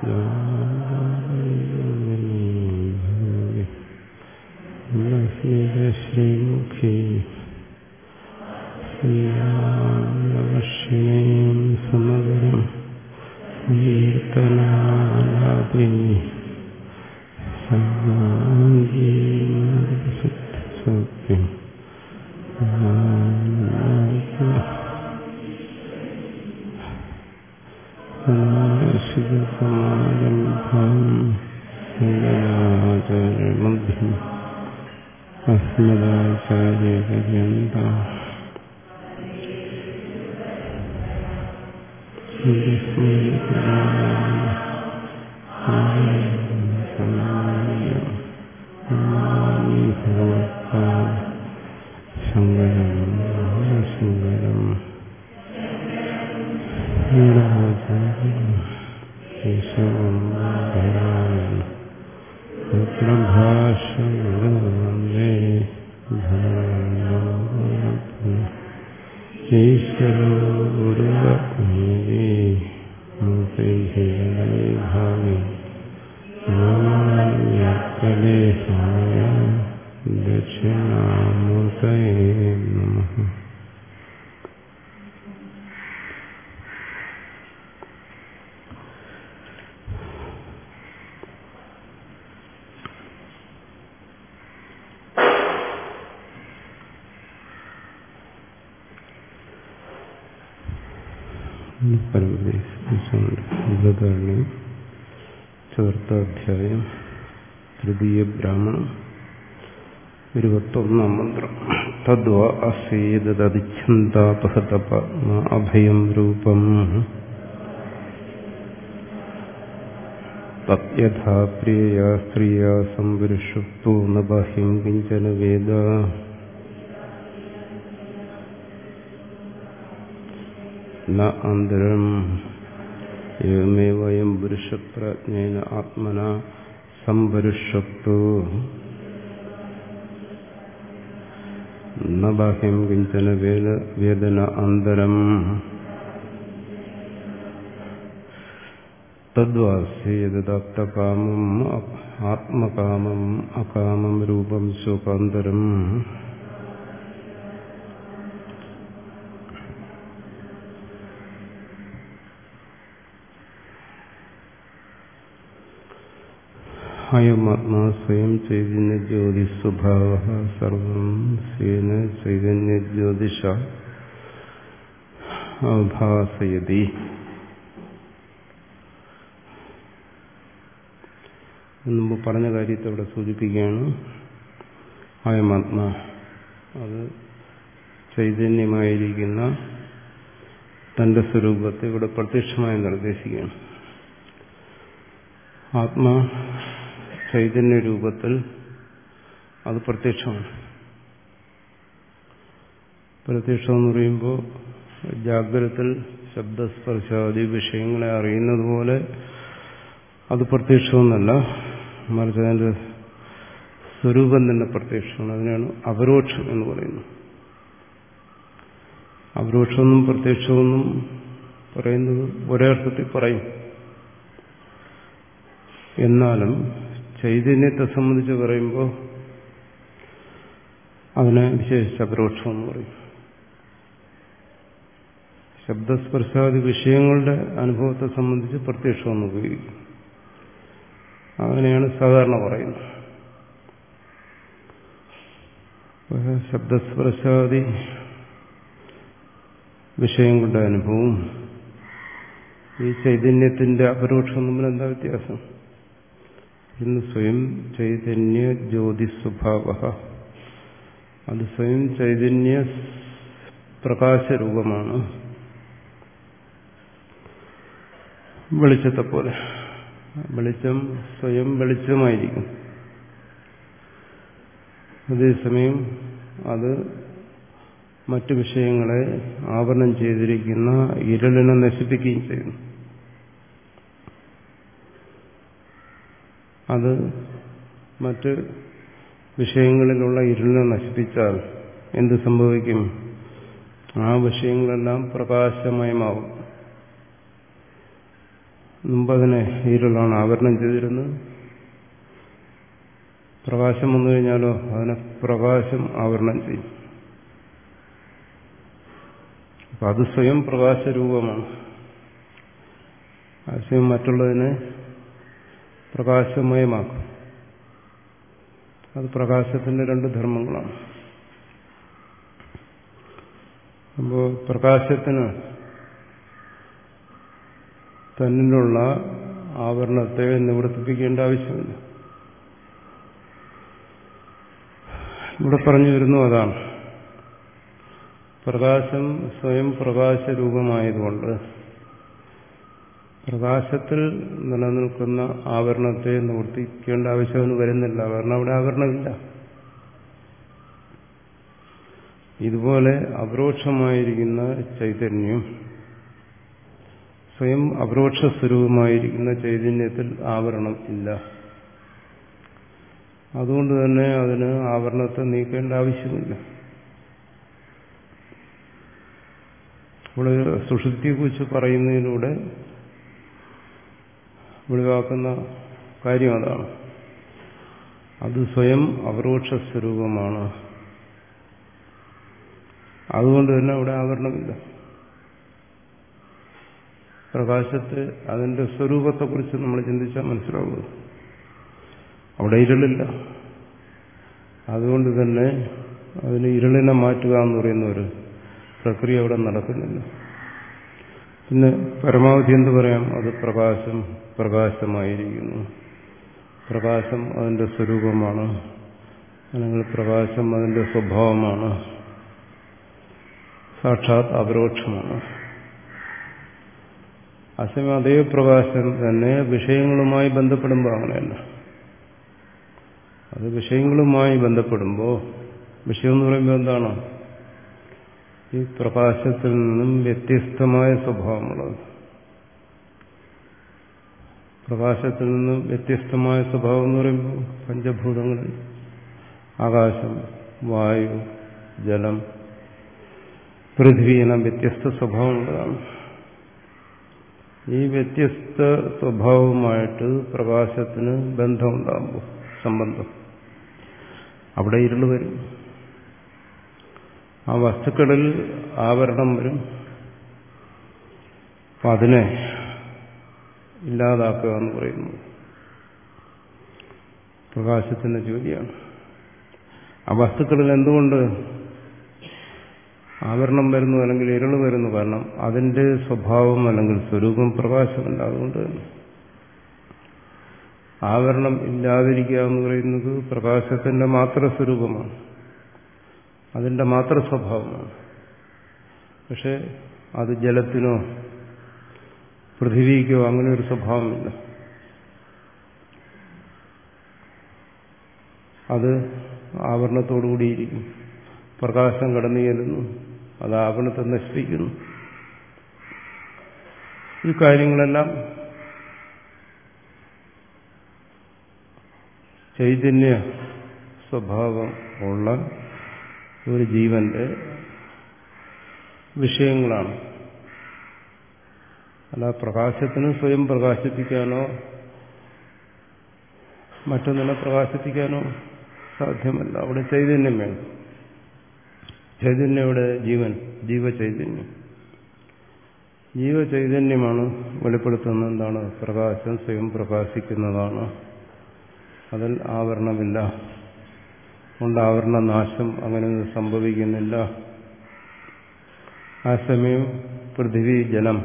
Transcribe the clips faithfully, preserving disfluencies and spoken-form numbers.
ശ്രീമുഖി ശ്രീയാവക്ഷിണീം സമഗ്രം കീർത്തനാലാപിനി സത്യം സമാരംഭം ശങ്കരാചാര്യമധ്യം അസ്മദാചാര്യപര്യന്തം ശങ്കരം ശങ്കരം കേശവം ഭാഷവേ ഈശ്വരോ ഗുരുവേ ഭാവി യാത്രലേഹായ ദക്ഷിണാമൂർത്തയേ നമഃ. പരമേശ്വരൻ ചതുർത്ഥാധ്യായം തൃതീയ ബ്രാഹ്മണം ഇരുപത്തൊന്നാം മന്ത്രം. തദ്വാ അസേതദിച്ഛന്താപഹതപ അഭയം രൂപം തദ്യഥാ പ്രിയയാ സ്ത്രീയാ സംപുരുഷുപ്തോ ന ബാഹ്യം കിഞ്ചന വേദ ന അന്തരം ഏവമേവയം പുരുഷപ്രജ്ഞേന ആത്മന സംപരുഷപ്തോ ന ബാഹ്യം കിഞ്ചന വേദ വേദന അന്തരം തദ്വാസ്യേതദാപ്തകാമം ആത്മകാമം അകാമം രൂപം ശോകാന്തരം അയമാത്മാ സ്വയം ചൈതന്യജ്യോതിസ്വഭാവഃ സർവം സ്വേന ചൈതന്യജ്യോതിഷ അവഭാസയതി. മുമ്പ് പറഞ്ഞ കാര്യത്തെ ഇവിടെ സൂചിപ്പിക്കുകയാണ്. അയമാത്മാ, അത് ചൈതന്യമായിരിക്കുന്ന തന്റെ സ്വരൂപത്തെ ഇവിടെ പ്രത്യക്ഷമായി നിർദ്ദേശിക്കുകയാണ്. ആത്മാ ചൈതന്യ രൂപത്തിൽ അത് പ്രത്യക്ഷമാണ്. പ്രത്യക്ഷം എന്ന് പറയുമ്പോൾ ജാഗ്രതത്തിൽ ശബ്ദസ്പർശാദി വിഷയങ്ങളെ അറിയുന്നത് പോലെ അത് പ്രത്യക്ഷമെന്നല്ല, മറിച്ച് അതിൻ്റെ സ്വരൂപം തന്നെ പ്രത്യക്ഷമാണ്. അതിനാണ് അപരോക്ഷം എന്ന് പറയുന്നത്. അപരോക്ഷമെന്നും പ്രത്യക്ഷമെന്നും പറയുന്നത് ഒരേ അർത്ഥത്തിൽ പറയും. എന്നാലും ചൈതന്യത്തെ സംബന്ധിച്ച് പറയുമ്പോൾ അതിനെ വിശേഷിച്ച് അപരോക്ഷം എന്ന് പറയും. ശബ്ദസ്പർശാദി വിഷയങ്ങളുടെ അനുഭവത്തെ സംബന്ധിച്ച് പ്രത്യക്ഷം എന്ന് ഉപയോഗിക്കും. അങ്ങനെയാണ് സാധാരണ പറയുന്നത്. ശബ്ദസ്പർശാദി വിഷയങ്ങളുടെ അനുഭവം ഈ ചൈതന്യത്തിന്റെ അപരോക്ഷം തമ്മിൽ എന്താ വ്യത്യാസം? ഇന്ന് സ്വയം ചൈതന്യ ജ്യോതിസ്വഭാവ, അത് സ്വയം ചൈതന്യ പ്രകാശരൂപമാണ്, വെളിച്ചത്തെ പോലെ. വെളിച്ചം സ്വയം വെളിച്ചമായിരിക്കും. അതേസമയം അത് മറ്റു വിഷയങ്ങളെ ആവരണം ചെയ്തിരിക്കുന്ന ഇരുളിനെ നശിപ്പിക്കുകയും ചെയ്യുന്നു. അത് മറ്റ് വിഷയങ്ങളിലുള്ള ഇരുളിനെ നശിപ്പിച്ചാൽ എന്ത് സംഭവിക്കും? ആ വിഷയങ്ങളെല്ലാം പ്രകാശമയമാവും. മുമ്പതിനെ ഇരുളാണ് ആവരണം ചെയ്തിരുന്നത്. പ്രകാശം വന്നു കഴിഞ്ഞാലോ അതിനെ പ്രകാശം ആവരണം ചെയ്യും. അപ്പം അത് സ്വയം പ്രകാശരൂപമാണ്. ആ സ്വയം മറ്റുള്ളതിനെ പ്രകാശമയമാക്കും. അത് പ്രകാശത്തിന്റെ രണ്ട് ധർമ്മങ്ങളാണ്. അപ്പോൾ പ്രകാശത്തിന് തന്നിലുള്ള ആവരണത്തെ നിവർത്തിപ്പിക്കേണ്ട ആവശ്യമില്ല. ഇവിടെ പറഞ്ഞു വരുന്നു അതാണ്. പ്രകാശം സ്വയം പ്രകാശരൂപമായതുകൊണ്ട് പ്രകാശത്തിൽ നിലനിൽക്കുന്ന ആവരണത്തെ നിവർത്തിക്കേണ്ട ആവശ്യമൊന്നും വരുന്നില്ല. കാരണം അവിടെ ആവരണമില്ല. ഇതുപോലെ അപരോക്ഷമായിരിക്കുന്ന ചൈതന്യം സ്വയം അപരോക്ഷ സ്വരൂപമായിരിക്കുന്ന ചൈതന്യത്തിൽ ആവരണം ഇല്ല. അതുകൊണ്ട് തന്നെ അതിന് ആവരണത്തെ നീക്കേണ്ട ആവശ്യമില്ല. ഇവിടെ സുഷുപ്തിയെക്കുറിച്ച് പറയുന്നതിലൂടെ വെളിവാക്കുന്ന കാര്യം അതാണ്. അത് സ്വയം അപരോക്ഷ സ്വരൂപമാണ്. അതുകൊണ്ട് തന്നെ അവിടെ ആവരണമില്ല. പ്രകാശത്തെ അതിന്റെ സ്വരൂപത്തെക്കുറിച്ച് നമ്മൾ ചിന്തിച്ചാൽ മനസ്സിലാവുന്നത് അവിടെ ഇരുളില്ല. അതുകൊണ്ട് തന്നെ അതിന് ഇരുളിനെ മാറ്റുക എന്ന് പറയുന്ന ഒരു പ്രക്രിയ അവിടെ നടക്കുന്നില്ല. പിന്നെ പരമാവധി എന്ത് പറയാം? അത് പ്രകാശം പ്രകാശമായിരിക്കുന്നു. പ്രകാശം അതിന്റെ സ്വരൂപമാണ്, അല്ലെങ്കിൽ പ്രകാശം അതിന്റെ സ്വഭാവമാണ്, സാക്ഷാത് അപരോക്ഷമാണ്. അസമയം അതേ പ്രകാശം തന്നെ വിഷയങ്ങളുമായി ബന്ധപ്പെടുമ്പോൾ അങ്ങനെയല്ല. അത് വിഷയങ്ങളുമായി ബന്ധപ്പെടുമ്പോൾ, വിഷയം എന്ന് പറയുമ്പോൾ എന്താണ്? ഈ പ്രകാശത്തിൽ നിന്നും വ്യത്യസ്തമായ സ്വഭാവമുള്ളത്. പ്രകാശത്തിൽ നിന്നും വ്യത്യസ്തമായ സ്വഭാവം എന്ന് പറയുമ്പോൾ പഞ്ചഭൂതങ്ങളിൽ ആകാശം, വായു, ജലം, പൃഥ്വി എല്ലാം വ്യത്യസ്ത സ്വഭാവമുള്ളതാണ്. ഈ വ്യത്യസ്ത സ്വഭാവവുമായിട്ട് പ്രകാശത്തിന് ബന്ധമുണ്ടാകുമ്പോൾ, സംബന്ധം, അവിടെ ഇരുൾ വരും. ആ വസ്തുക്കളിൽ ആവരണം വരും. അപ്പം അതിനെ ഇല്ലാതാക്കുക എന്ന് പറയുന്നത് പ്രകാശത്തിന്റെ ജോലിയാണ്. ആ വസ്തുക്കളിൽ എന്തുകൊണ്ട് ആവരണം വരുന്നു അല്ലെങ്കിൽ ഇരുൾ വരുന്നു? കാരണം അതിന്റെ സ്വഭാവം അല്ലെങ്കിൽ സ്വരൂപം പ്രകാശമല്ല. അതുകൊണ്ട് തന്നെ ആവരണം ഇല്ലാതിരിക്കുക എന്ന് പറയുന്നത് പ്രകാശത്തിന്റെ മാത്ര സ്വരൂപമാണ്, അതിന്റെ മാത്ര സ്വഭാവമാണ്. പക്ഷെ അത് ജലത്തിനോ പൃഥിവിക്കോ അങ്ങനെ ഒരു സ്വഭാവമില്ല. അത് ആവരണത്തോടുകൂടിയിരിക്കും. പ്രകാശം കടന്നു ചെല്ലുന്നു, അത് ആവരണത്തെ നശിപ്പിക്കുന്നു. ഈ കാര്യങ്ങളെല്ലാം ചൈതന്യ സ്വഭാവം ഉള്ള ഒരു ജീവന്റെ വിഷയങ്ങളാണ്. അല്ല പ്രകാശത്തിന് സ്വയം പ്രകാശിപ്പിക്കാനോ മറ്റൊന്നിനെ പ്രകാശിപ്പിക്കാനോ സാധ്യമല്ല. അവിടെ ചൈതന്യം വേണം. ചൈതന്യം ഇവിടെ ജീവൻ, ജീവചൈതന്യം. ജീവചൈതന്യമാണ് വെളിപ്പെടുത്തുന്നത്. എന്താണ്? പ്രകാശം സ്വയം പ്രകാശിക്കുന്നതാണ്. അതിൽ ആവരണമില്ല. കൊണ്ട് ആവരണ നാശം അങ്ങനെയൊന്നും സംഭവിക്കുന്നില്ല. ആ സമയം പൃഥ്വി, ജലം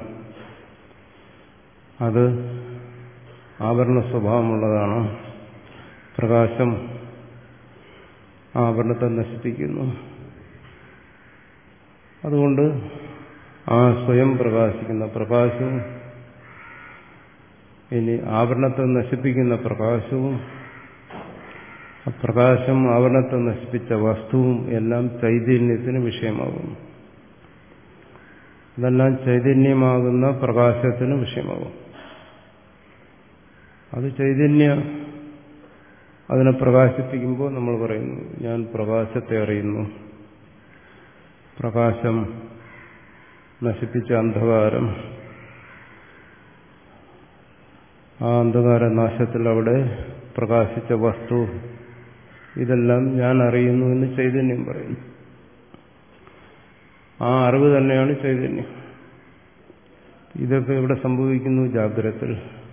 അത് ആവരണ സ്വഭാവമുള്ളതാണ്. പ്രകാശം ആവരണത്തെ നശിപ്പിക്കുന്നു. അതുകൊണ്ട് ആ സ്വയം പ്രകാശിക്കുന്ന പ്രകാശവും ഇനി ആവരണത്തെ നശിപ്പിക്കുന്ന പ്രകാശവും പ്രകാശം ആവരണത്തെ നശിപ്പിച്ച വസ്തുവും എല്ലാം ചൈതന്യത്തിന് വിഷയമാകുന്നു. ഇതെല്ലാം ചൈതന്യമാകുന്ന പ്രകാശത്തിന് വിഷയമാകും. അത് ചൈതന്യ അതിനെ പ്രകാശിപ്പിക്കുമ്പോൾ നമ്മൾ പറയുന്നു, ഞാൻ പ്രകാശത്തെ അറിയുന്നു. പ്രകാശം നശിപ്പിച്ച അന്ധകാരം ആ അന്ധകാരനാശത്തിൽ അവിടെ പ്രകാശിച്ച വസ്തു ഇതെല്ലാം ഞാൻ അറിയുന്നു എന്ന് ചൈതന്യം പറയുന്നു. ആ അറിവ് തന്നെയാണ് ചൈതന്യം. ഇതൊക്കെ ഇവിടെ സംഭവിക്കുന്നു ജാഗ്രതത്തിൽ.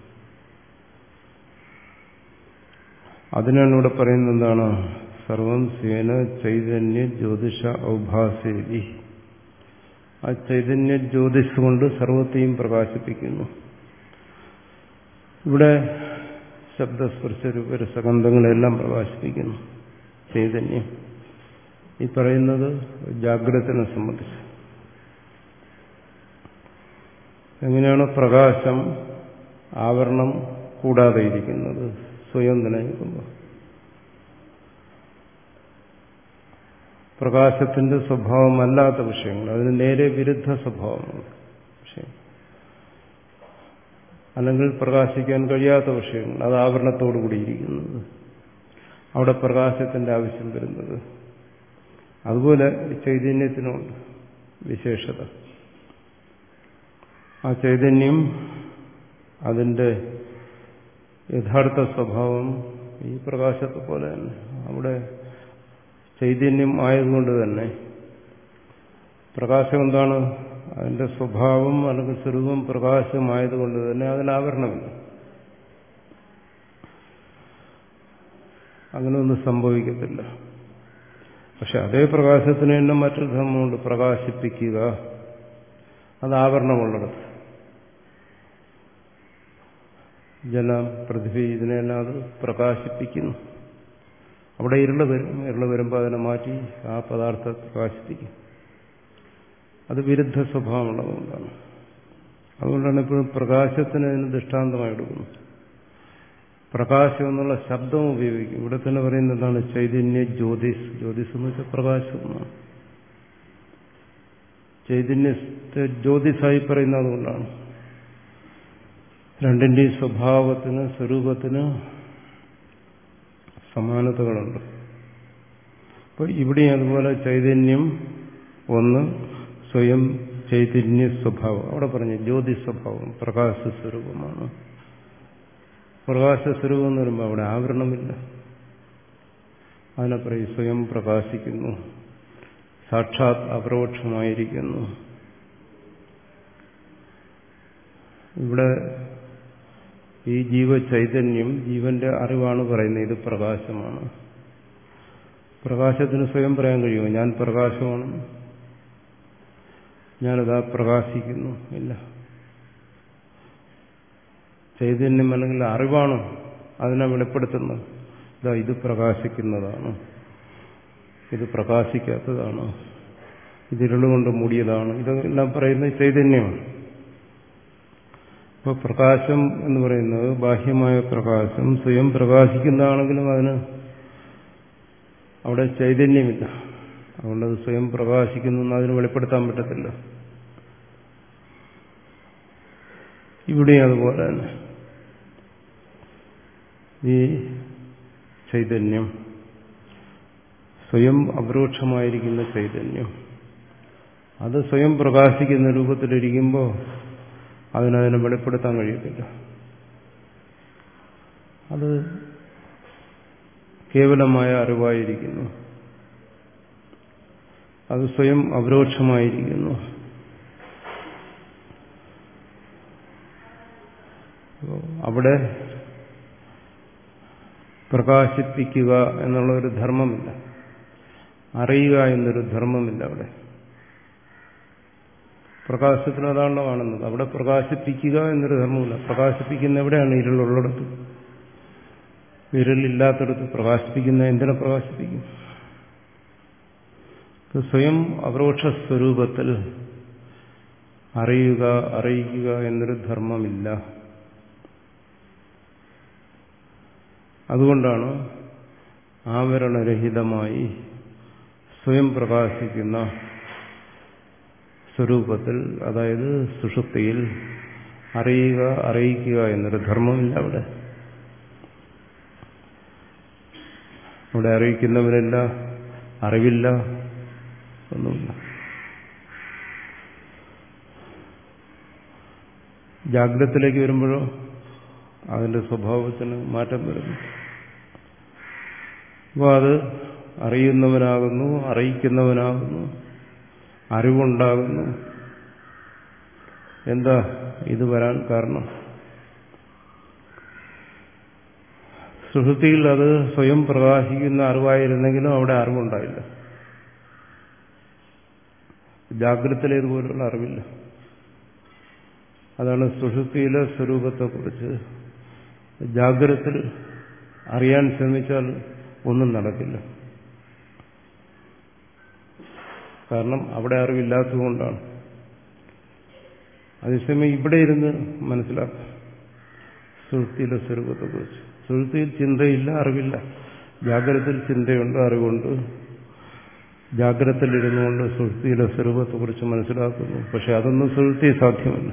അതിനാണ് ഇവിടെ പറയുന്നത് എന്താണ്? സർവം സ്വേന ചൈതന്യ ജ്യോതിഷ ഔഭാസേവി. ആ ചൈതന്യ ജ്യോതിഷ് കൊണ്ട് സർവത്തെയും പ്രകാശിപ്പിക്കുന്നു. ഇവിടെ ശബ്ദസ്പർശ രൂപരസഗന്ധങ്ങളെല്ലാം പ്രകാശിപ്പിക്കുന്നു ചൈതന്യം. ഈ പറയുന്നത് ജാഗ്രതത്തിനെ സംബന്ധിച്ച്. എങ്ങനെയാണ് പ്രകാശം ആവരണം കൂടാതെ ഇരിക്കുന്നത് സ്വയം നിലനിൽക്കുമ്പോൾ? പ്രകാശത്തിന്റെ സ്വഭാവമല്ലാത്ത വിഷയങ്ങൾ, അതിന് നേരെ വിരുദ്ധ സ്വഭാവമുണ്ട് വിഷയം, അല്ലെങ്കിൽ പ്രകാശിക്കാൻ കഴിയാത്ത വിഷയങ്ങൾ, അത് ആവരണത്തോടു കൂടിയിരിക്കുന്നത്, അവിടെ പ്രകാശത്തിന്റെ ആവശ്യം വരുന്നത്. അതുപോലെ ചൈതന്യത്തിനുണ്ട് വിശേഷത. ആ ചൈതന്യം അതിന്റെ യഥാർത്ഥ സ്വഭാവം ഈ പ്രകാശത്തെ പോലെ തന്നെ. അവിടെ ചൈതന്യം ആയതുകൊണ്ട് തന്നെ പ്രകാശം എന്താണ്? അതിന്റെ സ്വഭാവം അല്ലെങ്കിൽ സ്വരൂപം പ്രകാശമായതുകൊണ്ട് തന്നെ അതിനാവരണമില്ല. അങ്ങനെയൊന്നും സംഭവിക്കത്തില്ല. പക്ഷെ അതേ പ്രകാശത്തിന് തന്നെ മറ്റൊരു ധർമ്മമുണ്ട്, പ്രകാശിപ്പിക്കുക. അത് ആവരണമുള്ളിടത്ത്. ജലം, പൃഥ്വി, ഇതിനെല്ലാം അത് പ്രകാശിപ്പിക്കുന്നു. അവിടെ ഇരുള് വരും. ഇരുള് വരുമ്പോൾ അതിനെ മാറ്റി ആ പദാർത്ഥത്തെ പ്രകാശിപ്പിക്കും. അത് വിരുദ്ധ സ്വഭാവമുള്ളതുകൊണ്ടാണ്. അതുകൊണ്ടാണ് ഇപ്പോഴും പ്രകാശത്തിന് അതിന് ദൃഷ്ടാന്തമായി എടുക്കുന്നത്. പ്രകാശം എന്നുള്ള ശബ്ദം ഉപയോഗിക്കും. ഇവിടെ തന്നെ പറയുന്നത് എന്താണ്? ചൈതന്യ ജ്യോതിസ്. ജ്യോതിസ് എന്ന് വെച്ചാൽ പ്രകാശം എന്നാണ്. ചൈതന്യത്തെ ജ്യോതിസായി പറയുന്നത് അതുകൊണ്ടാണ്. രണ്ടിന്റെയും സ്വഭാവത്തിന്, സ്വരൂപത്തിന് സമാനതകളുണ്ട്. അപ്പോൾ ഇവിടെ അതുപോലെ ചൈതന്യം ഒന്ന് സ്വയം ചൈതന്യ സ്വഭാവം. അവിടെ പറഞ്ഞു ജ്യോതി സ്വഭാവം പ്രകാശ സ്വരൂപമാണ്. പ്രകാശ സ്വരൂപം എന്ന് പറയുമ്പോൾ അവിടെ ആവരണമില്ല. അതിനെ പറയും സ്വയം പ്രകാശിക്കുന്നു, സാക്ഷാത് അപരോക്ഷമായിരിക്കുന്നു. ഇവിടെ ഈ ജീവചൈതന്യം, ജീവന്റെ അറിവാണ് പറയുന്നത് ഇത് പ്രകാശമാണ്. പ്രകാശത്തിന് സ്വയം പറയാൻ കഴിയുമോ ഞാൻ പ്രകാശമാണ്, ഞാനിതാ പ്രകാശിക്കുന്നു? ഇല്ല. ചൈതന്യം അല്ലെങ്കിൽ അറിവാണ് അതിനെ വെളിപ്പെടുത്തുന്നത്. ഇതാ ഇത് പ്രകാശിക്കുന്നതാണ്, ഇത് പ്രകാശിക്കാത്തതാണ്, ഇത് ഇരുളുകൊണ്ട് മൂടിയതാണ്. ഇതെല്ലാം പറയുന്നത് ചൈതന്യമാണ്. അപ്പോൾ പ്രകാശം എന്ന് പറയുന്നത് ബാഹ്യമായ പ്രകാശം സ്വയം പ്രകാശിക്കുന്നതാണെങ്കിലും അതിന് അവിടെ ചൈതന്യമില്ല. അതുകൊണ്ടത് സ്വയം പ്രകാശിക്കുന്നു എന്ന് അതിന് വെളിപ്പെടുത്താൻ പറ്റത്തില്ല. ഇവിടെ അതുപോലെ തന്നെ ഈ ചൈതന്യം, സ്വയം അപരോക്ഷമായിരിക്കുന്ന ചൈതന്യം, അത് സ്വയം പ്രകാശിക്കുന്ന രൂപത്തിലിരിക്കുമ്പോൾ അതിനതിനെ വെളിപ്പെടുത്താൻ കഴിയത്തില്ല. അത് കേവലമായ അറിവായിരിക്കുന്നു, അത് സ്വയം അപരോക്ഷമായിരിക്കുന്നു. അവിടെ പ്രകാശിപ്പിക്കുക എന്നുള്ള ഒരു ധർമ്മമില്ല, അറിയുക എന്നൊരു ധർമ്മമില്ല. അവിടെ പ്രകാശത്തിന് അതാണല്ലോ കാണുന്നത്. അവിടെ പ്രകാശിപ്പിക്കുക എന്നൊരു ധർമ്മമില്ല. പ്രകാശിപ്പിക്കുന്ന എവിടെയാണ്? ഇരുളുള്ളിടത്ത്. ഇരുളില്ലാത്തടത്ത് പ്രകാശിപ്പിക്കുന്ന എന്തിനെ പ്രകാശിപ്പിക്കും? സ്വയം അപരോക്ഷ സ്വരൂപത്തിൽ അറിയുക, അറിയിക്കുക എന്നൊരു ധർമ്മമില്ല. അതുകൊണ്ടാണ് ആവരണരഹിതമായി സ്വയം പ്രകാശിക്കുന്ന സ്വരൂപത്തിൽ, അതായത് സുഷുപ്തിയിൽ അറിയുക, അറിയിക്കുക എന്നൊരു ധർമ്മമില്ല അവിടെ. അവിടെ അറിയിക്കുന്നവരില്ല, അറിവില്ല, ഒന്നുമില്ല. ജാഗ്രതത്തിലേക്ക് വരുമ്പോഴോ അതിന്റെ സ്വഭാവത്തിന് മാറ്റം വരുന്നു. അപ്പോൾ അത് അറിയുന്നവനാകുന്നു, അറിയിക്കുന്നവനാകുന്നു, അറിവുണ്ടാകുന്നു. എന്താ ഇത് വരാൻ കാരണം? സുഷുപ്തിയിൽ അത് സ്വയം പ്രകാശിക്കുന്ന അറിവായിരുന്നെങ്കിലും അവിടെ അറിവുണ്ടായില്ല. ജാഗ്രതയിലേതുപോലുള്ള അറിവില്ല. അതാണ് സുഷുപ്തിയിലെ സ്വരൂപത്തെക്കുറിച്ച് ജാഗ്രതയിൽ അറിയാൻ ശ്രമിച്ചാൽ ഒന്നും നടക്കില്ല. കാരണം അവിടെ അറിവില്ലാത്തതുകൊണ്ടാണ്. അതേസമയം ഇവിടെ ഇരുന്ന് മനസ്സിലാക്കാം സുഷുപ്തിയിലെ സ്വരൂപത്തെക്കുറിച്ച്. സുഷുപ്തിയിൽ ചിന്തയില്ല, അറിവില്ല. ജാഗ്രതയിൽ ചിന്തയുണ്ട്, അറിവുണ്ട്. ജാഗ്രതയിലിരുന്നുകൊണ്ട് സുഷുപ്തിയിലെ സ്വരൂപത്തെക്കുറിച്ച് മനസ്സിലാക്കുന്നു. പക്ഷെ അതൊന്നും സുഷുപ്തി സാധ്യമല്ല.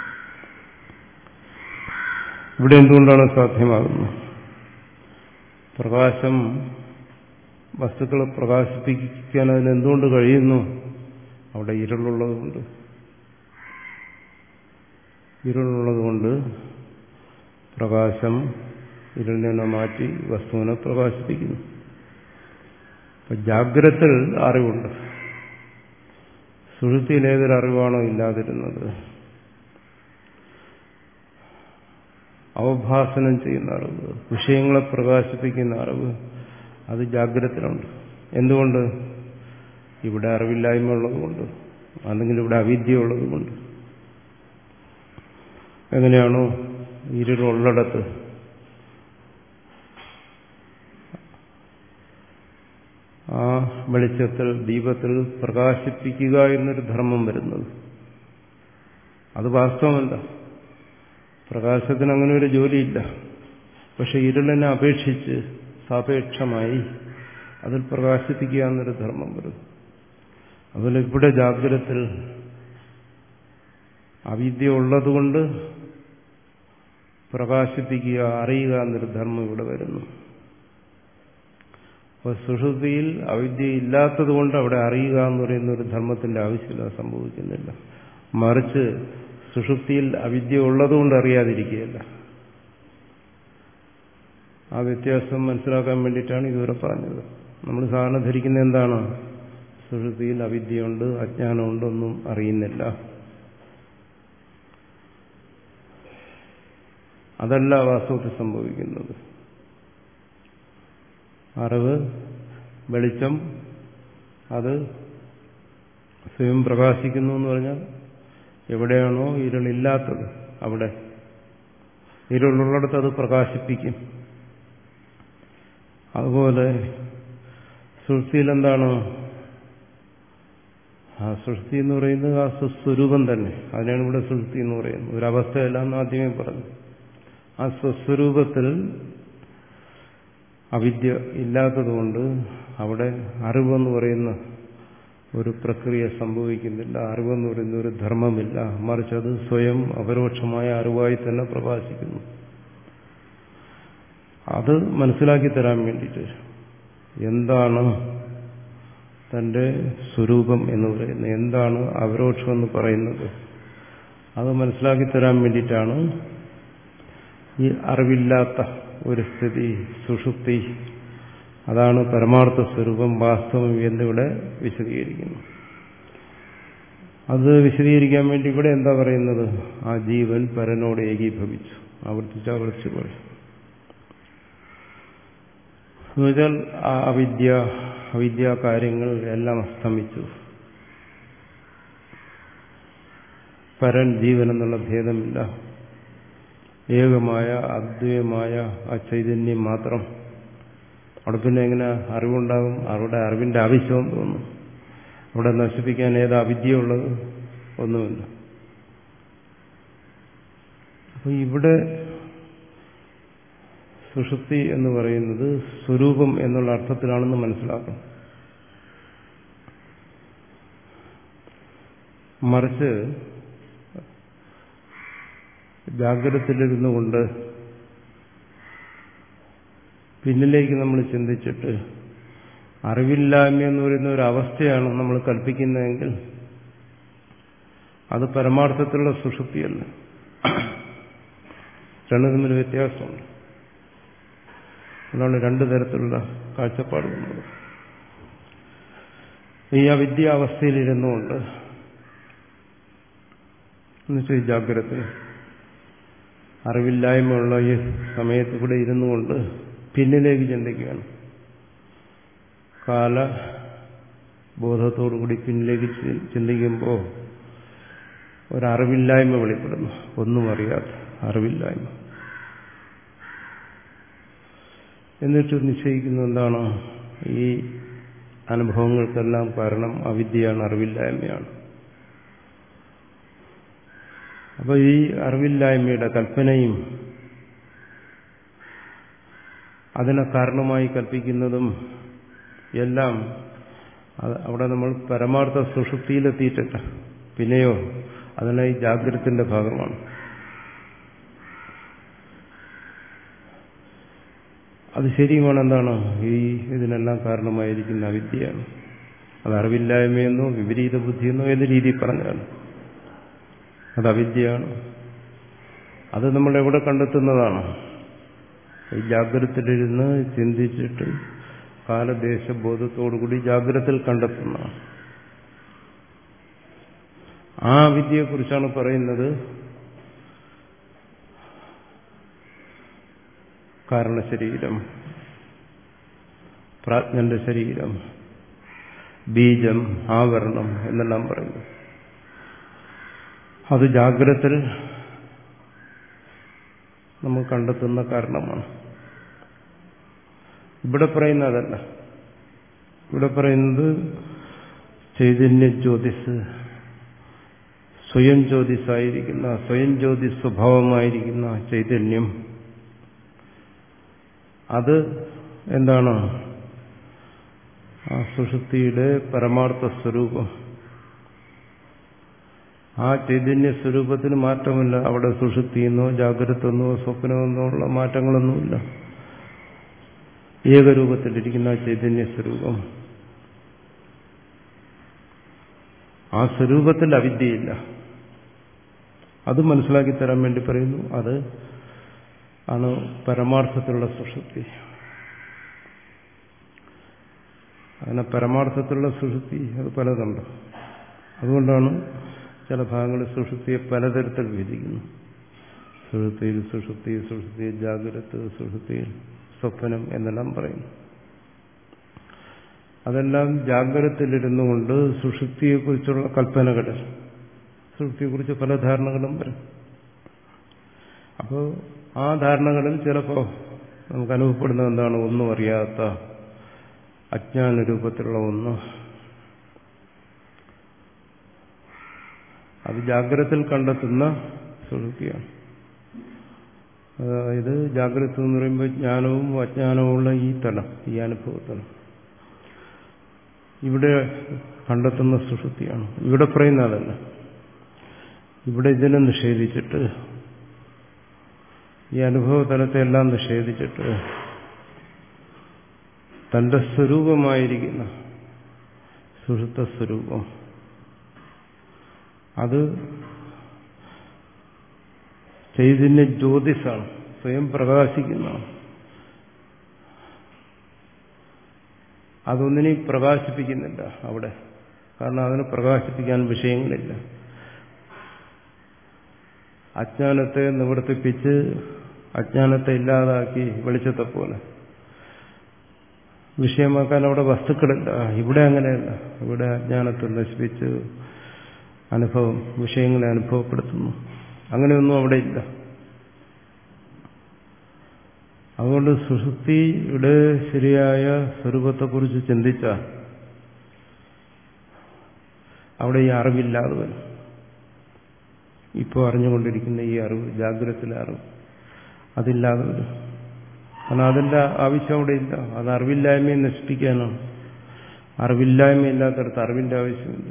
ഇവിടെ എന്തുകൊണ്ടാണ് സാധ്യമാകുന്നത്? പ്രകാശം വസ്തുക്കളെ പ്രകാശിപ്പിക്കാൻ അതിനെന്തുകൊണ്ട് കഴിയുന്നു? അവിടെ ഇരുളുള്ളതുകൊണ്ട്. ഇരുളുള്ളതുകൊണ്ട് പ്രകാശം ഇരുളിനെ മാറ്റി വസ്തുവിനെ പ്രകാശിപ്പിക്കുന്നു. അപ്പൊ ജാഗ്രതയിൽ അറിവുണ്ട്. സുഷുപ്തിയിൽ ഏതൊരറിവാണോ ഇല്ലാതിരുന്നത്, അവഭാസനം ചെയ്യുന്ന അറിവ്, വിഷയങ്ങളെ പ്രകാശിപ്പിക്കുന്ന അറിവ്, അത് ജാഗ്രതയിലുണ്ട്. എന്തുകൊണ്ട്? ഇവിടെ അറിവില്ലായ്മ ഉള്ളതുകൊണ്ട്, അല്ലെങ്കിൽ ഇവിടെ അവിദ്യ ഉള്ളതുകൊണ്ട്. എങ്ങനെയാണോ ഇരുളുള്ളിടത്ത് ആ വെളിച്ചത്തിൽ ദീപത്തിൽ പ്രകാശിപ്പിക്കുക എന്നൊരു ധർമ്മം വരുന്നത്, അത് വാസ്തവമല്ല. പ്രകാശത്തിന് അങ്ങനെ ഒരു ജോലിയില്ല. പക്ഷെ ഇരുളിനെ അപേക്ഷിച്ച് സാപേക്ഷമായി അതിൽ പ്രകാശിപ്പിക്കുക എന്നൊരു ധർമ്മം വരുന്നു. അതുപോലെ ഇവിടെ ജാഗ്രതത്തിൽ അവിദ്യ ഉള്ളതുകൊണ്ട് പ്രകാശിപ്പിക്കുക, അറിയുക എന്നൊരു ധർമ്മം ഇവിടെ വരുന്നു. അപ്പോൾ സുഷുപ്തിയിൽ അവിദ്യ ഇല്ലാത്തതുകൊണ്ട് അവിടെ അറിയുക എന്ന് പറയുന്ന ഒരു ധർമ്മത്തിന്റെ ആവശ്യമില്ല, സംഭവിക്കുന്നില്ല. മറിച്ച് സുഷുപ്തിയിൽ അവിദ്യ ഉള്ളതുകൊണ്ട് അറിയാതിരിക്കുകയല്ല. ആ വ്യത്യാസം മനസ്സിലാക്കാൻ വേണ്ടിയിട്ടാണ് ഇതുവരെ പറഞ്ഞത്. നമ്മൾ സാധാരണ ധരിക്കുന്ന എന്താണ്? സുഷുപ്തിയിൽ അവിദ്യയുണ്ട്, അജ്ഞാനമുണ്ട്, ഒന്നും അറിയുന്നില്ല. അതല്ല വാസ്തവത്തിൽ സംഭവിക്കുന്നത്. അറിവ്, വെളിച്ചം, അത് സ്വയം പ്രകാശിക്കുന്നു എന്ന് പറഞ്ഞാൽ എവിടെയാണോ ഇരുളില്ലാത്തത് അവിടെ, ഇരുളുള്ളിടത്ത് അത് പ്രകാശിപ്പിക്കും. അതുപോലെ സുഷുപ്തിയിൽ എന്താണ്? ആ സുഷുപ്തി എന്ന് പറയുന്നത് ആ സ്വസ്വരൂപം തന്നെ. അതിനാണ് ഇവിടെ സുഷുപ്തി എന്ന് പറയുന്നത്. ഒരവസ്ഥയല്ല എന്ന് ആദ്യമേ പറഞ്ഞു. ആ സ്വസ്വരൂപത്തിൽ അവിദ്യ ഇല്ലാത്തതുകൊണ്ട് അവിടെ അറിവെന്ന് പറയുന്ന ഒരു പ്രക്രിയ സംഭവിക്കുന്നില്ല. അറിവെന്ന് പറയുന്ന ഒരു ധർമ്മമില്ല. മറിച്ച് അത് സ്വയം അപരോക്ഷമായ അറിവായി തന്നെ പ്രകാശിക്കുന്നു. അത് മനസ്സിലാക്കി തരാൻ വേണ്ടിയിട്ട് എന്താണ് തന്റെ സ്വരൂപം എന്ന് പറയുന്നത്, എന്താണ് അപരോക്ഷം എന്ന് പറയുന്നത്, അത് മനസ്സിലാക്കി തരാൻ വേണ്ടിയിട്ടാണ് ഈ അറിവില്ലാത്ത ഒരു സ്ഥിതി, സുഷുപ്തി, അതാണ് പരമാർത്ഥ സ്വരൂപം, വാസ്തവം എന്നിവിടെ വിശദീകരിക്കുന്നു. അത് വിശദീകരിക്കാൻ വേണ്ടി ഇവിടെ എന്താ പറയുന്നത്? ആ ജീവൻ പരനോട് ഏകീഭവിച്ചു. ആവർത്തിച്ചാവർത്തിച്ച് പറയും. എന്നുവെച്ചാൽ ആ അവിദ്യ അവിദ്യാ കാര്യങ്ങൾ എല്ലാം അസ്തമിച്ചു. പരൻ ജീവൻ എന്നുള്ള ഭേദമില്ല. ഏകമായ അദ്വൈതമായ ആ ചൈതന്യം മാത്രം. അവിടെ പിന്നെ എങ്ങനെ അറിവുണ്ടാകും? അവിടെ അറിവിന്റെ ആവശ്യം തോന്നുന്നു. അവിടെ നശിപ്പിക്കാൻ ഏതാ അവിദ്യയുള്ളത്? ഒന്നുമില്ല. അപ്പൊ ഇവിടെ സുഷുപ്തി എന്ന് പറയുന്നത് സ്വരൂപം എന്നുള്ള അർത്ഥത്തിലാണെന്ന് മനസ്സിലാക്കണം. മറിച്ച് ജാഗ്രതയിലിരുന്നുകൊണ്ട് പിന്നിലേക്ക് നമ്മൾ ചിന്തിച്ചിട്ട് അറിവില്ലായ്മ എന്ന് പറയുന്ന ഒരു അവസ്ഥയാണ് നമ്മൾ കൽപ്പിക്കുന്നതെങ്കിൽ അത് പരമാർത്ഥത്തിലുള്ള സുഷുപ്തിയല്ല. രണ്ടു തമ്മിൽ വ്യത്യാസമുണ്ട്. അതാണ് രണ്ടു തരത്തിലുള്ള കാഴ്ചപ്പാടുകളുള്ളത്. ഈ അവിദ്യാവസ്ഥയിലിരുന്നുകൊണ്ട് എന്നുവെച്ചാൽ ഈ ജാഗ്രത അറിവില്ലായ്മയുള്ള ഈ സമയത്ത് ഇവിടെ ഇരുന്നുകൊണ്ട് പിന്നിലേക്ക് ചിന്തിക്കുകയാണ്. കാലബോധത്തോടുകൂടി പിന്നിലേക്ക് ചിന്തിക്കുമ്പോൾ ഒരറിവില്ലായ്മ വെളിപ്പെടുന്നു. ഒന്നും അറിയാത്ത അറിവില്ലായ്മ. എന്നിട്ട് നിശ്ചയിക്കുന്നത് എന്താണ്? ഈ അനുഭവങ്ങൾക്കെല്ലാം കാരണം അവിദ്യയാണ്, അറിവില്ലായ്മയാണ്. അപ്പോൾ ഈ അറിവില്ലായ്മയുടെ കൽപ്പനയും അതിനെ കാരണമായി കൽപ്പിക്കുന്നതും എല്ലാം അവിടെ നമ്മൾ പരമാർത്ഥ സുഷുപ്തിയിലെത്തിയിട്ടില്ല. പിന്നെയോ അതിനെ ഈ ജാഗ്രതത്തിന്റെ ഭാഗമാണ്. അത് ശരിയുമാണ്. എന്താണ്? ഈ ഇതിനെല്ലാം കാരണമായിരിക്കുന്ന അവിദ്യയാണ്. അത് അറിവില്ലായ്മയെന്നോ വിപരീത ബുദ്ധിയെന്നോ ഏത് രീതിയിൽ പറഞ്ഞാലും അത് അവിദ്യയാണ്. അത് നമ്മൾ എവിടെ കണ്ടെത്തുന്നതാണ്? ഈ ജാഗ്രതയിലിരുന്ന് ചിന്തിച്ചിട്ട് കാലദേശബോധത്തോടുകൂടി ജാഗ്രതയിൽ കണ്ടെത്തുന്നതാണ്. ആ വിദ്യയെക്കുറിച്ചാണ് പറയുന്നത് കാരണശരീരം, പ്രാജ്ഞന്റെ ശരീരം, ബീജം, ആവരണം എന്നെല്ലാം പറയുന്നു. അത് ജാഗ്രതയിൽ നമ്മൾ കണ്ടെത്തുന്ന കാരണമാണ്. ഇവിടെ പറയുന്നതല്ല. ഇവിടെ പറയുന്നത് ചൈതന്യ ജ്യോതിസ്, സ്വയം ജ്യോതിസായിരിക്കുന്ന, സ്വയം ജ്യോതിസ് സ്വഭാവമായിരിക്കുന്ന ചൈതന്യം, അത് എന്താണ്? ആ സുഷുപ്തിയുടെ പരമാർത്ഥ സ്വരൂപം. ആ ചൈതന്യ സ്വരൂപത്തിന് മാറ്റമില്ല. അവിടെ സുഷുപ്തിയെന്നോ ജാഗ്രതെന്നോ സ്വപ്നമെന്നോ ഉള്ള മാറ്റങ്ങളൊന്നുമില്ല. ഏകരൂപത്തിലിരിക്കുന്ന ആ ചൈതന്യ സ്വരൂപം, ആ സ്വരൂപത്തിൽ അവിദ്യയില്ല. അത് മനസ്സിലാക്കി തരാൻ വേണ്ടി പറയുന്നു. അത് ആണ് പരമാർത്ഥത്തിലുള്ള സുഷുപ്തി. അങ്ങനെ പരമാർത്ഥത്തിലുള്ള സുഷുപ്തി അത് പലതുണ്ട്. അതുകൊണ്ടാണ് ചില ഭാഗങ്ങളിൽ സുഷുപ്തിയെ പലതരത്തിൽ വിധിക്കുന്നു. സുഷുപ്തിയിൽ സുഷുപ്തി, സുഷുപ്തിയിൽ ജാഗ്രത, സുഷുപ്തിയിൽ സ്വപ്നം എന്നെല്ലാം പറയുന്നു. അതെല്ലാം ജാഗ്രതയിലിരുന്നു കൊണ്ട് സുഷുപ്തിയെക്കുറിച്ചുള്ള കൽപ്പനകൾ, സുഷുപ്തിയെക്കുറിച്ച് പല ധാരണകളും വരും. അപ്പോൾ ആ ധാരണകളിൽ ചിലപ്പോൾ നമുക്ക് അനുഭവപ്പെടുന്നത് എന്താണ്? ഒന്നും അറിയാത്ത അജ്ഞാന രൂപത്തിലുള്ള ഒന്ന്. അത് ജാഗ്രതയിൽ കണ്ടെത്തുന്ന സുഷുപ്തിയാണ്. അതായത് ജാഗ്രത എന്ന് പറയുമ്പോൾ ജ്ഞാനവും അജ്ഞാനവുമുള്ള ഈ തലം, ഈ അനുഭവത്തലം ഇവിടെ കണ്ടെത്തുന്ന സുഷുപ്തിയാണ്. ഇവിടെ പറയുന്ന അതല്ല. ഇവിടെ ഇതിനെ നിഷേധിച്ചിട്ട്, ഈ അനുഭവതലത്തെ എല്ലാം നിഷേധിച്ചിട്ട് തന്റെ സ്വരൂപമായിരിക്കുന്ന സുഷുപ്ത സ്വരൂപം, അത് ചൈതന്യ ജ്യോതിസാണ്, സ്വയം പ്രകാശിക്കുന്നതാണ്. അതൊന്നിനെയും പ്രകാശിപ്പിക്കുന്നില്ല അവിടെ. കാരണം അതിനെ പ്രകാശിപ്പിക്കാൻ വിഷയങ്ങളില്ല. അജ്ഞാനത്തെ നിവർത്തിപ്പിച്ച് അജ്ഞാനത്തെ ഇല്ലാതാക്കി വെളിച്ചത്തെ പോലെ വിഷയമാക്കാൻ അവിടെ വസ്തുക്കളില്ല. ഇവിടെ അങ്ങനെയല്ല. ഇവിടെ അജ്ഞാനത്തെ നശിപ്പിച്ച് അനുഭവം, വിഷയങ്ങളെ അനുഭവപ്പെടുത്തുന്നു. അങ്ങനെയൊന്നും അവിടെ ഇല്ല. അതുകൊണ്ട് സുഷുപ്തിയുടെ ശരിയായ സ്വരൂപത്തെക്കുറിച്ച് ചിന്തിച്ചാൽ അവിടെ ഈ അറിവില്ലാതെ വരും. ഇപ്പോൾ അറിഞ്ഞുകൊണ്ടിരിക്കുന്ന ഈ അറിവ്, ജാഗ്രതത്തിലെ അറിവ്, അതില്ലാതെ വരും. കാരണം അതിൻ്റെ ആവശ്യം അവിടെ ഇല്ല. അത് അറിവില്ലായ്മയെ നശിപ്പിക്കാനാണ്. അറിവില്ലായ്മയില്ലാത്തടത്ത് അറിവിൻ്റെ ആവശ്യമില്ല.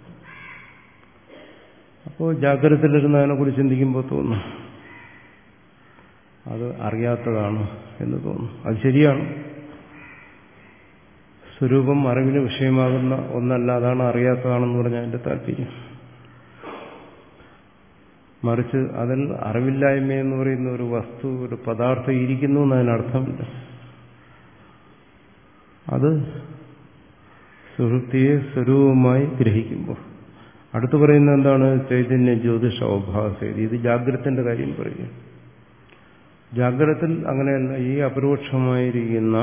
അപ്പോൾ ജാഗ്രതയിലിരുന്ന് അതിനെക്കുറിച്ച് ചിന്തിക്കുമ്പോൾ തോന്നും അത് അറിയാത്തതാണ് എന്ന് തോന്നും. അത് ശരിയാണ്. സ്വരൂപം അറിവിന് വിഷയമാകുന്ന ഒന്നല്ല. അതാണ് അറിയാത്തതാണെന്ന് പറഞ്ഞാൽ അതിൻ്റെ താല്പര്യം. മറിച്ച് അതിൽ അറിവില്ലായ്മ എന്ന് പറയുന്ന ഒരു വസ്തു, ഒരു പദാർത്ഥം ഇരിക്കുന്നു എന്നതിനർത്ഥമില്ല. അത് സുഹൃത്തിയെ സ്വരൂപമായി ഗ്രഹിക്കുമ്പോൾ. അടുത്ത് പറയുന്നത് എന്താണ്? ചൈതന്യ ജ്യോതിഷ ഔഭാസേതി. ഇത് ജാഗ്രതത്തിന്റെ കാര്യം പറയുക. ജാഗ്രതത്തിൽ അങ്ങനെയല്ല. ഈ അപരോക്ഷമായിരിക്കുന്ന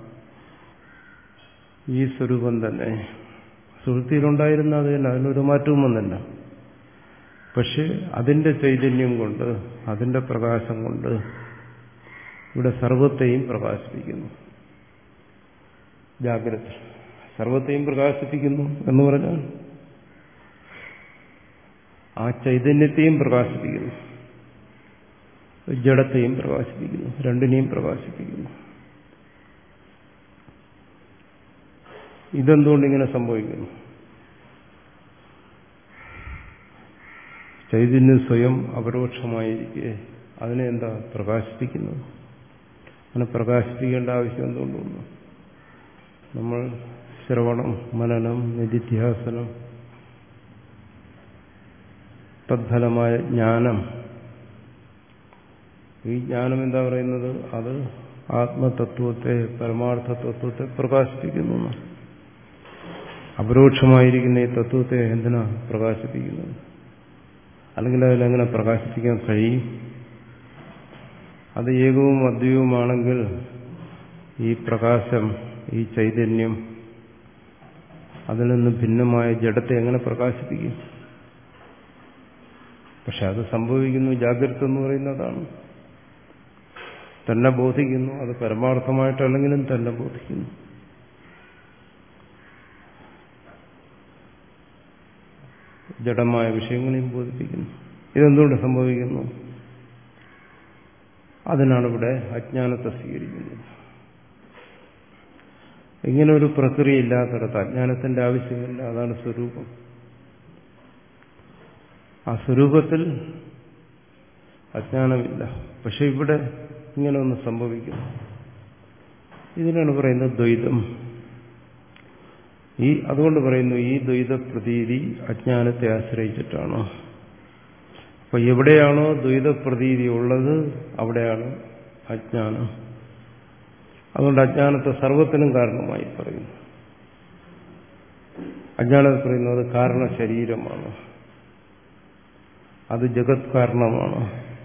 ഈ സ്വരൂപം തന്നെ സുഹൃത്തിയിലുണ്ടായിരുന്ന അത് തന്നെ, അതിനൊരു മാറ്റവും വന്നില്ല. പക്ഷെ അതിന്റെ ചൈതന്യം കൊണ്ട്, അതിന്റെ പ്രകാശം കൊണ്ട് ഇവിടെ സർവത്തെയും പ്രകാശിപ്പിക്കുന്നു. ജാഗ്രത സർവത്തെയും പ്രകാശിപ്പിക്കുന്നു എന്ന് പറഞ്ഞാൽ ആ ചൈതന്യത്തെയും പ്രകാശിപ്പിക്കുന്നു, ജഡത്തെയും പ്രകാശിപ്പിക്കുന്നു, രണ്ടിനെയും പ്രകാശിപ്പിക്കുന്നു. ഇതെന്തുകൊണ്ടിങ്ങനെ സംഭവിക്കുന്നു? ചൈതന്യം സ്വയം അപരോക്ഷമായിരിക്കെ അതിനെ എന്താ പ്രകാശിപ്പിക്കുന്നത്? അങ്ങനെ പ്രകാശിപ്പിക്കേണ്ട ആവശ്യം എന്തുകൊണ്ടൊന്നു? നമ്മൾ ശ്രവണം, മനനം, നിധിധ്യാസനം, തദ്ഫലമായ ജ്ഞാനം, ഈ ജ്ഞാനം എന്താ പറയുന്നത്? അത് ആത്മതത്വത്തെ, പരമാർത്ഥ തത്വത്തെ പ്രകാശിപ്പിക്കുന്നു. അപരോക്ഷമായിരിക്കുന്ന ഈ തത്വത്തെ എന്തിനാ പ്രകാശിപ്പിക്കുന്നത്? അല്ലെങ്കിൽ അതിലെങ്ങനെ പ്രകാശിപ്പിക്കാൻ കഴിയും? അത് ഏകവും അദ്വൈതവുമാണെങ്കിൽ ഈ പ്രകാശം, ഈ ചൈതന്യം, അതിൽ നിന്ന് ഭിന്നമായ ജഡത്തെ എങ്ങനെ പ്രകാശിപ്പിക്കും? പക്ഷെ അത് സംഭവിക്കുന്നു. ജാഗ്രത എന്ന് പറയുന്നതാണ്. തന്നെ ബോധിക്കുന്നു. അത് പരമാർത്ഥമായിട്ടല്ലെങ്കിലും തന്നെ ബോധിക്കുന്നു. ജഡമായ വിഷയങ്ങളെയും ബോധിപ്പിക്കുന്നു. ഇതെന്തുകൊണ്ട് സംഭവിക്കുന്നു? അതിനാണ് ഇവിടെ അജ്ഞാനത്തെ സ്വീകരിക്കുന്നത്. ഇങ്ങനെ ഒരു പ്രക്രിയ ഇല്ലാത്തിടത്ത് അജ്ഞാനത്തിന്റെ ആവശ്യമില്ല. അതാണ് സ്വരൂപം. ആ സ്വരൂപത്തിൽ അജ്ഞാനമില്ല. പക്ഷെ ഇവിടെ ഇങ്ങനെ ഒന്ന് സംഭവിക്കുന്നു. ഇതിനാണ് പറയുന്നത് ദ്വൈതം. ഈ അതുകൊണ്ട് പറയുന്നു ഈ ദ്വൈത പ്രതീതി അജ്ഞാനത്തെ ആശ്രയിച്ചിട്ടാണ്. അപ്പൊ എവിടെയാണോ ദ്വൈത പ്രതീതി ഉള്ളത് അവിടെയാണ് അജ്ഞാനം. അതുകൊണ്ട് അജ്ഞാനത്തെ സർവത്തിനും കാരണമായി പറയുന്നു. അജ്ഞാനത്തെ പറയുന്നത് കാരണ ശരീരമാണ്, അത് ജഗത് കാരണമാണ്,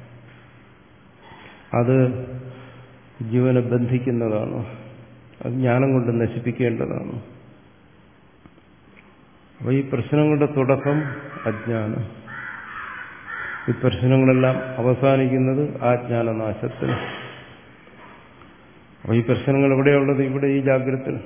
അത് ജീവനെ ബന്ധിക്കുന്നതാണ്, അത് ജ്ഞാനം കൊണ്ട് നശിപ്പിക്കേണ്ടതാണ്. അപ്പൊ ഈ പ്രശ്നങ്ങളുടെ തുടക്കം അജ്ഞാനം. ഈ പ്രശ്നങ്ങളെല്ലാം അവസാനിക്കുന്നത് ആ ജ്ഞാനനാശത്തിൽ. അപ്പൊ ഈ പ്രശ്നങ്ങൾ എവിടെയുള്ളത്? ഇവിടെ ഈ ജാഗ്രത.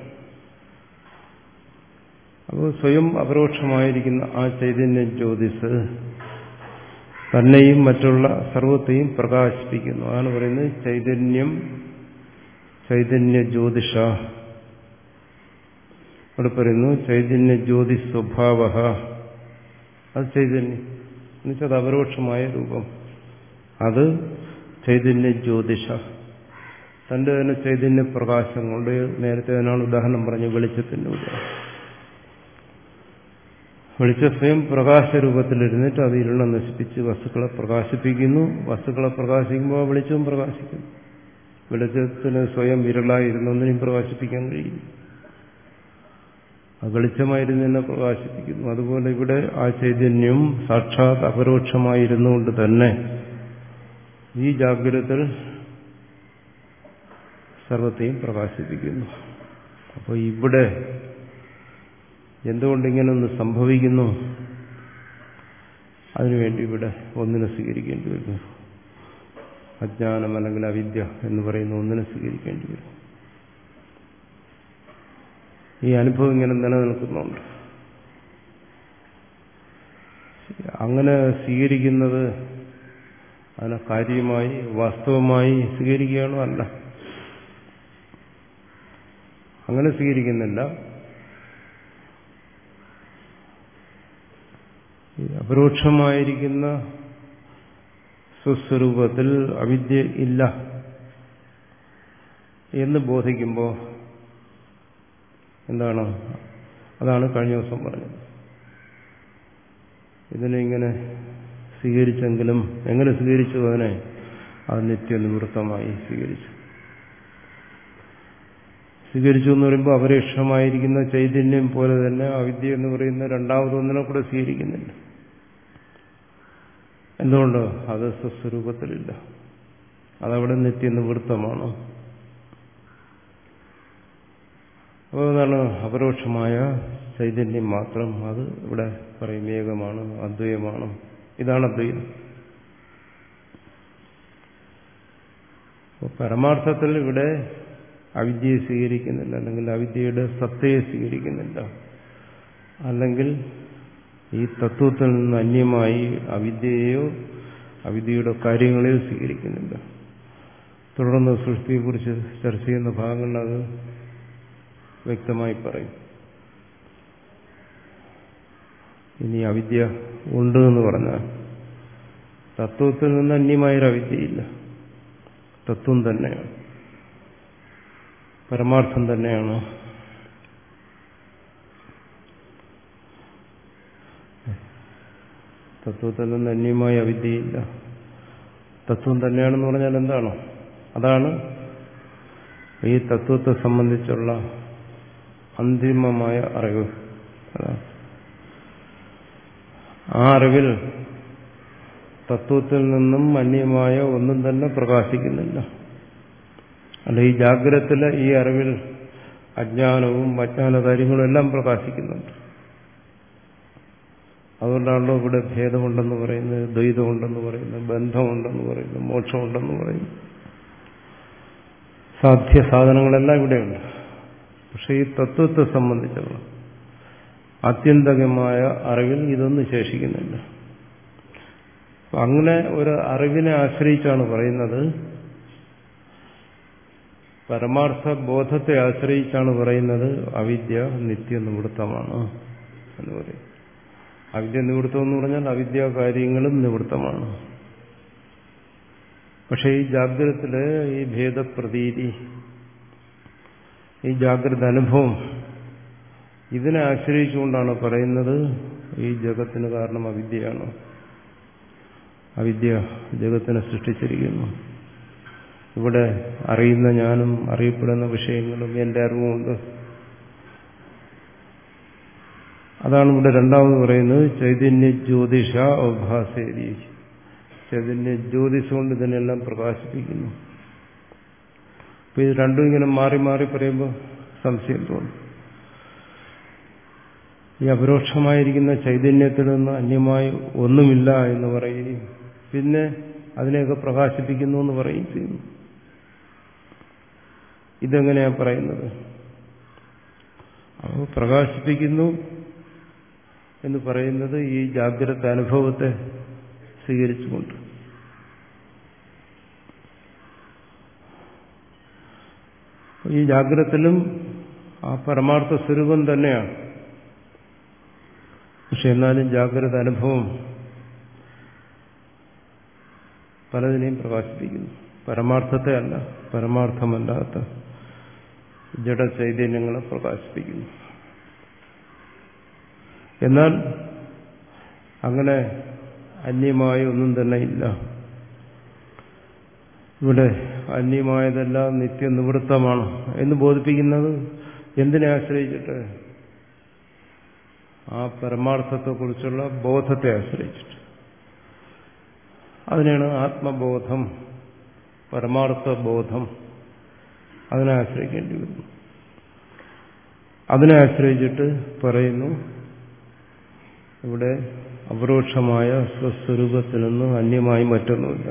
അപ്പോൾ സ്വയം അപരോക്ഷമായിരിക്കുന്ന ആ ചൈതന്യ ജ്യോതിസ് തന്നെയും മറ്റുള്ള സർവത്തെയും പ്രകാശിപ്പിക്കുന്നു. അതാണ് പറയുന്നത് ചൈതന്യം ചൈതന്യ ജ്യോതിഷ. അവിടെ പറയുന്നു ചൈതന്യ ജ്യോതി സ്വഭാവ. അത് ചൈതന്യം എന്നുവെച്ചാൽ അത് അപരോക്ഷമായ രൂപം. അത് ചൈതന്യ ജ്യോതിഷ. തന്റെ തന്നെ ചൈതന്യ പ്രകാശം കൊണ്ട്, നേരത്തെ അതിനാണ് ഉദാഹരണം പറഞ്ഞു, വെളിച്ചത്തിന്റെ ഉദാഹരണം. വെളിച്ച സ്വയം പ്രകാശരൂപത്തിലിരുന്നിട്ട് അത് ഇരുള നശിപ്പിച്ച് വസ്തുക്കളെ പ്രകാശിപ്പിക്കുന്നു. വസ്തുക്കളെ പ്രകാശിക്കുമ്പോൾ വെളിച്ചവും പ്രകാശിക്കുന്നു. വെളിച്ചത്തിന് സ്വയം ഇരുളായിരുന്നൊന്നിനും പ്രകാശിപ്പിക്കാൻ കഴിയും. അത് വെളിച്ചമായിരുന്നു തന്നെ പ്രകാശിപ്പിക്കുന്നു. അതുപോലെ ഇവിടെ ആ ചൈതന്യം സാക്ഷാത് അപരോക്ഷമായിരുന്നുകൊണ്ട് തന്നെ ഈ ജാഗ്രതയിൽ സർവത്തെയും പ്രകാശിപ്പിക്കുന്നു. അപ്പോൾ ഇവിടെ എന്തുകൊണ്ടിങ്ങനൊന്ന് സംഭവിക്കുന്നു? അതിനുവേണ്ടി ഇവിടെ ഒന്നിനെ സ്വീകരിക്കേണ്ടി വരുന്നു. അജ്ഞാനം അല്ലെങ്കിൽ അവിദ്യ എന്ന് പറയുന്ന ഒന്നിനെ സ്വീകരിക്കേണ്ടി വരും. ഈ അനുഭവം ഇങ്ങനെ നിലനിൽക്കുന്നുണ്ട്. അങ്ങനെ സ്വീകരിക്കുന്നത് അതിനെ കാര്യമായി വാസ്തവമായി സ്വീകരിക്കുകയാണോ? അല്ല, അങ്ങനെ സ്വീകരിക്കുന്നില്ല. അപരോക്ഷമായിരിക്കുന്ന സ്വസ്വരൂപത്തിൽ അവിദ്യ ഇല്ല എന്ന് ബോധിക്കുമ്പോൾ എന്താണ്? അതാണ് കഴിഞ്ഞ ദിവസം പറഞ്ഞത്. ഇതിനെ ഇങ്ങനെ സ്വീകരിച്ചെങ്കിലും എങ്ങനെ സ്വീകരിച്ചു അതിനെ? അത് നിത്യനിവൃത്തമായി സ്വീകരിച്ചു. സ്വീകരിച്ചു എന്ന് പറയുമ്പോൾ അപരോക്ഷമായിരിക്കുന്ന ചൈതന്യം പോലെ തന്നെ അവിദ്യ എന്ന് പറയുന്ന രണ്ടാമതൊന്നിനെ കൂടെ സ്വീകരിക്കുന്നില്ല. എന്തുകൊണ്ട്? അത് സ്വസ്വരൂപത്തിലില്ല. അതവിടെ നിത്യനിവൃത്തമാണ്. അപ്പോൾ എന്താണ്? അപരോക്ഷമായ ചൈതന്യം മാത്രം. അത് ഇവിടെ പറയും ഏകമാണ്, അദ്വൈതമാണ്. ഇതാണ് അദ്വൈതം. അപ്പോൾ പരമാർത്ഥത്തിൽ ഇവിടെ അവിദ്യയെ സ്വീകരിക്കുന്നില്ല, അല്ലെങ്കിൽ അവിദ്യയുടെ സത്തയെ സ്വീകരിക്കുന്നില്ല, അല്ലെങ്കിൽ ഈ തത്വത്തിൽ നിന്ന് അന്യമായി അവിദ്യയെയോ അവിദ്യയുടെ കാര്യങ്ങളെയോ സ്വീകരിക്കുന്നില്ല. തുടർന്ന് സൃഷ്ടിയെക്കുറിച്ച് ചർച്ച ചെയ്യുന്ന ഭാഗങ്ങളിൽ അത് വ്യക്തമായി പറയും. ഇനി അവിദ്യ ഉണ്ട് എന്ന് പറഞ്ഞാൽ തത്വത്തിൽ നിന്ന് അന്യമായൊരു അവിദ്യയില്ല. തത്വം തന്നെയാണ്, പരമാർത്ഥം തന്നെയാണ്. തത്വത്തിൽ നിന്ന് അന്യമായ അവിദ്യയില്ല. തത്വം തന്നെയാണെന്ന് പറഞ്ഞാൽ എന്താണ്? അതാണ് ഈ തത്വത്തെ സംബന്ധിച്ചുള്ള അന്തിമമായ അറിവ്. അതാണ് ആ അറിവിൽ തത്വത്തിൽ നിന്നും അന്യമായ ഒന്നും തന്നെ പ്രകാശിക്കുന്നില്ല. അല്ല, ഈ ജാഗ്രതത്തിലെ ഈ അറിവിൽ അജ്ഞാനവും അജ്ഞാന കാര്യങ്ങളും എല്ലാം പ്രകാശിക്കുന്നുണ്ട്. അതുകൊണ്ടാണല്ലോ ഇവിടെ ഭേദമുണ്ടെന്ന് പറയുന്നത്, ദ്വൈതമുണ്ടെന്ന് പറയുന്നത്, ബന്ധമുണ്ടെന്ന് പറയുന്നത്, മോക്ഷമുണ്ടെന്ന് പറയുന്നത്. സാധ്യ സാധനങ്ങളെല്ലാം ഇവിടെയുണ്ട്. പക്ഷെ ഈ തത്വത്തെ സംബന്ധിച്ചുള്ള ആത്യന്തികമായ അറിവിൽ ഇതൊന്നും ശേഷിക്കുന്നില്ല. അങ്ങനെ ഒരു അറിവിനെ ആശ്രയിച്ചാണ് പറയുന്നത്, പരമാർത്ഥ ബോധത്തെ ആശ്രയിച്ചാണ് പറയുന്നത് അവിദ്യ നിത്യനിവൃത്തമാണ് എന്ന് പറയും. അവിദ്യ നിവൃത്തം എന്ന് പറഞ്ഞാൽ അവിദ്യാ കാര്യങ്ങളും നിവൃത്തമാണ്. പക്ഷെ ഈ ജാഗ്രതത്തിലെ ഈ ഭേദപ്രതീതി, ഈ ജാഗ്രത അനുഭവം, ഇതിനെ ആശ്രയിച്ചുകൊണ്ടാണ് പറയുന്നത് ഈ ജഗത്തിന് കാരണം അവിദ്യയാണ്. അവിദ്യ ജഗത്തിനെ സൃഷ്ടിച്ചിരിക്കുന്നു. ഇവിടെ അറിയുന്ന ഞാനും അറിയപ്പെടുന്ന വിഷയങ്ങളും എന്റെ അറിവുമുണ്ട്. അതാണ് ഇവിടെ രണ്ടാമത് പറയുന്നത് ചൈതന്യ ജ്യോതിഷ അവഭാസേരി. ചൈതന്യ ജ്യോതിഷ കൊണ്ട് ഇതിനെല്ലാം പ്രകാശിപ്പിക്കുന്നു. അപ്പൊ ഇത് രണ്ടും ഇങ്ങനെ മാറി മാറി പറയുമ്പോൾ സംശയം തോന്നും. ഈ അപരോക്ഷമായിരിക്കുന്ന ചൈതന്യത്തിൽ നിന്ന് അന്യമായി ഒന്നുമില്ല എന്ന് പറയുകയും പിന്നെ അതിനെയൊക്കെ പ്രകാശിപ്പിക്കുന്നു എന്ന് പറയുകയും ചെയ്യുന്നു. ഇതെങ്ങനെയാ പറയുന്നത്? അപ്പോൾ പ്രകാശിപ്പിക്കുന്നു എന്ന് പറയുന്നത് ഈ ജാഗ്രത അനുഭവത്തെ സ്വീകരിച്ചുകൊണ്ട്. ഈ ജാഗ്രതത്തിലും ആ പരമാർത്ഥ സ്വരൂപം തന്നെയാണ്. പക്ഷെ എന്നാലും ജാഗ്രത അനുഭവം പലതിനെയും പ്രകാശിപ്പിക്കുന്നു. പരമാർത്ഥത്തെ അല്ല, പരമാർത്ഥമല്ലാത്ത ജഡചൈതന്യങ്ങളെ പ്രകാശിപ്പിക്കുന്നു. എന്നാൽ അങ്ങനെ അന്യമായ ഒന്നും തന്നെ ഇല്ല. ഇവിടെ അന്യമായതെല്ലാം നിത്യനിവൃത്തമാണ് എന്ന് ബോധിപ്പിക്കുന്നത് എന്തിനെ ആശ്രയിച്ചിട്ട്? ആ പരമാർത്ഥത്തെക്കുറിച്ചുള്ള ബോധത്തെ ആശ്രയിച്ചിട്ട്. അതിനാണ് ആത്മബോധം, പരമാർത്ഥ ബോധം, അതിനെ ആശ്രയിക്കേണ്ടി വരുന്നു. അതിനെ ആശ്രയിച്ചിട്ട് പറയുന്നു ഇവിടെ അപരോക്ഷമായ സ്വസ്വരൂപത്തിൽ നിന്ന് അന്യമായി മറ്റൊന്നുമില്ല.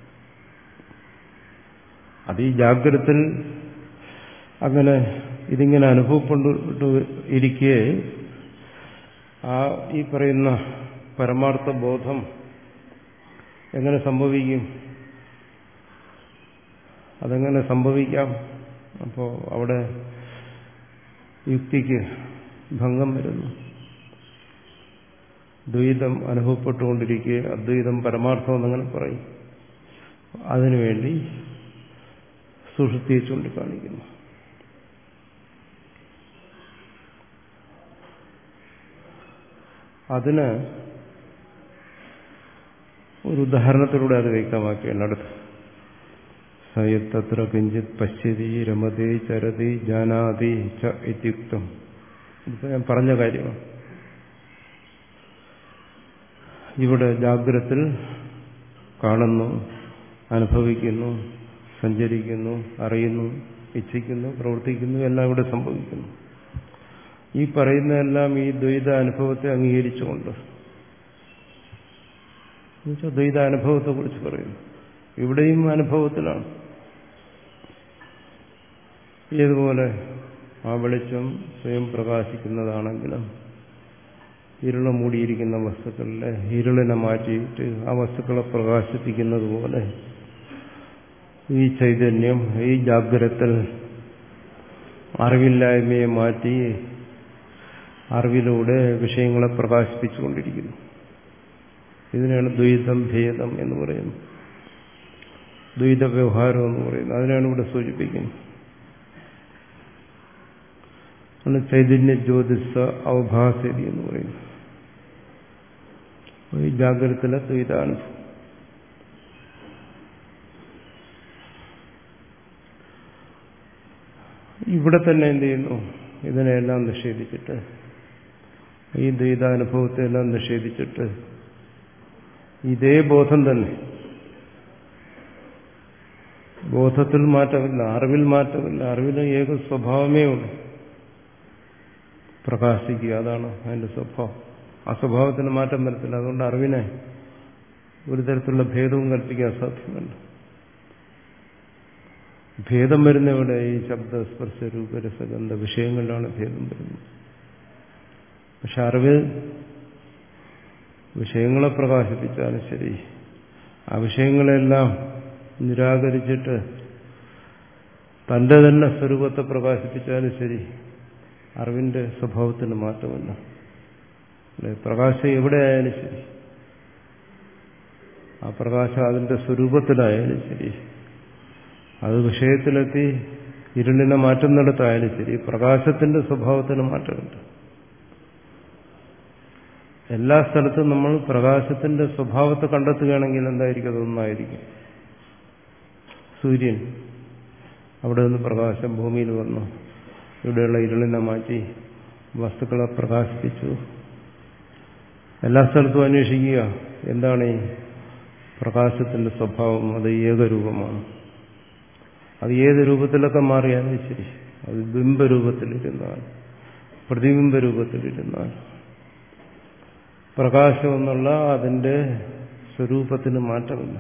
അത് ഈ ജാഗ്രതത്തിൽ അങ്ങനെ ഇതിങ്ങനെ അനുഭവപ്പെട്ടു ഇരിക്കെ ആ ഈ പറയുന്ന പരമാർത്ഥ ബോധം എങ്ങനെ സംഭവിക്കും? അതെങ്ങനെ സംഭവിക്കാം? അപ്പോൾ അവിടെ യുക്തിക്ക് ഭംഗം വരുന്നു. ദ്വൈതം അനുഭവപ്പെട്ടുകൊണ്ടിരിക്കെ അദ്വൈതം പരമാർത്ഥം എന്നങ്ങനെ പറയും. അതിനുവേണ്ടി സുഷുപ്തിയെ ചൂണ്ടിക്കാണിക്കുന്നു. അതിന് ഒരു ഉദാഹരണത്തിലൂടെ അത് വ്യക്തമാക്കിയാണ് അടുത്ത്. സയത്തത്ര കിഞ്ചിത് പശ്യതി രമതി ചരതി ജാനാതി ച ഇത്യുക്തം. ഇതിപ്പോ ഞാൻ പറഞ്ഞ കാര്യമാണ്. ഇവിടെ ജാഗ്രത്തിൽ കാണുന്നു, അനുഭവിക്കുന്നു, സഞ്ചരിക്കുന്നു, അറിയുന്നു, ഇച്ഛിക്കുന്നു, പ്രവർത്തിക്കുന്നു, എല്ലാം ഇവിടെ സംഭവിക്കുന്നു. ഈ പറയുന്നതെല്ലാം ഈ ദ്വൈത അനുഭവത്തെ അംഗീകരിച്ചുകൊണ്ട്, എന്നുവെച്ചാൽ ദ്വൈത അനുഭവത്തെക്കുറിച്ച് പറയുന്നു. ഇവിടെയും അനുഭവത്തിലാണ്. ഏതുപോലെ ആ വെളിച്ചം സ്വയം പ്രകാശിക്കുന്നതാണെങ്കിലും ഇരുള മൂടിയിരിക്കുന്ന വസ്തുക്കളിലെ ഇരുളിനെ മാറ്റിയിട്ട് ആ വസ്തുക്കളെ പ്രകാശിപ്പിക്കുന്നത് പോലെ ഈ ചൈതന്യം ഈ ജാഗ്രതത്തിൽ അറിവില്ലായ്മയെ മാറ്റി അറിവിലൂടെ വിഷയങ്ങളെ പ്രകാശിപ്പിച്ചുകൊണ്ടിരിക്കുന്നു. ഇതിനാണ് ദ്വൈതം ഭേദം എന്ന് പറയുന്നത്, ദ്വൈത വ്യവഹാരം എന്ന് പറയുന്നത്. അതിനാണ് ഇവിടെ സൂചിപ്പിക്കുന്നത്. ചൈതന്യ ജ്യോതിഷ അവഭാസതി എന്ന് പറയുന്നു. ഈ ജാഗ്രതത്തിലെ ദ്വൈതാനുഭവം. ഇവിടെ തന്നെ എന്ത് ചെയ്യുന്നു? ഇതിനെല്ലാം നിഷേധിച്ചിട്ട്, ഈ ദ്വൈതാനുഭവത്തെ എല്ലാം നിഷേധിച്ചിട്ട് ഇതേ ബോധം തന്നെ, ബോധത്തിൽ മാറ്റമില്ല, അറിവിൽ മാറ്റമില്ല, അറിവിന് ഏക സ്വഭാവമേ ഉള്ളൂ, പ്രകാശിക്കുക. അതാണ് അതിന്റെ സ്വഭാവം. ആ സ്വഭാവത്തിന് മാറ്റം വരത്തില്ല. അതുകൊണ്ട് അറിവിനെ ഒരു തരത്തിലുള്ള ഭേദവും കൽപ്പിക്കാൻ സാധ്യമല്ല. ഭേദം വരുന്നവിടെ ഈ ശബ്ദ സ്പർശ രൂപരസഗന്ധ വിഷയങ്ങളിലാണ് ഭേദം വരുന്നത്. പക്ഷെ അറിവ് വിഷയങ്ങളെ പ്രകാശിപ്പിച്ചാലും ശരി, ആ വിഷയങ്ങളെല്ലാം നിരാകരിച്ചിട്ട് തന്റെ തന്നെ സ്വരൂപത്തെ പ്രകാശിപ്പിച്ചാലും ശരി, അറിവിന്റെ സ്വഭാവത്തിന് മാറ്റമില്ല. പ്രകാശം എവിടെയായാലും ശരി, ആ പ്രകാശം അതിന്റെ സ്വരൂപത്തിലായാലും ശരി, അത് വിഷയത്തിലെത്തി ഇരുളിനെ മാറ്റുന്നിടത്തായാലും ശരി, പ്രകാശത്തിന്റെ സ്വഭാവത്തിന് മാറ്റമുണ്ട്. എല്ലാ സ്ഥലത്തും നമ്മൾ പ്രകാശത്തിന്റെ സ്വഭാവത്തെ കണ്ടെത്തുകയാണെങ്കിൽ എന്തായിരിക്കും? അതൊന്നായിരിക്കും. സൂര്യൻ അവിടെ നിന്ന് പ്രകാശം ഭൂമിയിൽ വന്നു, ഇവിടെയുള്ള ഇരുളിനെ മാറ്റി വസ്തുക്കളെ പ്രകാശിപ്പിച്ചു. എല്ലാ സ്ഥലത്തും അന്വേഷിക്കുക, എന്താണ് ഈ പ്രകാശത്തിന്റെ സ്വഭാവം? അത് ഏകരൂപമാണ്. അത് ഏത് രൂപത്തിലൊക്കെ മാറിയാലും ശരി, അത് ബിംബരൂപത്തിലിരുന്നാൽ, പ്രതിബിംബ രൂപത്തിലിരുന്നാൽ, പ്രകാശം എന്നുള്ള അതിന്റെ സ്വരൂപത്തിന് മാറ്റമില്ല.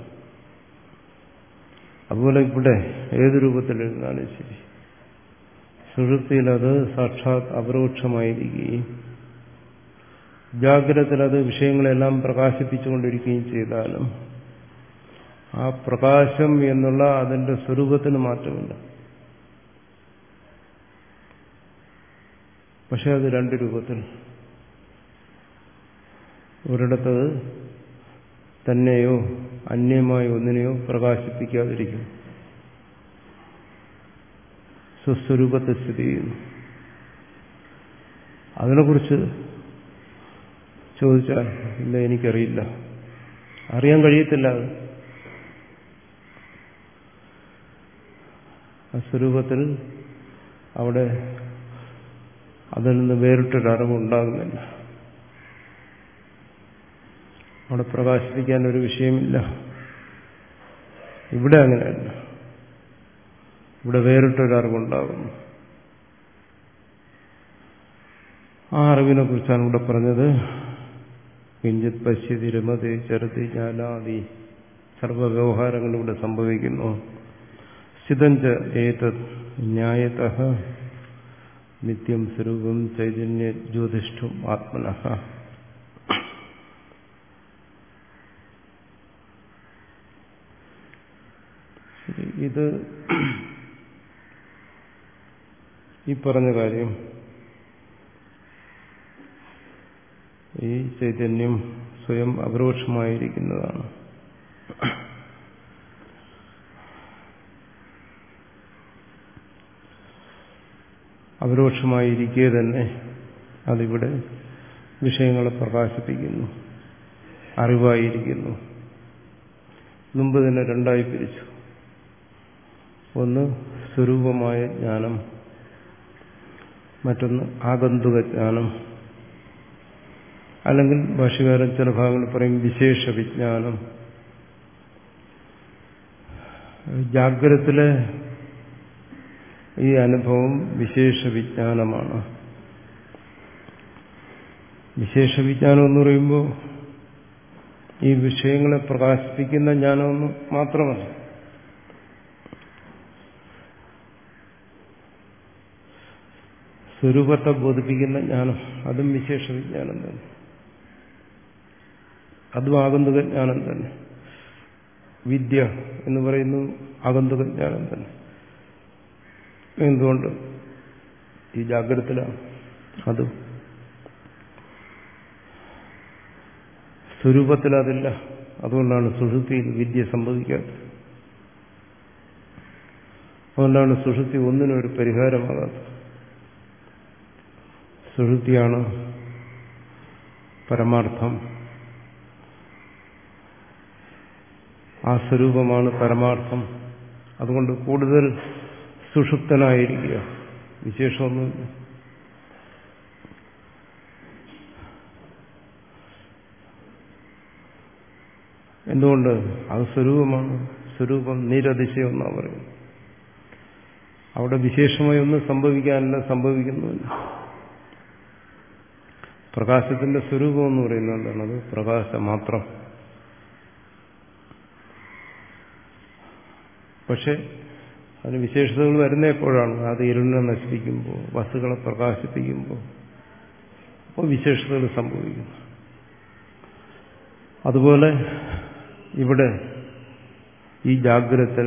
അതുപോലെ ഇവിടെ ഏത് രൂപത്തിലിരുന്നാലും ശരി, സുഷുപ്തിയിൽ അത് സാക്ഷാത് അപരോക്ഷമായിരിക്കുകയും ജാഗ്രതത്തിൽ അത് വിഷയങ്ങളെല്ലാം പ്രകാശിപ്പിച്ചുകൊണ്ടിരിക്കുകയും ചെയ്താലും ആ പ്രകാശം എന്നുള്ള അതിന്റെ സ്വരൂപത്തിന് മാറ്റമില്ല. പക്ഷെ അത് രണ്ട് രൂപത്തിൽ, ഒരിടത്ത് തന്നെയോ അന്യമായ ഒന്നിനെയോ പ്രകാശിപ്പിക്കാതിരിക്കും, സ്വസ്വരൂപത്തെ സ്ഥിതി ചെയ്യുന്നു. അതിനെക്കുറിച്ച് ചോദിച്ചാൽ ഇല്ല, എനിക്കറിയില്ല, അറിയാൻ കഴിയത്തില്ല. അത് ആ സ്വരൂപത്തിൽ അവിടെ അതിൽ നിന്ന് വേറിട്ടൊരു അറിവുണ്ടാകുന്നില്ല. അവിടെ പ്രകാശിപ്പിക്കാൻ ഒരു വിഷയമില്ല. ഇവിടെ അങ്ങനെയല്ല, ഇവിടെ വേറിട്ടൊരു അറിവുണ്ടാകുന്നു. ആ അറിവിനെ കുറിച്ചാണ് ഇവിടെ പറഞ്ഞത്. കിഞ്ചിത് പശ്യതി രമതി ചരതി ജ്ഞാനാദി സർവവ്യവഹാരങ്ങളിലൂടെ സംഭവിക്കുന്നു. സ്ഥിതഞ്ച ഏതത് ന്യായതഃ നിത്യം സ്വരൂപം ചൈതന്യ ജ്യോതിഷ്ഠം ആത്മനഃ. ഇത് ഈ പറഞ്ഞ കാര്യം, ഈ ചൈതന്യം സ്വയം അപരോക്ഷമായിരിക്കുന്നതാണ്. അപരോക്ഷമായിരിക്കെ തന്നെ അതിവിടെ വിഷയങ്ങളെ പ്രകാശിപ്പിക്കുന്നു, അറിവായിരിക്കുന്നു. മുമ്പ് തന്നെ രണ്ടായി പിരിച്ചു. ഒന്ന് സ്വരൂപമായ ജ്ഞാനം, മറ്റൊന്ന് ആഗന്തുക ജ്ഞാനം, അല്ലെങ്കിൽ ഭാഷ്യകാരൻ ചില ഭാഗങ്ങളിൽ പറയും വിശേഷ വിജ്ഞാനം. ജാഗ്രതത്തിലെ ഈ അനുഭവം വിശേഷ വിജ്ഞാനമാണ്. വിശേഷ വിജ്ഞാനം എന്ന് പറയുമ്പോൾ ഈ വിഷയങ്ങളെ പ്രകാശിപ്പിക്കുന്ന ജ്ഞാനമൊന്നും മാത്രമല്ല. സ്വരൂപത്തെ ബോധിപ്പിക്കുന്ന ജ്ഞാനം, അതും വിശേഷ വിജ്ഞാനം തന്നെ. അതും ആഗന്തുക ജ്ഞാനം തന്നെ. വിദ്യ എന്ന് പറയുന്നത് ആഗന്തുക ജ്ഞാനം തന്നെ. എന്തുകൊണ്ട്? ഈ ജാഗ്രതത്തിലാണ്. അതും സ്വരൂപത്തിൽ അതില്ല. അതുകൊണ്ടാണ് സുഷുപ്തിയിൽ വിദ്യ സംഭവിക്കാത്തത്. അതുകൊണ്ടാണ് സുഷുപ്തി ഒന്നിനും ഒരു പരിഹാരമാകാത്തത്. സുഷുപ്തിയാണ് പരമാർത്ഥം. ആ സ്വരൂപമാണ് പരമാർത്ഥം. അതുകൊണ്ട് കൂടുതൽ സുഷുപ്തനായിരിക്കുക, വിശേഷമൊന്നുമില്ല. എന്തുകൊണ്ട്? അത് സ്വരൂപമാണ്. സ്വരൂപം നിരതിശയം എന്നാണ് പറയുന്നത്. അവിടെ വിശേഷമായി ഒന്നും സംഭവിക്കാനല്ല, സംഭവിക്കുന്നുമില്ല. പ്രകാശത്തിന്റെ സ്വരൂപം എന്ന് പറയുന്നത് എന്താണ്? അത് പ്രകാശം മാത്രം. പക്ഷെ അതിന് വിശേഷതകൾ വരുന്ന എപ്പോഴാണ്? അത് ഇരുളിനെ നശിപ്പിക്കുമ്പോൾ, വസ്തുക്കളെ പ്രകാശിപ്പിക്കുമ്പോൾ, അപ്പോൾ വിശേഷതകൾ സംഭവിക്കുന്നു. അതുപോലെ ഇവിടെ ഈ ജാഗ്രതത്തിൽ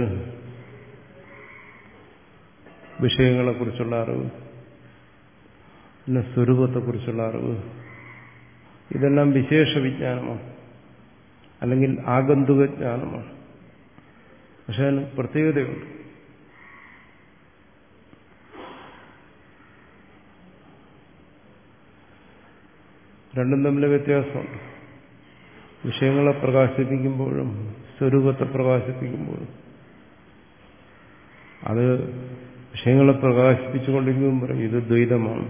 വിഷയങ്ങളെക്കുറിച്ചുള്ള അറിവ്, പിന്നെ സ്വരൂപത്തെക്കുറിച്ചുള്ള അറിവ്, ഇതെല്ലാം വിശേഷ വിജ്ഞാനമാണ്, അല്ലെങ്കിൽ ആഗന്തുക ജ്ഞാനമാണ്. പക്ഷെ അതിന് പ്രത്യേകതയുണ്ട്. രണ്ടും തമ്മിലെ വ്യത്യാസമുണ്ട്. വിഷയങ്ങളെ പ്രകാശിപ്പിക്കുമ്പോഴും സ്വരൂപത്തെ പ്രകാശിപ്പിക്കുമ്പോഴും അത് വിഷയങ്ങളെ പ്രകാശിപ്പിച്ചുകൊണ്ടിരിക്കുമ്പോൾ പറയും ഇത് ദ്വൈതമാണ്.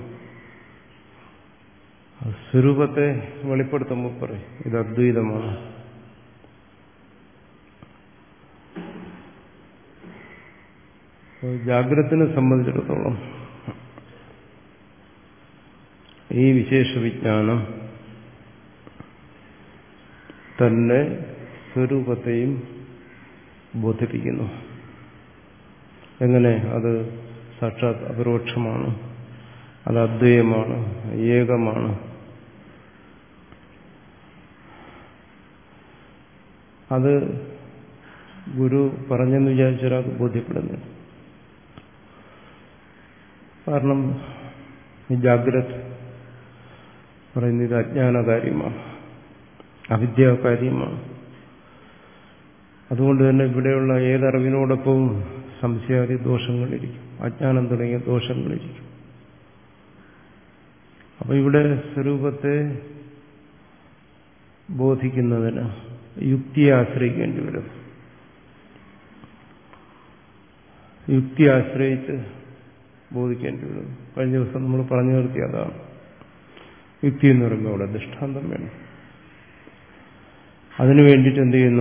സ്വരൂപത്തെ വെളിപ്പെടുത്തുമ്പോൾ പറയും ഇത് അദ്വൈതമാണ്. ജാഗ്രതത്തിനെ സംബന്ധിച്ചിടത്തോളം ഈ വിശേഷ വിജ്ഞാനം തന്നെ സ്വരൂപത്തെയും ബോധിപ്പിക്കുന്നു. എങ്ങനെ? അത് സാക്ഷാത് അപരോക്ഷമാണ്, അത് അദ്വൈതമാണ്, ഏകമാണ്. അത് ഗുരു പറഞ്ഞെന്ന് വിചാരിച്ചൊരാൾക്ക് ബോധ്യപ്പെടുന്നില്ല. കാരണം ഈ ജാഗ്രത പറയുന്നത് ഇത് അജ്ഞാനകാര്യമാണ്, അവിദ്യാകാര്യമാണ്. അതുകൊണ്ട് തന്നെ ഇവിടെയുള്ള ഏതറിവിനോടൊപ്പവും സംശയാദി ദോഷങ്ങളിരിക്കും, അജ്ഞാനം തുടങ്ങിയ ദോഷങ്ങളിരിക്കും. അപ്പൊ ഇവിടെ സ്വരൂപത്തെ ബോധിക്കുന്നതിന് യുക്തിയെ ആശ്രയിക്കേണ്ടി വരും. യുക്തിയെ ആശ്രയിച്ച് ബോധിക്കേണ്ടി വരും. കഴിഞ്ഞ ദിവസം നമ്മൾ പറഞ്ഞു നിർത്തി അതാണ്. യുക്തി എന്ന് പറയുമ്പോൾ അവിടെ ദൃഷ്ടാന്തം വേണം. അതിനു വേണ്ടിയിട്ട് എന്ത് ചെയ്യുന്നു?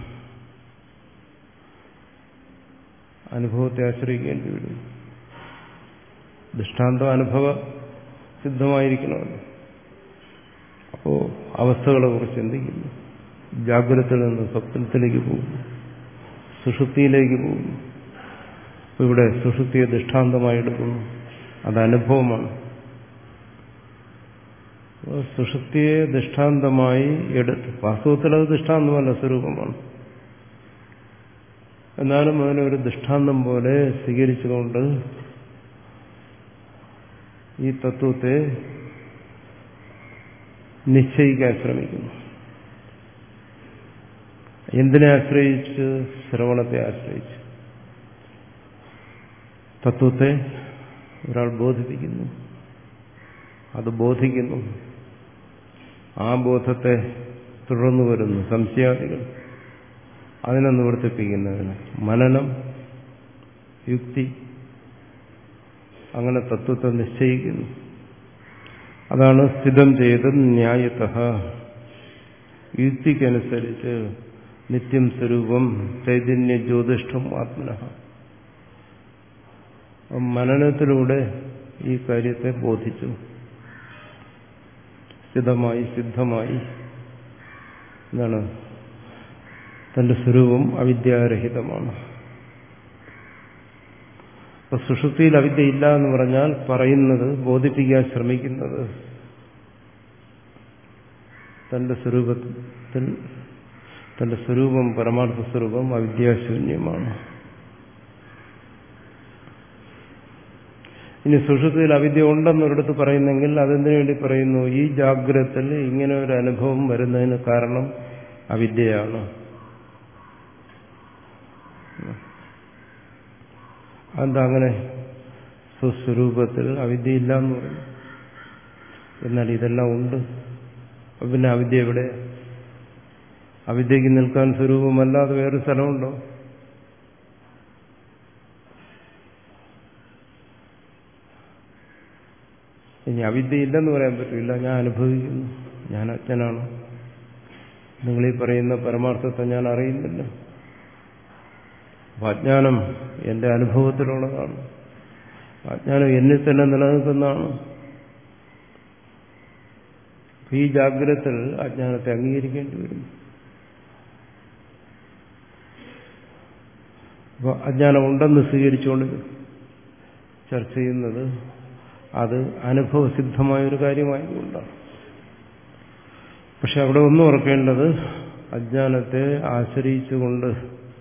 അനുഭവത്തെ ആശ്രയിക്കേണ്ടി വരും. ദൃഷ്ടാന്തം അനുഭവ സിദ്ധമായിരിക്കണമല്ലോ. അപ്പോ അവസ്ഥകളെ കുറിച്ച് ചിന്തിക്കുന്നു. ജാഗ്രതയിൽ നിന്ന് സ്വപ്നത്തിലേക്ക് പോകുന്നു, സുഷുപ്തിയിലേക്ക് പോകുന്നു. ഇവിടെ സുഷുപ്തിയെ ദൃഷ്ടാന്തമായി എടുക്കുന്നു. അത് അനുഭവമാണ്. സുഷുപ്തിയെ ദൃഷ്ടാന്തമായി എടുത്ത്, വാസ്തവത്തിൽ അത് ദൃഷ്ടാന്തമല്ല, സ്വരൂപമാണ്. എന്നാലും അതിനൊരു ദൃഷ്ടാന്തം പോലെ സ്വീകരിച്ചുകൊണ്ട് ഈ തത്വത്തെ നിശ്ചയിക്കാൻ ശ്രമിക്കുന്നു. എന്തിനെ ആശ്രയിച്ച്? ശ്രവണത്തെ ആശ്രയിച്ച് തത്വത്തെ ഒരാൾ ബോധിപ്പിക്കുന്നു, അത് ബോധിക്കുന്നു. ആ ബോധത്തെ തുടർന്നു വരുന്നു സംശയാദികൾ. അതിനെ നിവർത്തിപ്പിക്കുന്നതിന് മനനം, യുക്തി, അങ്ങനെ തത്വത്തെ നിശ്ചയിക്കുന്നു. അതാണ് സ്ഥിതം ചെയ്ത് ന്യായതഃ യുക്തിക്കനുസരിച്ച് നിത്യം സ്വരൂപം ചൈതന്യ ജ്യോതിഷ്ഠം ആത്മനഃ. മനനത്തിലൂടെ ഈ കാര്യത്തെ ബോധിച്ചു, സ്ഥിതമായി സിദ്ധമായി. എന്താണ്? തന്റെ സ്വരൂപം അവിദ്യാരഹിതമാണ്. അപ്പൊ സുഷുപ്തിയിൽ അവിദ്യ ഇല്ല എന്ന് പറഞ്ഞാൽ പറയുന്നത്, ബോധിപ്പിക്കാൻ ശ്രമിക്കുന്നത് തന്റെ സ്വരൂപത്തിൽ തന്റെ സ്വരൂപം പരമാർത്ഥ സ്വരൂപം അവിദ്യാശൂന്യമാണ്. ഇനി സുഷുപ്തിയിൽ അവിദ്യ ഉണ്ടെന്നൊരിടത്ത് പറയുന്നെങ്കിൽ അതെന്തിനു വേണ്ടി പറയുന്നു? ഈ ജാഗ്രതത്തിൽ ഇങ്ങനെ ഒരു അനുഭവം വരുന്നതിന് കാരണം അവിദ്യയാണ്. അതെന്താ അങ്ങനെ? സ്വസ്വരൂപത്തിൽ അവിദ്യയില്ല എന്ന് പറയും. എന്നാൽ ഇതെല്ലാം ഉണ്ട്. പിന്നെ അവിദ്യ എവിടെ? അവിദ്യക്ക് നിൽക്കാൻ സ്വരൂപമല്ലാതെ വേറൊരു സ്ഥലമുണ്ടോ? ഇനി അവിദ്യ ഇല്ലെന്ന് പറയാൻ പറ്റില്ല. ഞാൻ അനുഭവിക്കുന്നു, ഞാൻ അജ്ഞനാണ്, നിങ്ങളീ പറയുന്ന പരമാർത്ഥത്തെ ഞാൻ അറിയുന്നില്ല. അജ്ഞാനം എന്റെ അനുഭവത്തിലുള്ളതാണ്. അജ്ഞാനം എന്നിൽ തന്നെ നിലനിൽക്കുന്നതാണ്. ഈ ജാഗ്രതത്തിൽ അജ്ഞാനത്തെ അംഗീകരിക്കേണ്ടി വരും. അപ്പോൾ അജ്ഞാനം ഉണ്ടെന്ന് സ്വീകരിച്ചുകൊണ്ട് ചർച്ച ചെയ്യുന്നത് അത് അനുഭവസിദ്ധമായൊരു കാര്യമായതുകൊണ്ടാണ്. പക്ഷെ അവിടെ ഒന്നും ഓർക്കേണ്ടത്, അജ്ഞാനത്തെ ആശ്രയിച്ചുകൊണ്ട്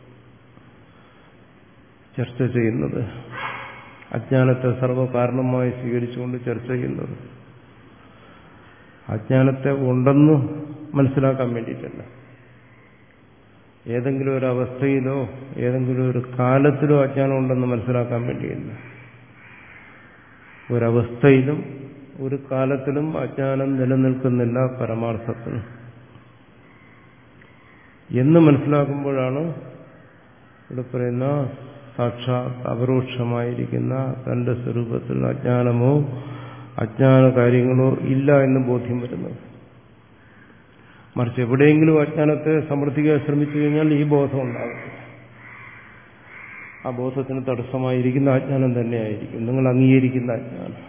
ചർച്ച ചെയ്യുന്നത്, അജ്ഞാനത്തെ സർവ്വകാരണമായി സ്വീകരിച്ചുകൊണ്ട് ചർച്ച ചെയ്യുന്നത് അജ്ഞാനത്തെ ഉണ്ടെന്ന് മനസ്സിലാക്കാൻ വേണ്ടിയിട്ടല്ല. ഏതെങ്കിലും ഒരു അവസ്ഥയിലോ ഏതെങ്കിലും ഒരു കാലത്തിലോ അജ്ഞാനം ഉണ്ടെന്ന് മനസ്സിലാക്കാൻ വേണ്ടിയില്ല. ഒരവസ്ഥയിലും ഒരു കാലത്തിലും അജ്ഞാനം നിലനിൽക്കുന്നില്ല പരമാർത്ഥത്തിന് എന്ന് മനസ്സിലാക്കുമ്പോഴാണ് ഇവിടെ പറയുന്ന സാക്ഷാത് അപരോക്ഷമായിരിക്കുന്ന തന്റെ സ്വരൂപത്തിൽ അജ്ഞാനമോ അജ്ഞാന കാര്യങ്ങളോ ഇല്ല എന്ന് ബോധ്യം വരുന്നത്. മറിച്ച് എവിടെയെങ്കിലും അജ്ഞാനത്തെ സമർത്ഥിക്കാൻ ശ്രമിച്ചു കഴിഞ്ഞാൽ ഈ ബോധം ഉണ്ടാകും. ആ ബോധത്തിന് തടസ്സമായിരിക്കുന്ന അജ്ഞാനം തന്നെയായിരിക്കും നിങ്ങൾ അംഗീകരിക്കുന്ന അജ്ഞാനം.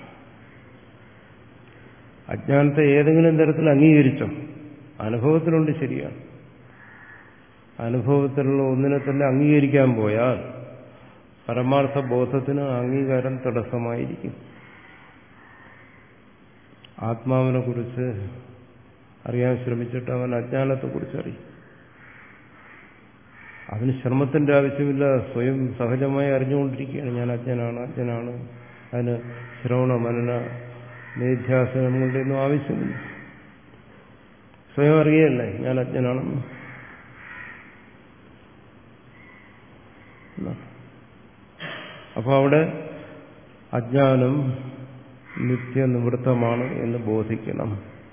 അജ്ഞാനത്തെ ഏതെങ്കിലും തരത്തിൽ അംഗീകരിച്ചോ? അനുഭവത്തിലുണ്ട്, ശരിയാണ്. അനുഭവത്തിലുള്ള ഒന്നിനെ തന്നെ അംഗീകരിക്കാൻ പോയാൽ പരമാർത്ഥ ബോധത്തിന് അംഗീകാരം തടസ്സമായിരിക്കും. ആത്മാവിനെ കുറിച്ച് അറിയാൻ ശ്രമിച്ചിട്ട് അവൻ അജ്ഞാനത്തെക്കുറിച്ച് അറിയും. അതിന് ശ്രമത്തിന്റെ ആവശ്യമില്ല, സ്വയം സഹജമായി അറിഞ്ഞുകൊണ്ടിരിക്കുകയാണ് ഞാൻ അജ്ഞനാണ് അജ്ഞനാണ്. അതിന് ശ്രവണ മനന നിധ്യാസനങ്ങളുടെ ഒന്നും ആവശ്യമില്ല. സ്വയം അറിയല്ലേ ഞാൻ അജ്ഞനാണെന്ന്. അപ്പോൾ അവിടെ അജ്ഞാനം നിത്യനിവൃത്തമാണ് എന്ന് ബോധിക്കണം.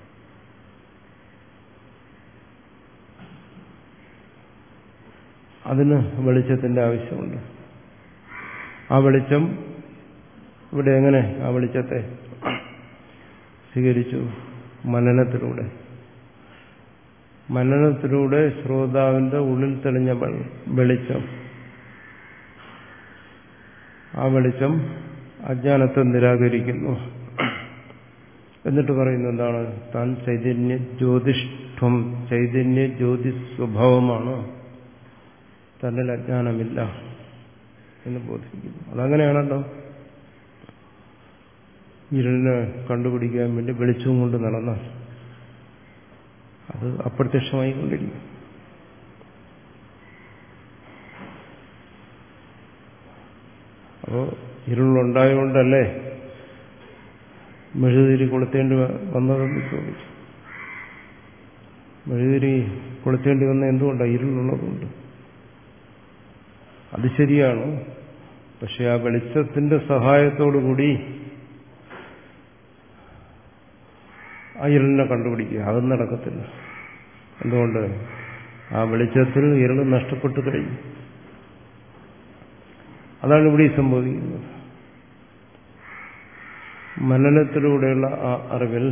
അതിന് വെളിച്ചത്തിന്റെ ആവശ്യമുണ്ട്. ആ വെളിച്ചം ഇവിടെ എങ്ങനെ ആ വെളിച്ചത്തെ സ്വീകരിച്ചു? മനനത്തിലൂടെ. മനനത്തിലൂടെ ശ്രോതാവിന്റെ ഉള്ളിൽ തെളിഞ്ഞ വെളിച്ചം, ആ വെളിച്ചം അജ്ഞാനത്തെ നിരാകരിക്കുന്നു. എന്നിട്ട് പറയുന്നത് എന്താണ്? താൻ ചൈതന്യ ജ്യോതിഷ്ഠം, ചൈതന്യ ജ്യോതി സ്വഭാവമാണ്, തന്നിൽ അജ്ഞാനമില്ല എന്ന് ബോധിപ്പിക്കുന്നു. അതങ്ങനെയാണല്ലോ. ഇരുളിനെ കണ്ടുപിടിക്കാൻ വേണ്ടി വെളിച്ചവും കൊണ്ട് നടന്നാൽ അത് അപ്രത്യക്ഷമായി കൊണ്ടിരിക്കും. അപ്പോ ഇരുളുണ്ടായതുകൊണ്ടല്ലേ മെഴുകുതിരി കൊളുത്തേണ്ടി വന്നതെന്ന് ചോദിച്ചു. മെഴുകുതിരി കൊളുത്തേണ്ടി വന്ന എന്തുകൊണ്ടാണ്? ഇരുളുള്ളതുകൊണ്ട്. അത് ശരിയാണ്. പക്ഷെ ആ വെളിച്ചത്തിന്റെ സഹായത്തോടുകൂടി ആ ഇരുളിനെ കണ്ടുപിടിക്കുക, അതും നടക്കത്തില്ല. എന്തുകൊണ്ട്? ആ വെളിച്ചത്തിൽ ഇരുൾ നഷ്ടപ്പെട്ടു കഴിഞ്ഞു. അതാണ് ഇവിടെ സംഭവിക്കുന്നത്. മനനത്തിലൂടെയുള്ള ആ അറിവിൽ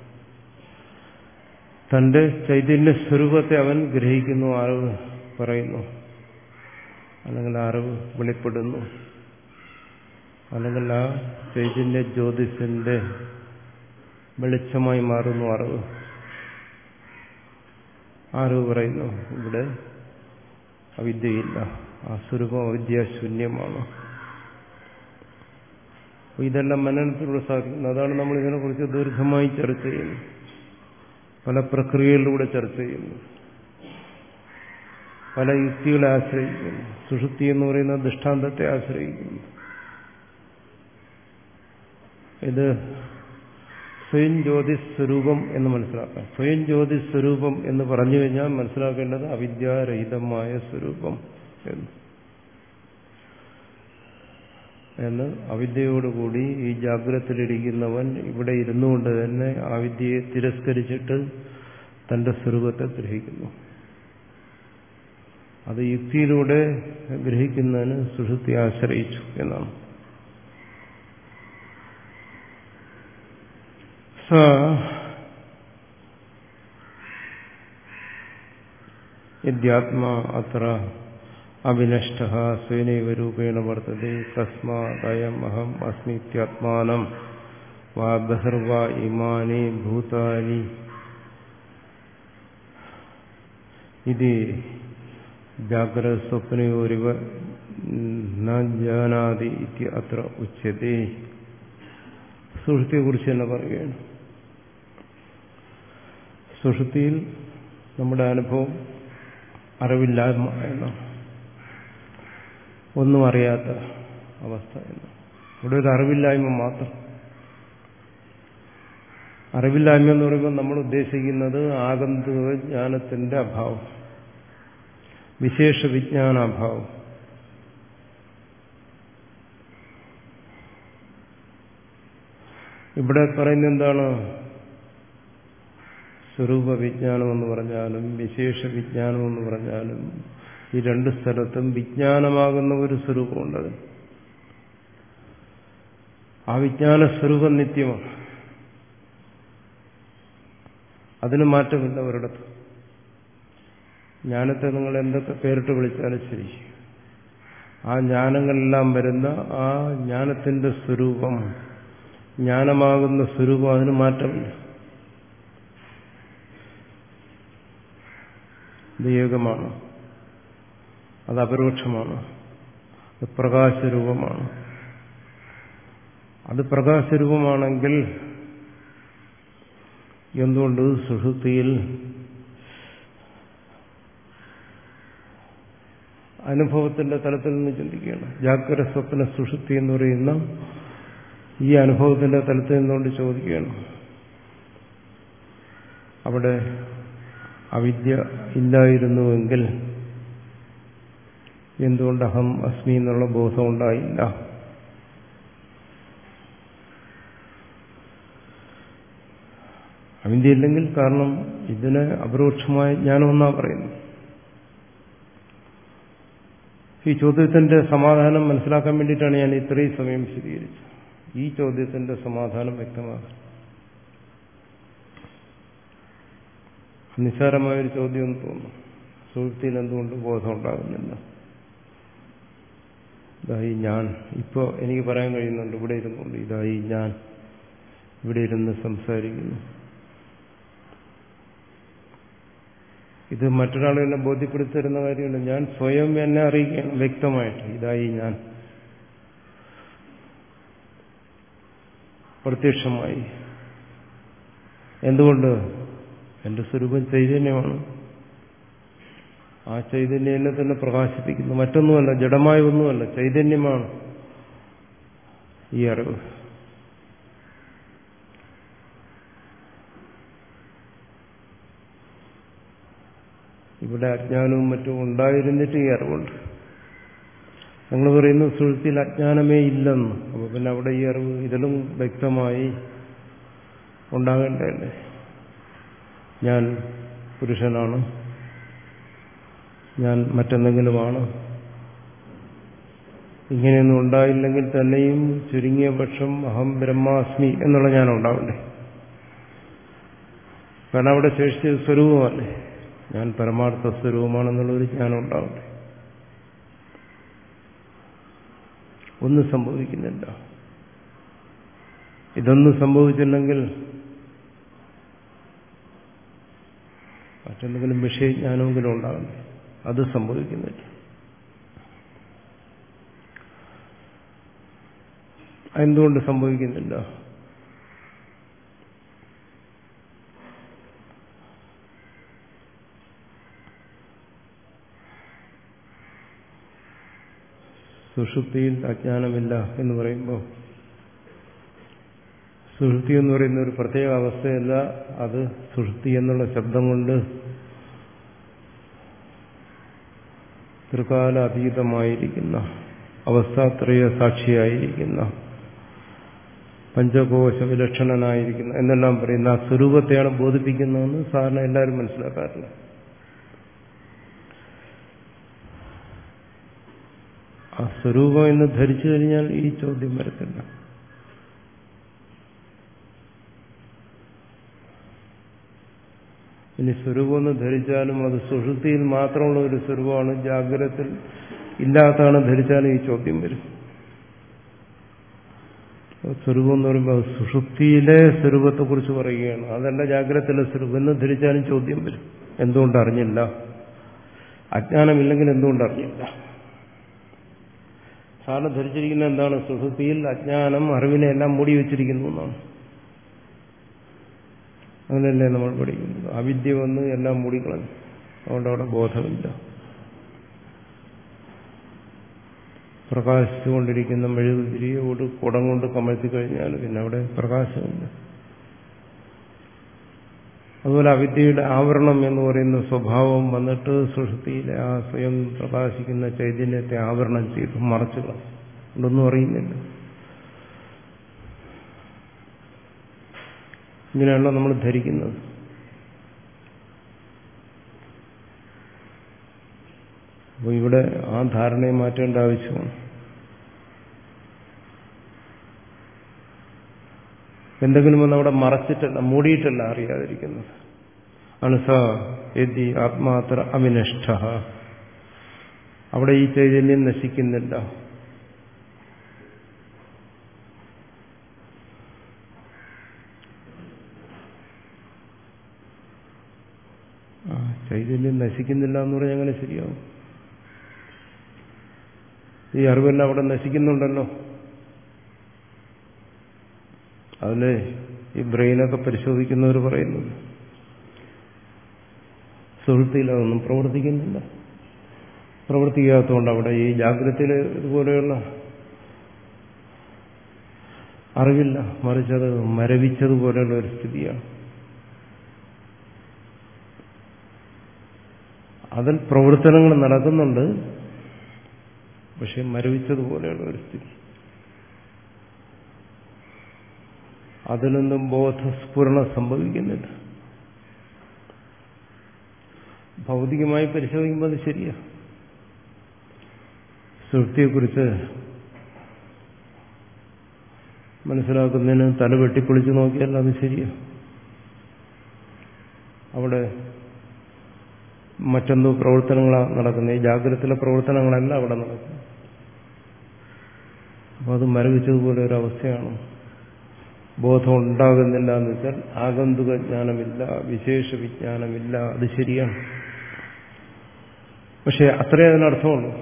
തന്റെ ചൈതന്യ സ്വരൂപത്തെ അവൻ ഗ്രഹിക്കുന്നു, അറിവ് പറയുന്നു, അല്ലെങ്കിൽ അറിവ് വെളിപ്പെടുന്നു, അല്ലെങ്കിൽ ആ ചൈതന്യ ജ്യോതിസിന്റെ വെളിച്ചമായി മാറുന്നു അറിവ്. അറിവ് പറയുന്നു ഇവിടെ അവിദ്യയില്ല, ആ സ്വരൂപം അവിദ്യാശൂന്യമാണ്. ഇതെല്ലാം മനനത്തിലൂടെ സാധിക്കുന്നു. അതാണ് നമ്മൾ ഇതിനെക്കുറിച്ച് ദീർഘമായി ചർച്ച ചെയ്യുന്നത്, പല പ്രക്രിയകളിലൂടെ ചർച്ച ചെയ്യുന്നു, പല യുക്തികളെ ആശ്രയിക്കുന്നു. സുഷുപ്തി എന്ന് പറയുന്ന ദൃഷ്ടാന്തത്തെ ആശ്രയിക്കുന്നു. ഇത് സ്വയം ജ്യോതിസ് സ്വരൂപം എന്ന് മനസ്സിലാക്കാം. സ്വയം ജ്യോതിസ് സ്വരൂപം എന്ന് പറഞ്ഞു കഴിഞ്ഞാൽ മനസ്സിലാക്കേണ്ടത് അവിദ്യാരഹിതമായ സ്വരൂപം എന്ന് എന്ന് അവിദ്യയോടുകൂടി ഈ ജാഗ്രതയിലിരിക്കുന്നവൻ ഇവിടെ ഇരുന്നുകൊണ്ട് തന്നെ ആ വിദ്യയെ തിരസ്കരിച്ചിട്ട് തന്റെ സ്വരൂപത്തെ ഗ്രഹിക്കുന്നു. അത് യുക്തിയിലൂടെ ഗ്രഹിക്കുന്നതിന് സുഷുപ്തി ആശ്രയിച്ചു എന്നാണ്. സ യദ്യാത്മാ അത്ര അവിനഷ്ടഃ സ്വനൈവ രൂപേണ വർത്തതേ തസ്മാദയം അഹം അസ്മീത്യാത്മാനം വാ ബഹിർവാ ഇമാനി ഭൂതാനി ഇതി ജാഗ്രത സ്വപ്നയോരിവ ന ജാനാതി ഇതി അത്ര ഉച്യതേ. സുഷുപ്തിയെക്കുറിച്ച് തന്നെ പറയുകയാണ്. സുഷുപ്തിയിൽ നമ്മുടെ അനുഭവം അറിവില്ലായ്മ എന്നാണ്, ഒന്നും അറിയാത്ത അവസ്ഥ എന്ന്. ഇവിടെ ഒരു അറിവില്ലായ്മ മാത്രം. അറിവില്ലായ്മ എന്ന് പറയുമ്പോൾ നമ്മൾ ഉദ്ദേശിക്കുന്നത് ആഗന്തുക ജ്ഞാനത്തിന്റെ അഭാവം, വിശേഷ വിജ്ഞാനാഭാവം. ഇവിടെ പറയുന്നത് എന്താണ്? സ്വരൂപ വിജ്ഞാനം എന്ന് പറഞ്ഞാലും വിശേഷ വിജ്ഞാനം എന്ന് പറഞ്ഞാലും ഈ രണ്ട് സ്ഥലത്തും വിജ്ഞാനമാകുന്ന ഒരു സ്വരൂപമുണ്ട്. ആ വിജ്ഞാന സ്വരൂപം നിത്യമാണ്, അതിന് മാറ്റമില്ല ഒരിടത്ത്. ജ്ഞാനത്തെ നിങ്ങൾ എന്തൊക്കെ പേരിട്ട് വിളിച്ചാലും ശരി, ആ ജ്ഞാനങ്ങളെല്ലാം വരുന്ന ആ ജ്ഞാനത്തിന്റെ സ്വരൂപം, ജ്ഞാനമാകുന്ന സ്വരൂപം, അതിന് മാറ്റമില്ല. ഇത് ഏകമാണ്, അത് അപരോക്ഷമാണ്, അത് പ്രകാശരൂപമാണ്. അത് പ്രകാശരൂപമാണെങ്കിൽ എന്തുകൊണ്ട് സുഷുപ്തിയിൽ അനുഭവത്തിന്റെ തലത്തിൽ നിന്ന് ചിന്തിക്കുകയാണ്. ജാഗ്രത സ്വപ്ന സുഷുപ്തി എന്ന് പറയുന്ന ഈ അനുഭവത്തിന്റെ തലത്തിൽ നിന്നുകൊണ്ട് ചോദിക്കുകയാണ്, അവിടെ അവിദ്യ ഇല്ലായിരുന്നുവെങ്കിൽ എന്തുകൊണ്ട് അഹം അസ്മി എന്നുള്ള ബോധം ഉണ്ടായില്ല? അവിദ്യ ഇല്ലെങ്കിൽ, കാരണം ഇതിന് അപരോക്ഷമായ ജ്ഞാനമെന്നാണ് പറയുന്നത്. ഈ ചോദ്യത്തിന്റെ സമാധാനം മനസ്സിലാക്കാൻ വേണ്ടിയിട്ടാണ് ഞാൻ ഇത്രയും സമയം വിശദീകരിച്ചത്. ഈ ചോദ്യത്തിന്റെ സമാധാനം വ്യക്തമാകാൻ. നിസ്സാരമായൊരു ചോദ്യം എന്ന് തോന്നുന്നു. സുഹൃത്തിയിൽ എന്തുകൊണ്ട് ബോധം ഉണ്ടാകുന്നില്ല? ഇതായി ഞാൻ, ഇപ്പോൾ എനിക്ക് പറയാൻ കഴിയുന്നുണ്ട് ഇവിടെ ഇരുന്നുകൊണ്ട്, ഇതായി ഞാൻ ഇവിടെ ഇരുന്ന് സംസാരിക്കുന്നു. ഇത് മറ്റൊരാൾ എന്നെ ബോധ്യപ്പെടുത്തി തരുന്ന കാര്യമല്ല, ഞാൻ സ്വയം എന്നെ അറിയിക്കുകയാണ് വ്യക്തമായിട്ട്. ഇതായി ഞാൻ പ്രത്യക്ഷമായി. എന്തുകൊണ്ട്? എന്റെ സ്വരൂപം ചൈതന്യമാണ്. ആ ചൈതന്യം എന്നെ തന്നെ പ്രകാശിപ്പിക്കുന്നു. മറ്റൊന്നുമല്ല, ജഡമായ ഒന്നുമല്ല, ചൈതന്യമാണ് ഈ അറിവ്. ഇവിടെ അജ്ഞാനവും മറ്റും ഉണ്ടായിരുന്നിട്ട് ഈ അറിവുണ്ട്. നിങ്ങൾ പറയുന്നു സുഷുപ്തിയിൽ അജ്ഞാനമേ ഇല്ലെന്ന്. അപ്പൊ പിന്നെ അവിടെ ഈ അറിവ് ഇതിലും വ്യക്തമായി ഉണ്ടാകേണ്ടതല്ലേ? ഞാൻ പുരുഷനാണ്, ഞാൻ മറ്റെന്തെങ്കിലുമാണ്. ഇങ്ങനെയൊന്നും ഉണ്ടായില്ലെങ്കിൽ തന്നെയും ചുരുങ്ങിയ പക്ഷം അഹം ബ്രഹ്മാസ്മി എന്നുള്ള ഞാൻ ഉണ്ടാവണ്ടേ? കാരണം അവിടെ ശേഷിച്ച സ്വരൂപമല്ലേ, ഞാൻ പരമാർത്ഥ സ്വരൂപമാണെന്നുള്ളൊരു ജ്ഞാനം ഉണ്ടാവണ്ടേ? ഒന്നും സംഭവിക്കുന്നില്ല. ഇതൊന്നും സംഭവിച്ചില്ലെങ്കിൽ മറ്റെന്തെങ്കിലും വിഷയജ്ഞാനമെങ്കിലും ഉണ്ടാകണ്ടേ? അത് സംഭവിക്കുന്നില്ല. എന്തുകൊണ്ട് സംഭവിക്കുന്നില്ല? സുഷുപ്തിയിൽ അജ്ഞാനമില്ല എന്ന് പറയുമ്പോൾ സുഷുപ്തി എന്ന് പറയുന്ന ഒരു പ്രത്യേക അവസ്ഥയല്ല. അത് സുഷുപ്തി എന്നുള്ള ശബ്ദം കൊണ്ട് ത്രികാല അതീതമായിരിക്കുന്ന അവസ്ഥാത്രയ സാക്ഷിയായിരിക്കുന്ന പഞ്ചകോശ വിലക്ഷണനായിരിക്കുന്ന എന്നെല്ലാം പറയുന്ന ആ സ്വരൂപത്തെയാണ് ബോധിപ്പിക്കുന്നതെന്ന് സാധാരണ എല്ലാവരും മനസ്സിലാക്കാറില്ല. ആ സ്വരൂപം എന്ന് ധരിച്ചു കഴിഞ്ഞാൽ ഈ ചോദ്യം വരത്തില്ല. ഇനി സ്വരൂപം എന്ന് ധരിച്ചാലും അത് സുഷുപ്തിയിൽ മാത്രമുള്ള ഒരു സ്വരൂപമാണ്, ജാഗ്രതത്തിൽ ഇല്ലാത്തതാണ് ധരിച്ചാലും ഈ ചോദ്യം വരും. സ്വരൂപം എന്ന് പറയുമ്പോൾ അത് സുഷുപ്തിയിലെ സ്വരൂപത്തെക്കുറിച്ച് പറയുകയാണ്, അതല്ല ജാഗ്രതത്തിലെ സ്വരൂപം എന്ന് ധരിച്ചാലും ചോദ്യം വരും. എന്തുകൊണ്ട് അറിഞ്ഞില്ല? അജ്ഞാനമില്ലെങ്കിൽ എന്തുകൊണ്ട് അറിഞ്ഞില്ല? സാധാരണ ധരിച്ചിരിക്കുന്ന എന്താണ്? സുഷുപ്തിയിൽ അജ്ഞാനം അറിവിനെ എല്ലാം മൂടി വെച്ചിരിക്കുന്നു എന്നാണ്. അങ്ങനെയല്ലേ നമ്മൾ പഠിക്കുന്നത്? അവിദ്യ വന്ന് എല്ലാം മൂടിക്കളഞ്ഞു, അതുകൊണ്ട് അവിടെ ബോധമില്ല. പ്രകാശിച്ചുകൊണ്ടിരിക്കുന്ന മെഴുകുതിരിയെ ഒരു കുടം കൊണ്ട് കമഴ്ത്തി കഴിഞ്ഞാൽ പിന്നെ അവിടെ പ്രകാശമില്ല. അതുപോലെ അവിദ്യയുടെ ആവരണം എന്ന് പറയുന്ന സ്വഭാവം വന്നിട്ട് സുഷുപ്തിയിലെ ആ സ്വയം പ്രകാശിക്കുന്ന ചൈതന്യത്തെ ആവരണം ചെയ്തു മറച്ചു കളഞ്ഞു, ഒന്നും അറിയുന്നില്ല. ഇങ്ങനെയാണല്ലോ നമ്മൾ ധരിക്കുന്നത്. അപ്പോൾ ഇവിടെ ആ ധാരണയെ മാറ്റേണ്ട ആവശ്യമാണ്. എന്തെങ്കിലും ഒന്ന് അവിടെ മറച്ചിട്ടല്ല, മൂടിയിട്ടല്ല അറിയാതിരിക്കുന്നത്. അനുസ യദി ആത്മാത്ര അവിനഷ്ട, അവിടെ ഈ ചൈതന്യം നശിക്കുന്നില്ല. ചൈതന്യം നശിക്കുന്നില്ല എന്ന് പറഞ്ഞാൽ എങ്ങനെ ശരിയാവും? ഈ അറിവെല്ലാം അവിടെ നശിക്കുന്നുണ്ടല്ലോ. അതിലെ ഈ ബ്രെയിനൊക്കെ പരിശോധിക്കുന്നവർ പറയുന്നത് സുഹൃത്തിയിൽ അതൊന്നും പ്രവർത്തിക്കുന്നില്ല. പ്രവർത്തിക്കാത്തതുകൊണ്ട് അവിടെ ഈ ജാഗ്രതയിൽ ഇതുപോലെയുള്ള അറിവില്ല, മറിച്ചത് മരവിച്ചതുപോലെയുള്ള ഒരു സ്ഥിതിയാണ്. അതിൽ പ്രവർത്തനങ്ങൾ നടക്കുന്നുണ്ട്, പക്ഷെ മരവിച്ചതുപോലെയുള്ള ഒരു സ്ഥിതി. അതിലൊന്നും ബോധസ്ഫുരണം സംഭവിക്കുന്നില്ല. ഭൗതികമായി പരിശോധിക്കുമ്പോൾ അത് ശരിയാ. സുഷുപ്തിയെക്കുറിച്ച് മനസ്സിലാക്കുന്നതിന് തല വെട്ടിപ്പൊളിച്ച് നോക്കിയാൽ അത് ശരിയാ. അവിടെ മറ്റെന്തോ പ്രവർത്തനങ്ങളാണ് നടക്കുന്നത്. ഈ ജാഗ്രതത്തിലെ പ്രവർത്തനങ്ങളല്ല അവിടെ നടക്കുന്നത്. അപ്പോൾ അത് മരവിച്ചതുപോലെ ഒരു അവസ്ഥയാണ്. ബോധം ഉണ്ടാകുന്നില്ല എന്ന് വെച്ചാൽ ആഗന്തുക ജ്ഞാനമില്ല, വിശേഷ വിജ്ഞാനമില്ല. അത് ശരിയാണ്, പക്ഷെ അത്രേ അതിനർത്ഥമുള്ളൂ.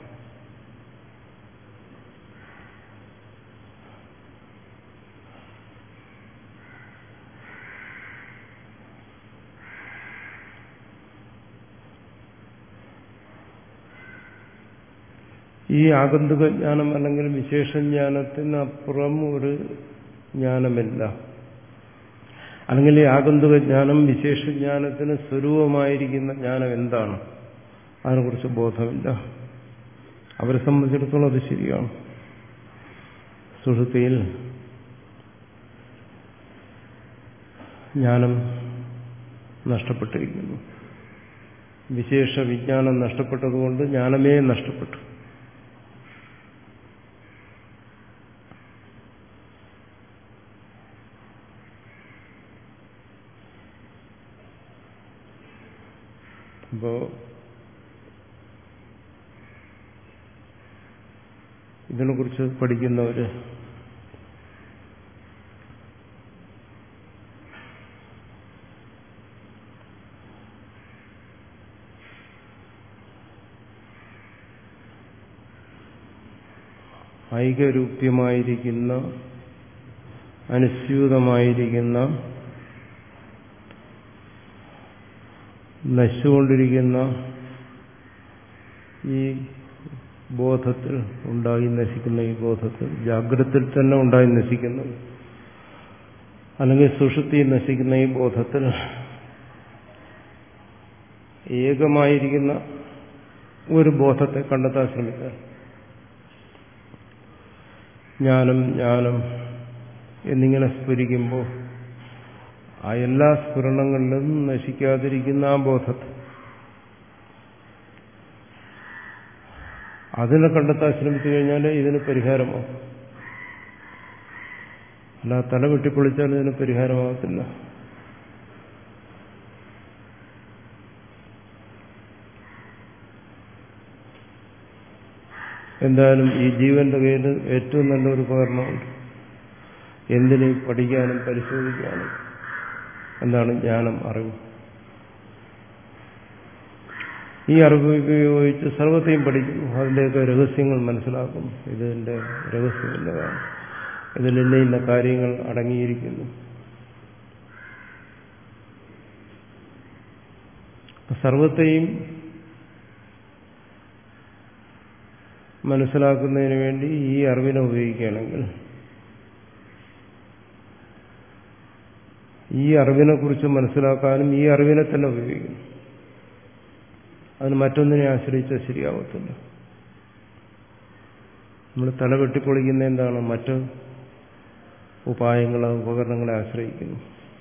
ഈ ആഗന്തുക ജ്ഞാനം അല്ലെങ്കിൽ വിശേഷജ്ഞാനത്തിനപ്പുറം ഒരു ജ്ഞാനമില്ല. അല്ലെങ്കിൽ ഈ ആഗന്തുക ജ്ഞാനം വിശേഷജ്ഞാനത്തിന് സ്വരൂപമായിരിക്കുന്ന ജ്ഞാനം എന്താണ്, അതിനെക്കുറിച്ച് ബോധമില്ല. അവരെ സംബന്ധിച്ചിടത്തോളം അത് ശരിയാണ്. സുഷുപ്തിയിൽ ജ്ഞാനം നഷ്ടപ്പെട്ടിരിക്കുന്നു. വിശേഷ വിജ്ഞാനം നഷ്ടപ്പെട്ടതുകൊണ്ട് ജ്ഞാനമേ നഷ്ടപ്പെട്ടു. അപ്പോ ഇതിനെക്കുറിച്ച് പഠിക്കുന്നവര് ഐകരൂപ്യമായിരിക്കുന്ന അനുസ്യൂതമായിരിക്കുന്ന നശിച്ചുകൊണ്ടിരിക്കുന്ന ഈ ബോധത്തിൽ ഉണ്ടായി നശിക്കുന്ന ഈ ബോധത്തിൽ ജാഗ്രതയിൽ തന്നെ ഉണ്ടായി നശിക്കുന്നത് അല്ലെങ്കിൽ സുഷുപ്തിയിൽ നശിക്കുന്ന ഈ ബോധത്തിൽ ഏകമായിരിക്കുന്ന ഒരു ബോധത്തെ കണ്ടെത്താൻ ശ്രമിക്കുക. ജ്ഞാനം ജ്ഞാനം എന്നിങ്ങനെ സ്ഫുരിക്കുമ്പോൾ ആ എല്ലാ സ്ഫുരണങ്ങളിലും നശിക്കാതിരിക്കുന്ന ആ ബോധത്തെ അതിനെ കണ്ടെത്താൻ ശ്രമിച്ചു കഴിഞ്ഞാൽ ഇതിന് പരിഹാരമാകും. അല്ല തല വെട്ടിപ്പൊളിച്ചാൽ ഇതിന് പരിഹാരമാകത്തില്ല. എന്തായാലും ഈ ജീവന്റെ കയ്യിൽ ഏറ്റവും നല്ലൊരു ഉപകരണമുണ്ട്. എന്തിന് പഠിക്കാനും പരിശോധിക്കാനും. എന്താണ് ജ്ഞാനം, അറിവ്. ഈ അറിവ് ഉപയോഗിച്ച് സർവത്തെയും പഠിക്കുന്നു. അതിൻ്റെയൊക്കെ രഹസ്യങ്ങൾ മനസ്സിലാക്കും. ഇതിൻ്റെ രഹസ്യമില്ലതാണ്, ഇതിൽ ഇന്ന ഇന്ന കാര്യങ്ങൾ അടങ്ങിയിരിക്കുന്നു. സർവത്തെയും മനസ്സിലാക്കുന്നതിന് വേണ്ടി ഈ അറിവിനെ ഉപയോഗിക്കുകയാണെങ്കിൽ ഈ അറിവിനെ കുറിച്ച് മനസ്സിലാക്കാനും ഈ അറിവിനെ തന്നെ ഉപയോഗിക്കുന്നു. അതിന് മറ്റൊന്നിനെ ആശ്രയിച്ചാൽ ശരിയാവത്തില്ല. നമ്മൾ തല വെട്ടിപ്പൊളിക്കുന്ന എന്താണ്? മറ്റ് ഉപായങ്ങളെ ഉപകരണങ്ങളെ ആശ്രയിക്കുന്നു.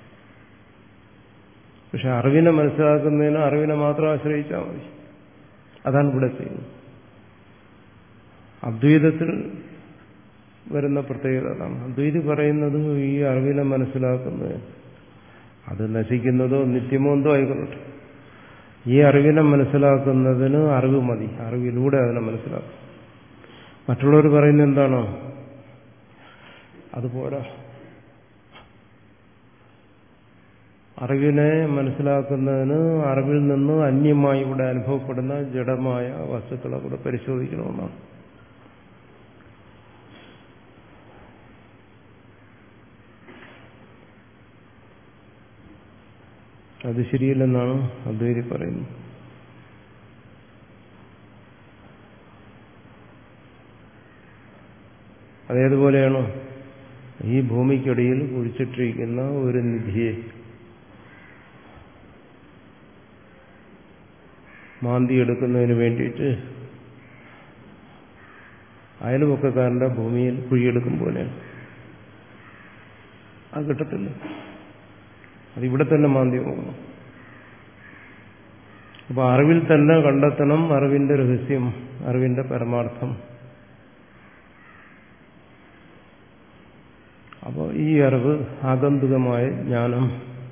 പക്ഷെ അറിവിനെ മനസ്സിലാക്കുന്നതിന് അറിവിനെ മാത്രം ആശ്രയിച്ചാൽ മതി. അതാണ് ഇവിടെ ചെയ്യുന്നത്. അദ്വൈതത്തിൽ വരുന്ന പ്രത്യേകത അതാണ്. അദ്വൈതി പറയുന്നത് ഈ അറിവിനെ മനസ്സിലാക്കുന്നത് അത് നശിക്കുന്നതോ നിത്യമോ എന്തോ ആയിക്കൊള്ളട്ടെ, ഈ അറിവിനെ മനസ്സിലാക്കുന്നതിന് അറിവ് മതി. അറിവിലൂടെ അതിനെ മനസ്സിലാക്കും. മറ്റുള്ളവർ പറയുന്നത് എന്താണോ അതുപോരാ. അറിവിനെ മനസ്സിലാക്കുന്നതിന് അറിവിൽ നിന്ന് അന്യമായി ഇവിടെ അനുഭവപ്പെടുന്ന ജഡമായ വസ്തുക്കളെ കൂടെ പരിശോധിക്കണമെന്നാണ്. അത് ശരിയല്ലെന്നാണ് അദ്വൈതി പറയുന്നത്. അതേതുപോലെയാണോ ഈ ഭൂമിക്കടിയിൽ കുഴിച്ചിട്ടിരിക്കുന്ന ഒരു നിധിയെ മാന്തിയെടുക്കുന്നതിന് വേണ്ടിയിട്ട് അയൽപക്കക്കാരന്റെ ഭൂമിയിൽ കുഴിയെടുക്കും പോലെയാണ്. അത് കിട്ടത്തില്ല. അതിവിടെ തന്നെ മാന്തി പോകണം. അപ്പൊ അറിവിൽ തന്നെ കണ്ടെത്തണം അറിവിന്റെ രഹസ്യം, അറിവിന്റെ പരമാർത്ഥം. അപ്പോൾ ഈ അറിവ് ആഗന്തുകമായ ജ്ഞാനം,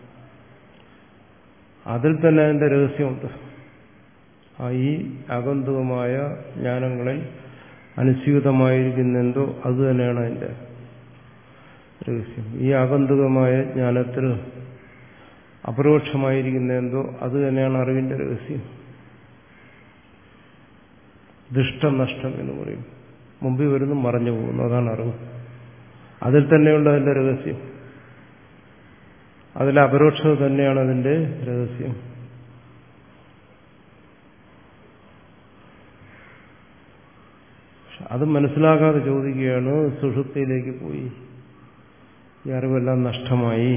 അതിൽ തന്നെ അതിന്റെ രഹസ്യമുണ്ട്. ആ ഈ ആഗന്തുകമായ ജ്ഞാനങ്ങളിൽ അനുസ്യൂതമായിരിക്കുന്നെന്തോ അത് തന്നെയാണ് അതിന്റെ രഹസ്യം. ഈ ആഗന്തുകമായ ജ്ഞാനത്തിൽ അപരോക്ഷമായിരിക്കുന്നെന്തോ അത് തന്നെയാണ് അറിവിന്റെ രഹസ്യം. ദുഷ്ടം നഷ്ടം എന്ന് പറയും. മുമ്പിൽ വരുന്നു മറഞ്ഞു പോകുന്നു, അതാണ് അറിവ്. അതിൽ തന്നെയുണ്ട് അതിന്റെ രഹസ്യം. അതിലെ അപരോക്ഷത തന്നെയാണ് അതിന്റെ രഹസ്യം. അത് മനസ്സിലാക്കാതെ ചോദിക്കുകയാണ്, സുഷുപ്തിയിലേക്ക് പോയി ഈ അറിവെല്ലാം നഷ്ടമായി,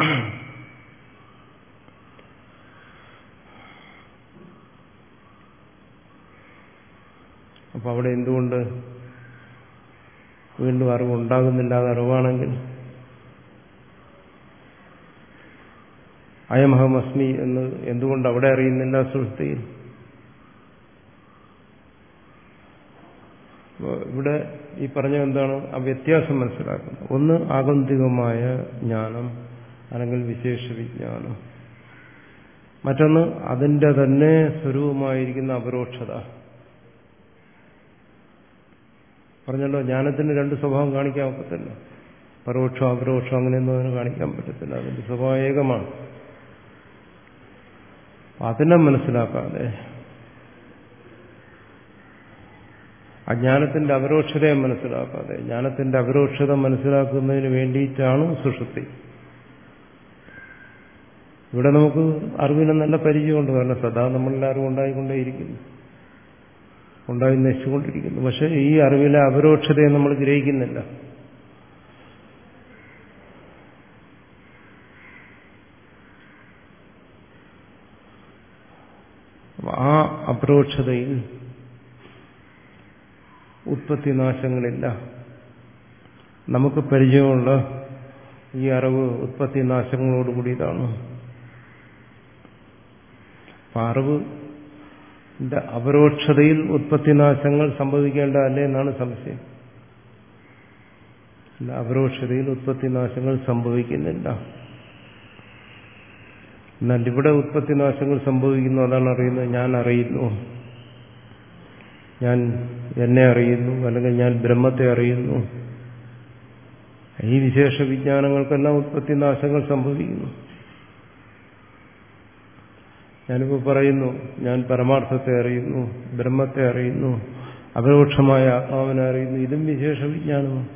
അപ്പൊ അവിടെ എന്തുകൊണ്ട് വീണ്ടും അറിവുണ്ടാകുന്നില്ല? അത് അറിവാണെങ്കിൽ അയമഹമസ്മി എന്ന് എന്തുകൊണ്ട് അവിടെ അറിയുന്നില്ല സുഷുപ്തിയിൽ? ഇവിടെ ഈ പറഞ്ഞ എന്താണ് ആ വ്യത്യാസം മനസ്സിലാക്കുന്നത്? ഒന്ന് ആഗന്തികമായ ജ്ഞാനം അല്ലെങ്കിൽ വിശേഷ വിജ്ഞാനം, മറ്റൊന്ന് അതിൻ്റെ തന്നെ സ്വരൂപമായിരിക്കുന്ന അപരോക്ഷത. പറഞ്ഞല്ലോ, ജ്ഞാനത്തിന് രണ്ട് സ്വഭാവം കാണിക്കാൻ ഒക്കത്തില്ല. പരോക്ഷം അപരോക്ഷം അങ്ങനെയൊന്നും അതിന് കാണിക്കാൻ പറ്റത്തില്ല. അതിന്റെ സ്വഭാവം ഏകമാണ്. അതിനെ മനസ്സിലാക്കാതെ അജ്ഞാനത്തിന്റെ അപരോക്ഷതയെ മനസ്സിലാക്കാതെ ജ്ഞാനത്തിന്റെ അപരോക്ഷത മനസ്സിലാക്കുന്നതിന് വേണ്ടിയിട്ടാണ് സുഷുപ്തി. ഇവിടെ നമുക്ക് അറിവിന് നല്ല പരിചയമുണ്ട്. കാരണം സദാ നമ്മളെല്ലാവരും ഉണ്ടായിക്കൊണ്ടേയിരിക്കുന്നു, ഉണ്ടായി നശിച്ചുകൊണ്ടിരിക്കുന്നു. പക്ഷെ ഈ അറിവിലെ അപരോക്ഷതയെ നമ്മൾ ഗ്രഹിക്കുന്നില്ല. ആ അപരോക്ഷതയിൽ ഉത്പത്തിനാശങ്ങളില്ല. നമുക്ക് പരിചയമുള്ള ഈ അറിവ് ഉത്പത്തിനാശങ്ങളോടുകൂടിയതാണ്. അറിവിന്റെ അപരോക്ഷതയിൽ ഉത്പത്തിനാശങ്ങൾ സംഭവിക്കേണ്ടതല്ലേ എന്നാണ് സംശയം. അപരോക്ഷതയിൽ ഉത്പത്തിനാശങ്ങൾ സംഭവിക്കുന്നില്ല. എന്നാൽ ഇവിടെ ഉത്പത്തിനാശങ്ങൾ സംഭവിക്കുന്നു. അതാണ് അറിയുന്നത്. ഞാൻ അറിയുന്നു, ഞാൻ എന്നെ അറിയുന്നു, അല്ലെങ്കിൽ ഞാൻ ബ്രഹ്മത്തെ അറിയുന്നു. ഈ വിശേഷ വിജ്ഞാനങ്ങൾക്കെല്ലാം ഉത്പത്തിനാശങ്ങൾ സംഭവിക്കുന്നു. ഞാനിപ്പോൾ പറയുന്നു, ഞാൻ പരമാർത്ഥത്തെ അറിയുന്നു, ബ്രഹ്മത്തെ അറിയുന്നു, അപരോക്ഷമായ ആത്മാവിനെ അറിയുന്നു. ഇതും വിശേഷ വിജ്ഞാനമാണ്.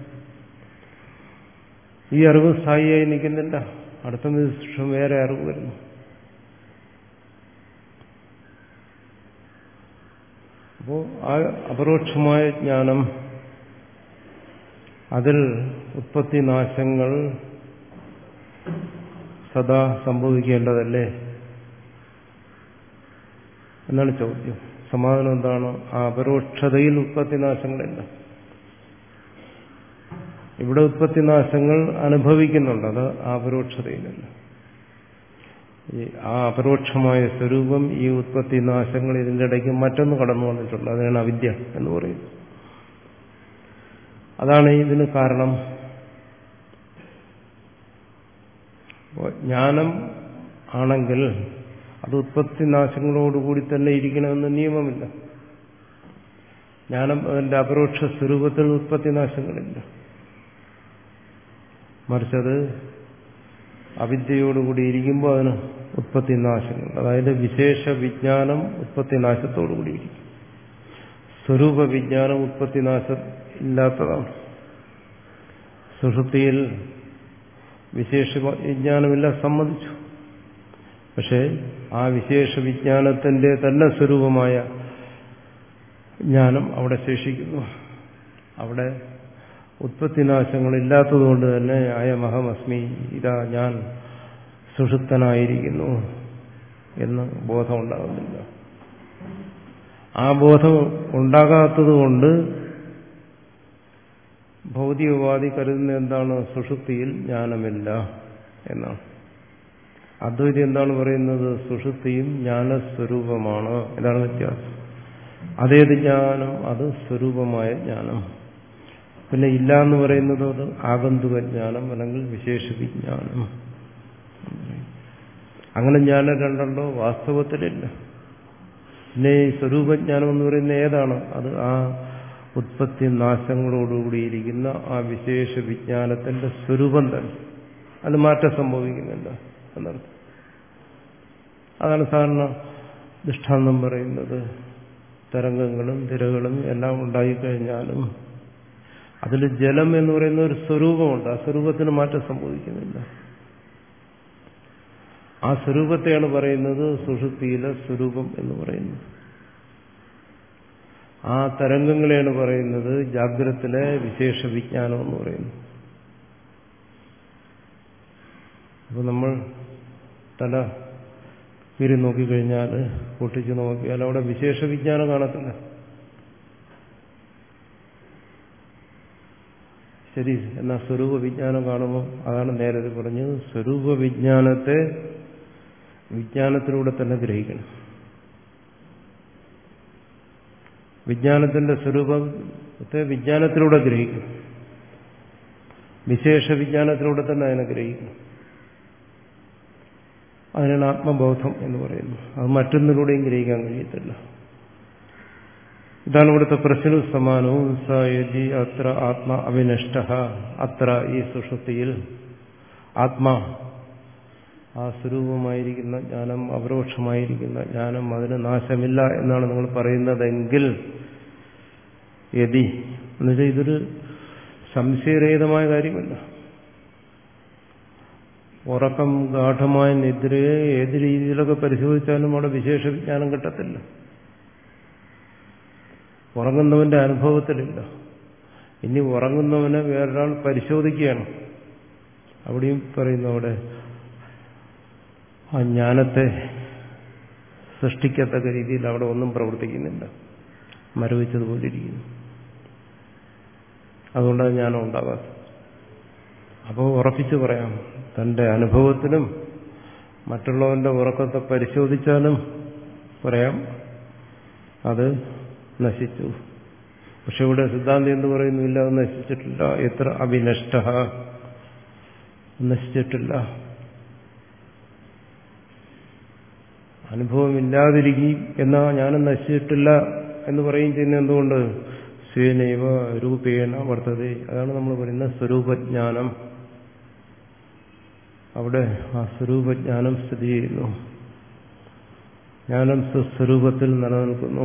ഈ അറിവ് സ്ഥായിയായി നിൽക്കുന്നില്ല. അടുത്ത നിമിഷം വേറെ അറിവ് വരുന്നു. അപ്പോൾ ആ അപരോക്ഷമായ ജ്ഞാനം, അതിൽ ഉത്പത്തിനാശങ്ങൾ സദാ സംഭവിക്കേണ്ടതല്ലേ എന്നാണ് ചോദ്യം. സമാധാനം എന്താണ്? ആ അപരോക്ഷതയിൽ ഉത്പത്തിനാശങ്ങളില്ല. ഇവിടെ ഉത്പത്തിനാശങ്ങൾ അനുഭവിക്കുന്നുണ്ട്. അത് ആ അപരോക്ഷതയിലല്ല. ആ അപരോക്ഷമായ സ്വരൂപം ഈ ഉത്പത്തിനാശങ്ങൾ ഇതിൻ്റെ ഇടയ്ക്ക് മറ്റൊന്ന് കടന്നു വന്നിട്ടുണ്ട്. അതിനാണ് അവിദ്യ എന്ന് പറയുന്നത്. അതാണ് ഇതിന് കാരണം. ജ്ഞാനം ആണെങ്കിൽ അത് ഉത്പത്തിനാശങ്ങളോടുകൂടി തന്നെ ഇരിക്കണമെന്ന് നിയമമില്ല. ജ്ഞാനം അതിന്റെ അപരോക്ഷ സ്വരൂപത്തിൽ ഉത്പത്തിനാശങ്ങളില്ല. മറിച്ചത് അവിദ്യയോടുകൂടി ഇരിക്കുമ്പോൾ അതിന് ഉത്പത്തിനാശങ്ങൾ, അതായത് വിശേഷ വിജ്ഞാനം ഉത്പത്തിനാശത്തോടുകൂടി ഇരിക്കും. സ്വരൂപ വിജ്ഞാനം ഉത്പത്തിനാശം ഇല്ലാത്തതാണ്. സുഷുപ്തിയിൽ വിശേഷ വിജ്ഞാനമില്ല, സമ്മതിച്ചു. പക്ഷേ ആ വിശേഷ വിജ്ഞാനത്തിന്റെ തന്നെ സ്വരൂപമായ ജ്ഞാനം അവിടെ ശേഷിക്കുന്നു. അവിടെ ഉത്പത്തിനാശങ്ങളില്ലാത്തതുകൊണ്ട് തന്നെ അയമഹമസ്മി, ഇതാ ഞാൻ സുഷുപ്തനായിരിക്കുന്നു എന്ന് ബോധം ഉണ്ടാകുന്നില്ല. ആ ബോധം ഉണ്ടാകാത്തതുകൊണ്ട് ഭൗതികവാദി കരുതുന്ന എന്താണ്? സുഷുപ്തിയിൽ ജ്ഞാനമില്ല എന്നാണ്. അദ്വൈതി എന്താണ് പറയുന്നത്? സുഷുപ്തിയും ജ്ഞാനസ്വരൂപമാണ്. ഇതാണ് വ്യത്യാസം. അതേത് ജ്ഞാനം? അത് സ്വരൂപമായ ജ്ഞാനം. പിന്നെ ഇല്ല എന്ന് പറയുന്നത് അത് ആഗന്തുക ജ്ഞാനം അല്ലെങ്കിൽ വിശേഷ വിജ്ഞാനം. അങ്ങനെ ജ്ഞാനം രണ്ടുണ്ടോ? വാസ്തവത്തിലില്ല. പിന്നെ ഈ സ്വരൂപജ്ഞാനം എന്ന് പറയുന്നത് ഏതാണ്? അത് ആ ഉത്പത്തി നാശങ്ങളോടുകൂടിയിരിക്കുന്ന ആ വിശേഷ വിജ്ഞാനത്തിന്റെ സ്വരൂപം തന്നെ. അത് മാറ്റം സംഭവിക്കുന്നില്ല എന്നർത്ഥം. അതാണ് സാധാരണ ദൃഷ്ടാന്തം പറയുന്നത്. തരംഗങ്ങളും തിരകളും എല്ലാം ഉണ്ടായിക്കഴിഞ്ഞാലും അതിൽ ജലം എന്ന് പറയുന്ന ഒരു സ്വരൂപമുണ്ട്. ആ സ്വരൂപത്തിന് മാറ്റം സംഭവിക്കുന്നില്ല. ആ സ്വരൂപത്തെയാണ് പറയുന്നത് സുഷുപ്തിയിലെ സ്വരൂപം എന്ന് പറയുന്നത്. ആ തരംഗങ്ങളെയാണ് പറയുന്നത് ജാഗ്രത്തിലെ വിശേഷ വിജ്ഞാനം എന്ന് പറയുന്നത്. അപ്പോൾ നമ്മൾ തല കീറി നോക്കിക്കഴിഞ്ഞാൽ, പൊട്ടിച്ച് നോക്കിയാൽ അവിടെ വിശേഷ വിജ്ഞാനം കാണത്തില്ല. ശരി, എന്നാൽ സ്വരൂപ വിജ്ഞാനം കാണുമ്പോൾ അതാണ് നേരത്തെ പറഞ്ഞത്. സ്വരൂപ വിജ്ഞാനത്തെ വിജ്ഞാനത്തിലൂടെ തന്നെ ഗ്രഹിക്കണം. വിജ്ഞാനത്തിന്റെ സ്വരൂപത്തെ വിജ്ഞാനത്തിലൂടെ ഗ്രഹിക്കും. വിശേഷ വിജ്ഞാനത്തിലൂടെ തന്നെ അതിനെ ഗ്രഹിക്കും. അതിനാണ് ആത്മബോധം എന്ന് പറയുന്നത്. അത് മറ്റൊന്നിലൂടെയും ഗ്രഹിക്കാൻ കഴിയത്തില്ല. ഇതാണ് ഇവിടുത്തെ പ്രശ്നവും സമാനവും. സയജി അത്ര ആത്മാ അവിനഷ്ട, അത്ര ഈ സുഷുപ്തിയിൽ ആത്മാ ആ സ്വരൂപമായിരിക്കുന്ന ജ്ഞാനം, അപരോക്ഷമായിരിക്കുന്ന ജ്ഞാനം, അതിന് നാശമില്ല എന്നാണ് നിങ്ങൾ പറയുന്നതെങ്കിൽ, യതി എന്നുവെച്ചാൽ ഇതൊരു സംശയരഹിതമായ കാര്യമല്ല. ഉറക്കം, ഗാഠമായ നിദ്രയെ ഏത് രീതിയിലൊക്കെ പരിശോധിച്ചാലും അവിടെ വിശേഷ വിജ്ഞാനം കിട്ടത്തില്ല. ഉറങ്ങുന്നവന്റെ അനുഭവത്തിലില്ല. ഇനി ഉറങ്ങുന്നവനെ വേറൊരാൾ പരിശോധിക്കുകയാണ്. അവിടെയും പറയുന്നു, അവിടെ ആ ജ്ഞാനത്തെ സൃഷ്ടിക്കത്തക്ക രീതിയിൽ അവിടെ ഒന്നും പ്രവർത്തിക്കുന്നില്ല, മരവിച്ചതുപോലെ ഇരിക്കുന്നു. അതുകൊണ്ടാണ് ജ്ഞാനം ഉണ്ടാകാത്തത്. അപ്പോൾ ഉറപ്പിച്ചു പറയാം, തന്റെ അനുഭവത്തിനും മറ്റുള്ളവന്റെ ഉറക്കത്തെ പരിശോധിച്ചാലും പറയാം അത് നശിച്ചു. പക്ഷെ ഇവിടെ സിദ്ധാന്തം എന്ന് പറയുന്നില്ല, അത് നശിച്ചിട്ടില്ല. എത്ര അഭിനഷ്ട, നശിച്ചിട്ടില്ല. അനുഭവമില്ലാതിരിക്കുകയും എന്നാ ഞാനും നശിച്ചിട്ടില്ല എന്ന് പറയുകയും ചെയ്യുന്നത് എന്തുകൊണ്ട്? സ്വേനൈവ രൂപേണ വർത്തത. അതാണ് നമ്മൾ പറയുന്നത് സ്വരൂപജ്ഞാനം. അവിടെ ആ സ്വരൂപജ്ഞാനം സ്ഥിതി ചെയ്യുന്നു. ജ്ഞാനം സ്വസ്വരൂപത്തിൽ നിലനിൽക്കുന്നു.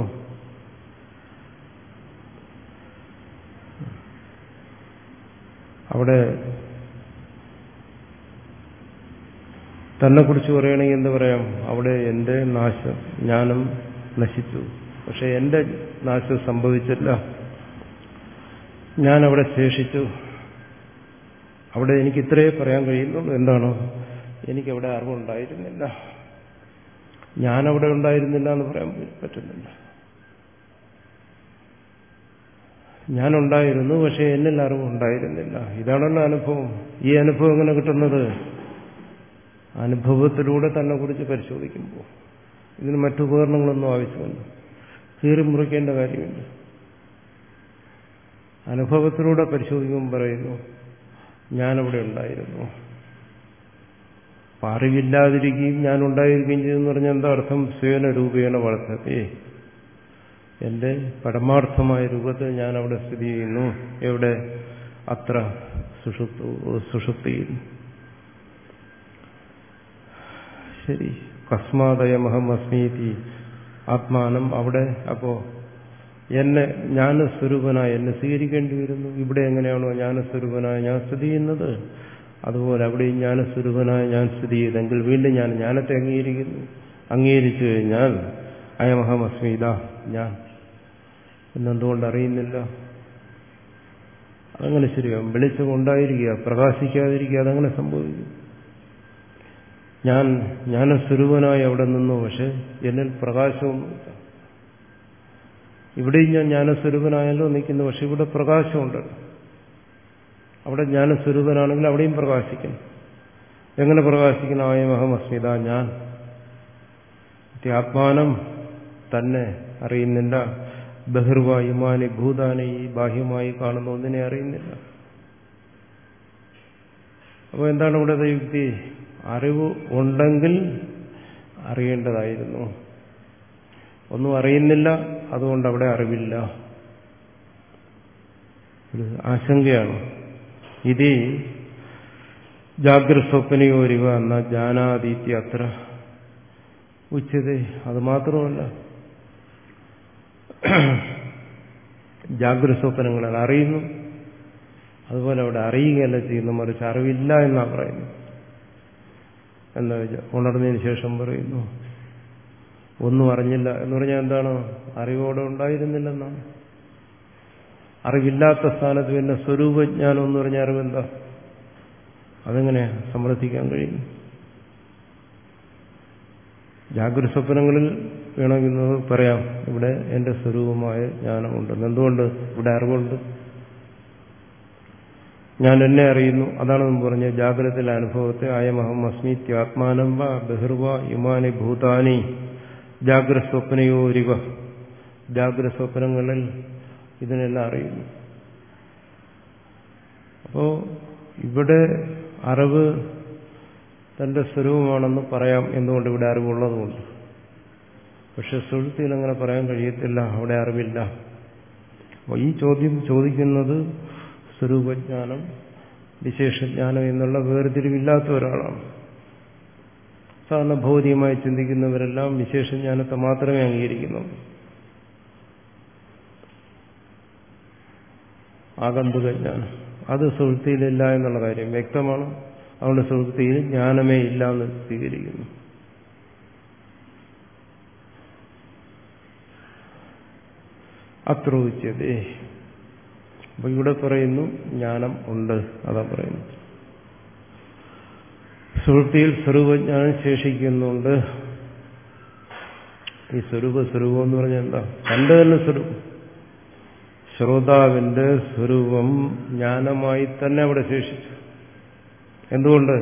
അവിടെ തന്നെക്കുറിച്ച് പറയുകയാണെങ്കിൽ എന്ത് പറയാം? അവിടെ എന്റെ നാശം, ജ്ഞാനം നശിച്ചു, പക്ഷെ എന്റെ നാശം സംഭവിച്ചില്ല. ഞാൻ അവിടെ ശേഷിച്ചു. അവിടെ എനിക്ക് ഇത്രയേ പറയാൻ കഴിയുന്നുള്ളൂ. എന്താണോ? എനിക്കവിടെ അറിവുണ്ടായിരുന്നില്ല. ഞാനവിടെ ഉണ്ടായിരുന്നില്ല എന്ന് പറയാൻ പറ്റുന്നില്ല. ഞാനുണ്ടായിരുന്നു, പക്ഷെ എന്നിൽ അറിവുണ്ടായിരുന്നില്ല. ഇതാണല്ലോ അനുഭവം. ഈ അനുഭവം എങ്ങനെ കിട്ടുന്നത്? അനുഭവത്തിലൂടെ തന്നെ കുറിച്ച് പരിശോധിക്കുമ്പോൾ. ഇതിന് മറ്റുപകരണങ്ങളൊന്നും ആവശ്യമില്ല, കീറി മുറിക്കേണ്ട കാര്യമില്ല. അനുഭവത്തിലൂടെ പരിശോധിക്കുമ്പോൾ പറയുന്നു, ഞാനവിടെ ഉണ്ടായിരുന്നു. അറിവില്ലാതിരിക്കുകയും ഞാനുണ്ടായിരിക്കുകയും ചെയ്തെന്ന് പറഞ്ഞാൽ എന്താ അർത്ഥം? സ്വേന രൂപേണ വളർത്തേ, എന്റെ പരമാർത്ഥമായ രൂപത്തിൽ ഞാൻ അവിടെ സ്ഥിതി ചെയ്യുന്നു. എവിടെ? അത്ര സുഷുപ്തു സുഷുപ്തിയിൽ. ശരി. കസ്മാദയമഹം അസ്മീതി ആത്മാനം. അവിടെ അപ്പോ എന്നെ ജ്ഞാനസ്വരൂപനായ എന്നെ സ്വീകരിക്കേണ്ടി വരുന്നു. ഇവിടെ എങ്ങനെയാണോ ജ്ഞാനസ്വരൂപനായ ഞാൻ സ്ഥിതി ചെയ്യുന്നത്, അതുപോലെ അവിടെയും ജ്ഞാനസ്വരൂപനായ ഞാൻ സ്ഥിതി ചെയ്തെങ്കിൽ വീണ്ടും ഞാൻ ജ്ഞാനത്തെ അംഗീകരിക്കുന്നു. അംഗീകരിച്ചു കഴിഞ്ഞാൽ അയമഹം അസ്മീത, ഞാൻ എന്നെന്തുകൊണ്ട് അറിയുന്നില്ല? അതങ്ങനെ ശരിയാവും. വെളിച്ചം ഉണ്ടായിരിക്കുക, പ്രകാശിക്കാതിരിക്കുക, അതങ്ങനെ സംഭവിക്കും. ഞാൻ ജ്ഞാനസ്വരൂപനായി അവിടെ നിന്നു, പക്ഷെ എന്നിൽ പ്രകാശമൊന്നുമില്ല. ഇവിടെയും ഞാൻ ജ്ഞാനസ്വരൂപനായല്ലോ നിൽക്കുന്നു, പക്ഷെ ഇവിടെ പ്രകാശമുണ്ട്. അവിടെ ജ്ഞാനസ്വരൂപനാണെങ്കിൽ അവിടെയും പ്രകാശിക്കണം. എങ്ങനെ പ്രകാശിക്കണം? ആയമഹം അസ്മിത, ഞാൻ ആത്മാനം തന്നെ അറിയുന്നില്ല. ബഹിർവായുമാനി ഭൂതാനി, ഈ ബാഹ്യമായി കാണുന്ന ഒന്നിനെ അറിയുന്നില്ല. അപ്പോൾ എന്താണ് ഇവിടുത്തെ യുക്തി? അറിവ് ഉണ്ടെങ്കിൽ അറിയേണ്ടതായിരുന്നു. ഒന്നും അറിയുന്നില്ല, അതുകൊണ്ട് അവിടെ അറിവില്ല. ഒരു ആശങ്കയാണ് ഇത്. ജാഗ്രത സ്വപ്നയോരിവ എന്ന ജ്ഞാനാദീത്യ അത്ര ഉച്ചത. അത് മാത്രമല്ല, ജാഗ്രത സ്വപ്നങ്ങളെ അറിയുന്നു, അതുപോലെ അവിടെ അറിയുകയല്ല ചെയ്യുന്നു, മറിച്ച് അറിവില്ല എന്നാ പറയുന്നു. എന്താ വെച്ചാൽ ഉണർന്നതിന് ശേഷം പറയുന്നു ഒന്നും അറിഞ്ഞില്ല എന്ന് പറഞ്ഞാൽ എന്താണ്? അറിവോടെ ഉണ്ടായിരുന്നില്ലെന്നാണ്. അറിവില്ലാത്ത സ്ഥാനത്ത് പിന്നെ സ്വരൂപജ്ഞാനം എന്ന് പറഞ്ഞ അറിവെന്താ? അതെങ്ങനെ സമർത്ഥിക്കാൻ കഴിയും? ജാഗ്രത സ്വപ്നങ്ങളിൽ വേണമെങ്കിൽ പറയാം, ഇവിടെ എന്റെ സ്വരൂപമായ ജ്ഞാനമുണ്ട്. എന്തുകൊണ്ട്? ഇവിടെ അറിവുണ്ട്. ഞാൻ എന്നെ അറിയുന്നു. അതാണ് നമ്മൾ പറഞ്ഞത് ജാഗ്രതയിലെ അനുഭവത്തെ അയമഹം അസ്മിത്യാത്മാനം വ ബഹിർവ ഇമാനി ഭൂതാനി ജാഗ്രത സ്വപ്നയോരിവ. ജാഗ്രത സ്വപ്നങ്ങളിൽ ഇതിനെല്ലാം അറിയുന്നു. അപ്പോ ഇവിടെ അറിവ് തന്റെ സ്വരൂപമാണെന്ന് പറയാം. എന്തുകൊണ്ട്? ഇവിടെ അറിവുള്ളതുകൊണ്ട്. പക്ഷെ സുഷുപ്തിയിൽ അങ്ങനെ പറയാൻ കഴിയത്തില്ല, അവിടെ അറിവില്ല. അപ്പോൾ ഈ ചോദ്യം ചോദിക്കുന്നത് സ്വരൂപജ്ഞാനം വിശേഷജ്ഞാനം എന്നുള്ള വേർതിരിവില്ലാത്ത ഒരാളാണ്. സാധാരണ ഭൗതികമായി ചിന്തിക്കുന്നവരെല്ലാം വിശേഷജ്ഞാനത്തെ മാത്രമേ അംഗീകരിക്കുന്നുള്ളൂ. ആഗന്തുക ജ്ഞാനം അത് സുഷുപ്തിയിലില്ല എന്നുള്ള കാര്യം വ്യക്തമാണ്. അതുകൊണ്ട് സുഷുപ്തിയിൽ ജ്ഞാനമേ ഇല്ല എന്ന് സ്വീകരിക്കുന്നു. അത്ര ഉച്ചതേ. അപ്പൊ ഇവിടെ പറയുന്നു ജ്ഞാനം ഉണ്ട്. അതാ പറയുന്നു സുഷുപ്തിയിൽ സ്വരൂപജ്ഞാനം ശേഷിക്കുന്നുണ്ട്. ഈ സ്വരൂപ സ്വരൂപം എന്ന് പറഞ്ഞാൽ എന്താ? തന്റെ തന്നെ സ്വരൂപം, ശ്രോതാവിന്റെ സ്വരൂപം ജ്ഞാനമായി തന്നെ അവിടെ ശേഷിച്ചു. എന്തുകൊണ്ട്?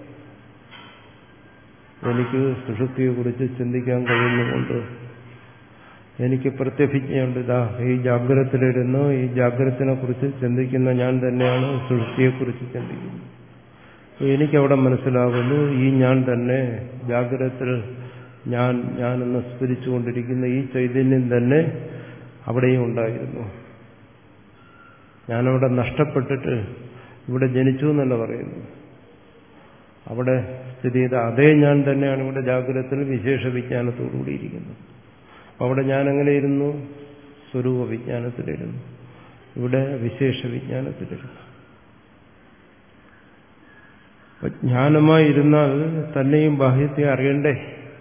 എനിക്ക് സുഷുപ്തിയെക്കുറിച്ച് ചിന്തിക്കാൻ കഴിയുന്നുകൊണ്ട്, എനിക്ക് പ്രത്യഭിജ്ഞയുണ്ട്. ഇതാ ഈ ജാഗ്രതത്തിലിരുന്ന് ഈ ജാഗ്രതത്തിനെ കുറിച്ച് ചിന്തിക്കുന്ന ഞാൻ തന്നെയാണ് സുഷുപ്തിയെക്കുറിച്ച് ചിന്തിക്കുന്നത്. എനിക്കവിടെ മനസ്സിലാകുന്നു ഈ ഞാൻ തന്നെ ജാഗ്രതത്തിൽ ഞാൻ ഞാനെന്ന് സ്ഫുരിച്ചുകൊണ്ടിരിക്കുന്ന ഈ ചൈതന്യം തന്നെ അവിടെയും ഉണ്ടായിരുന്നു. ഞാനവിടെ നഷ്ടപ്പെട്ടിട്ട് ഇവിടെ ജനിച്ചു എന്നല്ല പറയുന്നു. അവിടെ സ്ഥിതി ചെയ്ത അതേ ഞാൻ തന്നെയാണ് ഇവിടെ ജാഗ്രതത്തിൽ വിശേഷ വിജ്ഞാനത്തോടുകൂടിയിരിക്കുന്നത്. അവിടെ ഞാൻ എങ്ങനെയിരുന്നു? സ്വരൂപ വിജ്ഞാനത്തിലിരുന്നു. ഇവിടെ വിശേഷ വിജ്ഞാനത്തിലിരുന്നു. ജ്ഞാനമായിരുന്നാൽ തന്നെയും ബാഹ്യത്തെ അറിയണ്ടേ?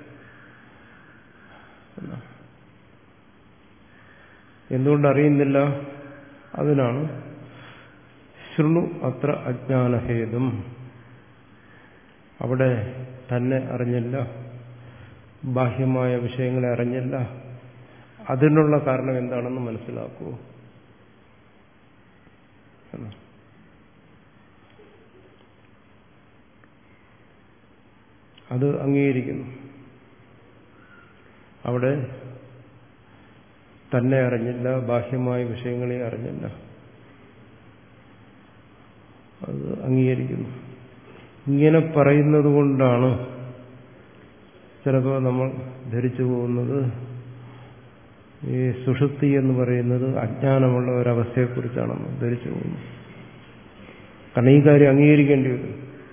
എന്തുകൊണ്ട് അറിയുന്നില്ല? അതിനാണ് ശൃണു അത്ര അജ്ഞാനഹേതും. അവിടെ തന്നെ അറിഞ്ഞില്ല, ബാഹ്യമായ വിഷയങ്ങളെ അറിഞ്ഞില്ല. അതിനുള്ള കാരണം എന്താണെന്ന് മനസ്സിലാക്കൂ. അത് അംഗീകരിക്കുന്നു. അവിടെ തന്നെ അറിഞ്ഞില്ല, ബാഹ്യമായ വിഷയങ്ങളെ അറിഞ്ഞില്ല. അത് അംഗീകരിക്കുന്നു. ഇങ്ങനെ പറയുന്നത് കൊണ്ടാണ് ചിലപ്പോൾ നമ്മൾ ധരിച്ചു പോകുന്നത് ഈ സുഷുപ്തി എന്ന് പറയുന്നത് അജ്ഞാനമുള്ള ഒരവസ്ഥയെക്കുറിച്ചാണെന്ന് ധരിച്ചു പോകുന്നു. കാരണം ഈ കാര്യം അംഗീകരിക്കേണ്ടി വരും.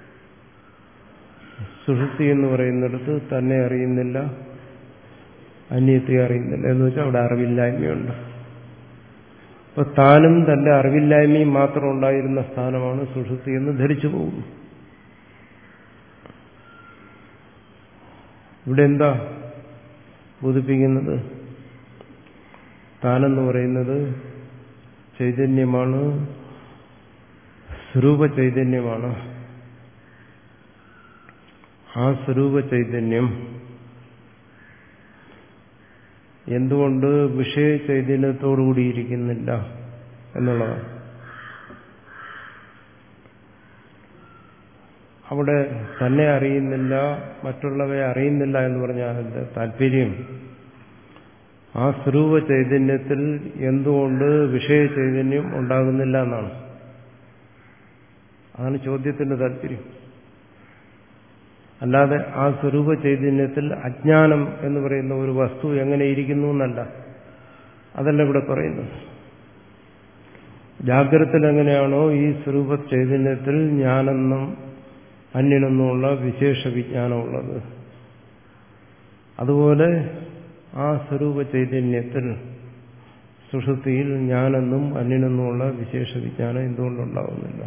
സുഷുപ്തി എന്ന് പറയുന്നിടത്ത് തന്നെ അറിയുന്നില്ല, അന്യത്തെ അറിയുന്നില്ല എന്ന് വെച്ചാൽ അവിടെ അറിവില്ലായ്മയുണ്ട്. അപ്പൊ താനും തന്റെ അറിവില്ലായ്മയും മാത്രം ഉണ്ടായിരുന്ന സ്ഥാനമാണ് സുഷുപ്തി എന്ന് ധരിച്ചു പോകുന്നു. ഇവിടെ എന്താ ബോധിപ്പിക്കുന്നത്? താനെന്ന് പറയുന്നത് ചൈതന്യമാണ്, സ്വരൂപ ചൈതന്യമാണ്. ആ സ്വരൂപ ചൈതന്യം എന്തുകൊണ്ട് വിഷയ ചൈതന്യത്തോടുകൂടിയിരിക്കുന്നില്ല എന്നുള്ളതാണ്. അവിടെ തന്നെ അറിയുന്നില്ല, മറ്റുള്ളവയെ അറിയുന്നില്ല എന്ന് പറഞ്ഞാൽ അതിന്റെ താല്പര്യം ആ സ്വരൂപ ചൈതന്യത്തിൽ എന്തുകൊണ്ട് വിഷയ ചൈതന്യം ഉണ്ടാകുന്നില്ല എന്നാണ്. അതാണ് ചോദ്യത്തിന്റെ താല്പര്യം. അല്ലാതെ ആ സ്വരൂപ ചൈതന്യത്തിൽ അജ്ഞാനം എന്ന് പറയുന്ന ഒരു വസ്തു എങ്ങനെ ഇരിക്കുന്നു എന്നല്ല. അതല്ല ഇവിടെ പറയുന്നത്. ജാഗ്രതത്തിൽ എങ്ങനെയാണോ ഈ സ്വരൂപ ചൈതന്യത്തിൽ ഞാനെന്നും അന്യനെന്നുമുള്ള വിശേഷ വിജ്ഞാനമുള്ളത്, അതുപോലെ ആ സ്വരൂപ ചൈതന്യത്തിൽ സുഷുപ്തിയിൽ ഞാനെന്നും അന്യനെന്നുമുള്ള വിശേഷ വിജ്ഞാനം എന്തുകൊണ്ടുണ്ടാകുന്നില്ല?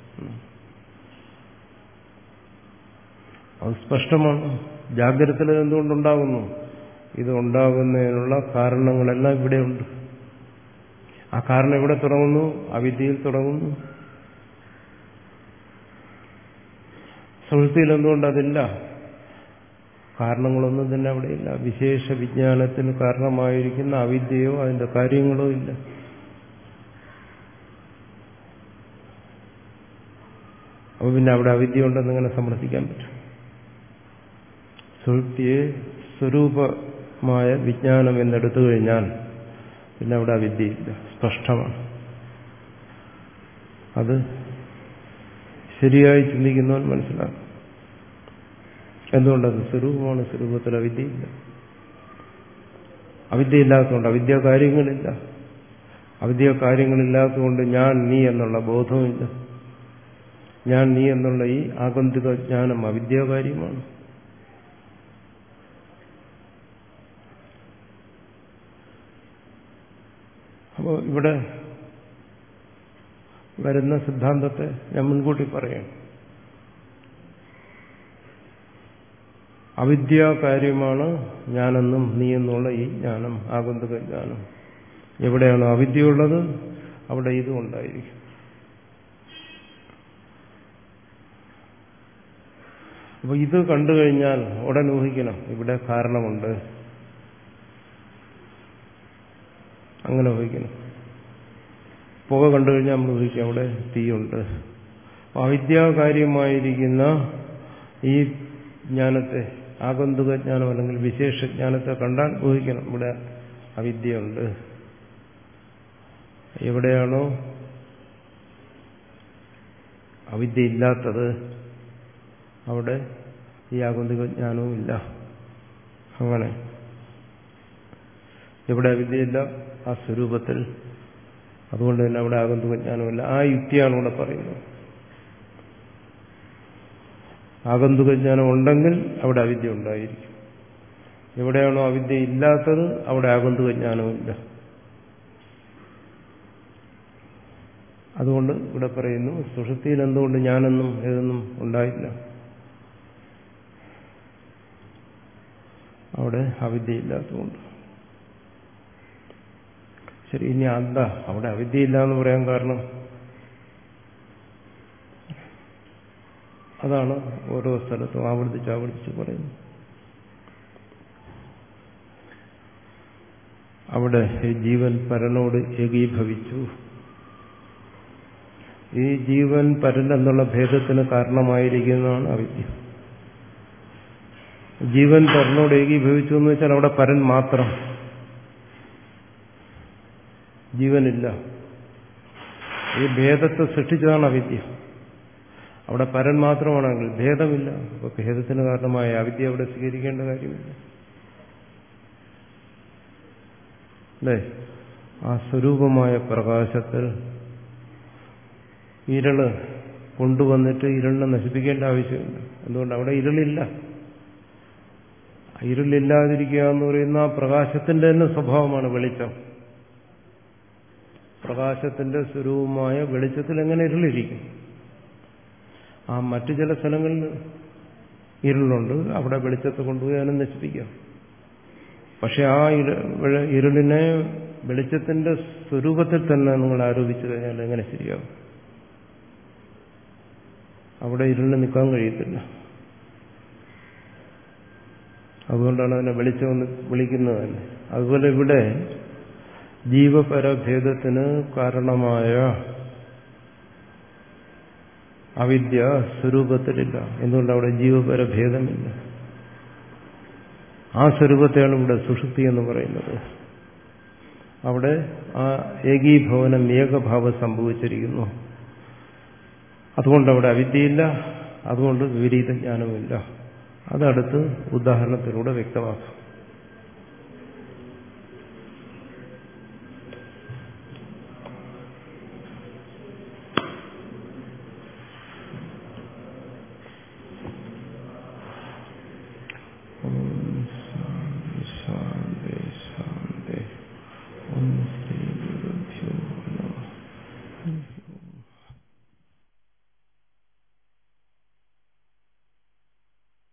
അത് സ്പഷ്ടമാണ്. ജാഗ്രതത്തിൽ എന്തുകൊണ്ടുണ്ടാകുന്നു? ഇത് ഉണ്ടാകുന്നതിനുള്ള കാരണങ്ങളെല്ലാം ഇവിടെയുണ്ട്. ആ കാരണം എവിടെ തുടങ്ങുന്നു? അവിദ്യയിൽ തുടങ്ങുന്നു. സുഷുപ്തിയിൽ എന്തുകൊണ്ട് അതില്ല? കാരണങ്ങളൊന്നും തന്നെ അവിടെയില്ല. വിശേഷ വിജ്ഞാനത്തിന് കാരണമായിരിക്കുന്ന അവിദ്യയോ അതിന്റെ കാര്യങ്ങളോ ഇല്ല. അപ്പോൾ പിന്നെ അവിടെ അവിദ്യ ഉണ്ടെന്ന് ഇങ്ങനെ സമ്മർദ്ദിക്കാൻ പറ്റും? സുഷുപ്തിയെ സ്വരൂപമായ വിജ്ഞാനം എന്നെടുത്തു കഴിഞ്ഞാൽ പിന്നെ അവിടെ അവിദ്യയില്ല, സ്പഷ്ടമാണ്. അത് ശരിയായി ചിന്തിക്കുന്നവൻ മനസ്സിലാക്കും. എന്തുകൊണ്ടത് സ്വരൂപമാണ്, സ്വരൂപത്തിൽ അവിദ്യയില്ല. അവിദ്യയില്ലാത്തതുകൊണ്ട് അവിദ്യ കാര്യങ്ങളില്ല. അവിദ്യ കാര്യങ്ങളില്ലാത്തതുകൊണ്ട് ഞാൻ നീ എന്നുള്ള ബോധവുമില്ല. ഞാൻ നീ എന്നുള്ള ഈ ആഗന്തുക ജ്ഞാനം അവിദ്യാകാര്യമാണ്. അപ്പോൾ ഇവിടെ വരുന്ന സിദ്ധാന്തത്തെ ഞാൻ മുൻകൂട്ടി പറയാം. അവിദ്യാകാര്യമാണ് ഞാനെന്നും നീ എന്നുള്ള ഈ ജ്ഞാനം, ആഗന്തുക ജ്ഞാനം. എവിടെയാണോ അവിദ്യയുള്ളത് അവിടെ ഇതും ഉണ്ടായിരിക്കും. അപ്പോൾ ഇത് കണ്ടു കഴിഞ്ഞാൽ ഉടൻ ഊഹിക്കണം ഇവിടെ കാരണമുണ്ട്, അങ്ങനെ ഊഹിക്കണം. പുക കണ്ടു കഴിഞ്ഞാൽ നമ്മൾ ഊഹിക്കും അവിടെ തീയുണ്ട്. അവിദ്യാകാര്യമായിരിക്കുന്ന ഈ ജ്ഞാനത്തെ, ആഗന്തുക ജ്ഞാനം അല്ലെങ്കിൽ വിശേഷ ജ്ഞാനത്തെ കണ്ടാൽ ഊഹിക്കണം ഇവിടെ അവിദ്യയുണ്ട്. എവിടെയാണോ അവിദ്യ ഇല്ലാത്തത് അവിടെ ഈ ആഗന്തുക ജ്ഞാനവും ഇല്ല. അങ്ങനെ എവിടെ അവിദ്യയില്ല ആ സ്വരൂപത്തിൽ, അതുകൊണ്ട് തന്നെ അവിടെ ആഗന്തുക ജ്ഞാനമില്ല. ആ യുക്തിയാണ് ഇവിടെ പറയുന്നത്. ആഗന്തുക ജ്ഞാനം ഉണ്ടെങ്കിൽ അവിടെ അവിദ്യ ഉണ്ടായിരിക്കും. എവിടെയാണോ അവിദ്യ ഇല്ലാത്തത് അവിടെ ആഗന്തുക ജ്ഞാനമില്ല. അതുകൊണ്ട് ഇവിടെ പറയുന്നു സുഷുപ്തിയിൽ എന്തുകൊണ്ട് ഞാനെന്നും ഏതെന്നും ഉണ്ടായില്ല, അവിടെ അവിദ്യയില്ലാത്തതുകൊണ്ട്. ശരി, ഇനി എന്താ അവിടെ അവിദ്യയില്ല എന്ന് പറയാൻ കാരണം? അതാണ് ഓരോ സ്ഥലത്തും ആവർത്തിച്ച് ആവർത്തിച്ച് പറയുന്നത്. അവിടെ ജീവൻ പരനോട് ഏകീഭവിച്ചു. ഈ ജീവൻ പരൻ എന്നുള്ള ഭേദത്തിന് കാരണമായിരിക്കുന്നതാണ് അവിദ്യ. ജീവൻ പരനോട് ഏകീഭവിച്ചു എന്ന് വെച്ചാൽ അവിടെ പരൻ മാത്രം, ജീവനില്ല. ഈ ഭേദത്തെ സൃഷ്ടിച്ചതാണ് അവിദ്യ. അവിടെ പരൻ മാത്രമാണെങ്കിൽ ഭേദമില്ല. അപ്പൊ ഭേദത്തിന് കാരണമായ അവിദ്യ അവിടെ സ്വീകരിക്കേണ്ട കാര്യമില്ല. അല്ലേ? ആ സ്വരൂപമായ പ്രകാശത്തിൽ ഇരുള് കൊണ്ടുവന്നിട്ട് ഇരുളിനെ നശിപ്പിക്കേണ്ട ആവശ്യമില്ല. എന്തുകൊണ്ട്? അവിടെ ഇരുളില്ല. ഇരുളില്ലാതിരിക്കുക എന്ന് പറയുന്ന ആ പ്രകാശത്തിന്റെ തന്നെ സ്വഭാവമാണ് വെളിച്ചം. പ്രകാശത്തിന്റെ സ്വരൂപമായ വെളിച്ചത്തിൽ എങ്ങനെ ഇരുളിരിക്കും? ആ മറ്റു ചില സ്ഥലങ്ങളിൽ ഇരുളുണ്ട്, അവിടെ വെളിച്ചത്തെ കൊണ്ടുപോയി അതിനെ നശിപ്പിക്കാം. പക്ഷെ ആ ഇരുളിനെ വെളിച്ചത്തിന്റെ സ്വരൂപത്തിൽ തന്നെ നിങ്ങൾ ആരോപിച്ചു കഴിഞ്ഞാൽ എങ്ങനെ ശരിയാവും? അവിടെ ഇരുളിന് നിൽക്കാൻ കഴിയത്തില്ല. അതുകൊണ്ടാണ് അതിനെ വെളിച്ചമെന്ന് വിളിക്കുന്നത് തന്നെ. അതുപോലെ ഇവിടെ ജീവപരഭേദത്തിന് കാരണമായ അവിദ്യ സ്വരൂപത്തിലില്ല. എന്തുകൊണ്ട്? അവിടെ ജീവപരഭേദമില്ല. ആ സ്വരൂപത്തെയാണ് ഇവിടെ സുഷുപ്തി എന്ന് പറയുന്നത്. അവിടെ ആ ഏകീഭവനം, ഏകഭാവം സംഭവിച്ചിരിക്കുന്നു. അതുകൊണ്ട് അവിടെ അവിദ്യയില്ല, അതുകൊണ്ട് വിപരീത ജ്ഞാനമില്ല. അതടുത്ത് ഉദാഹരണത്തിലൂടെ വ്യക്തമാക്കാം.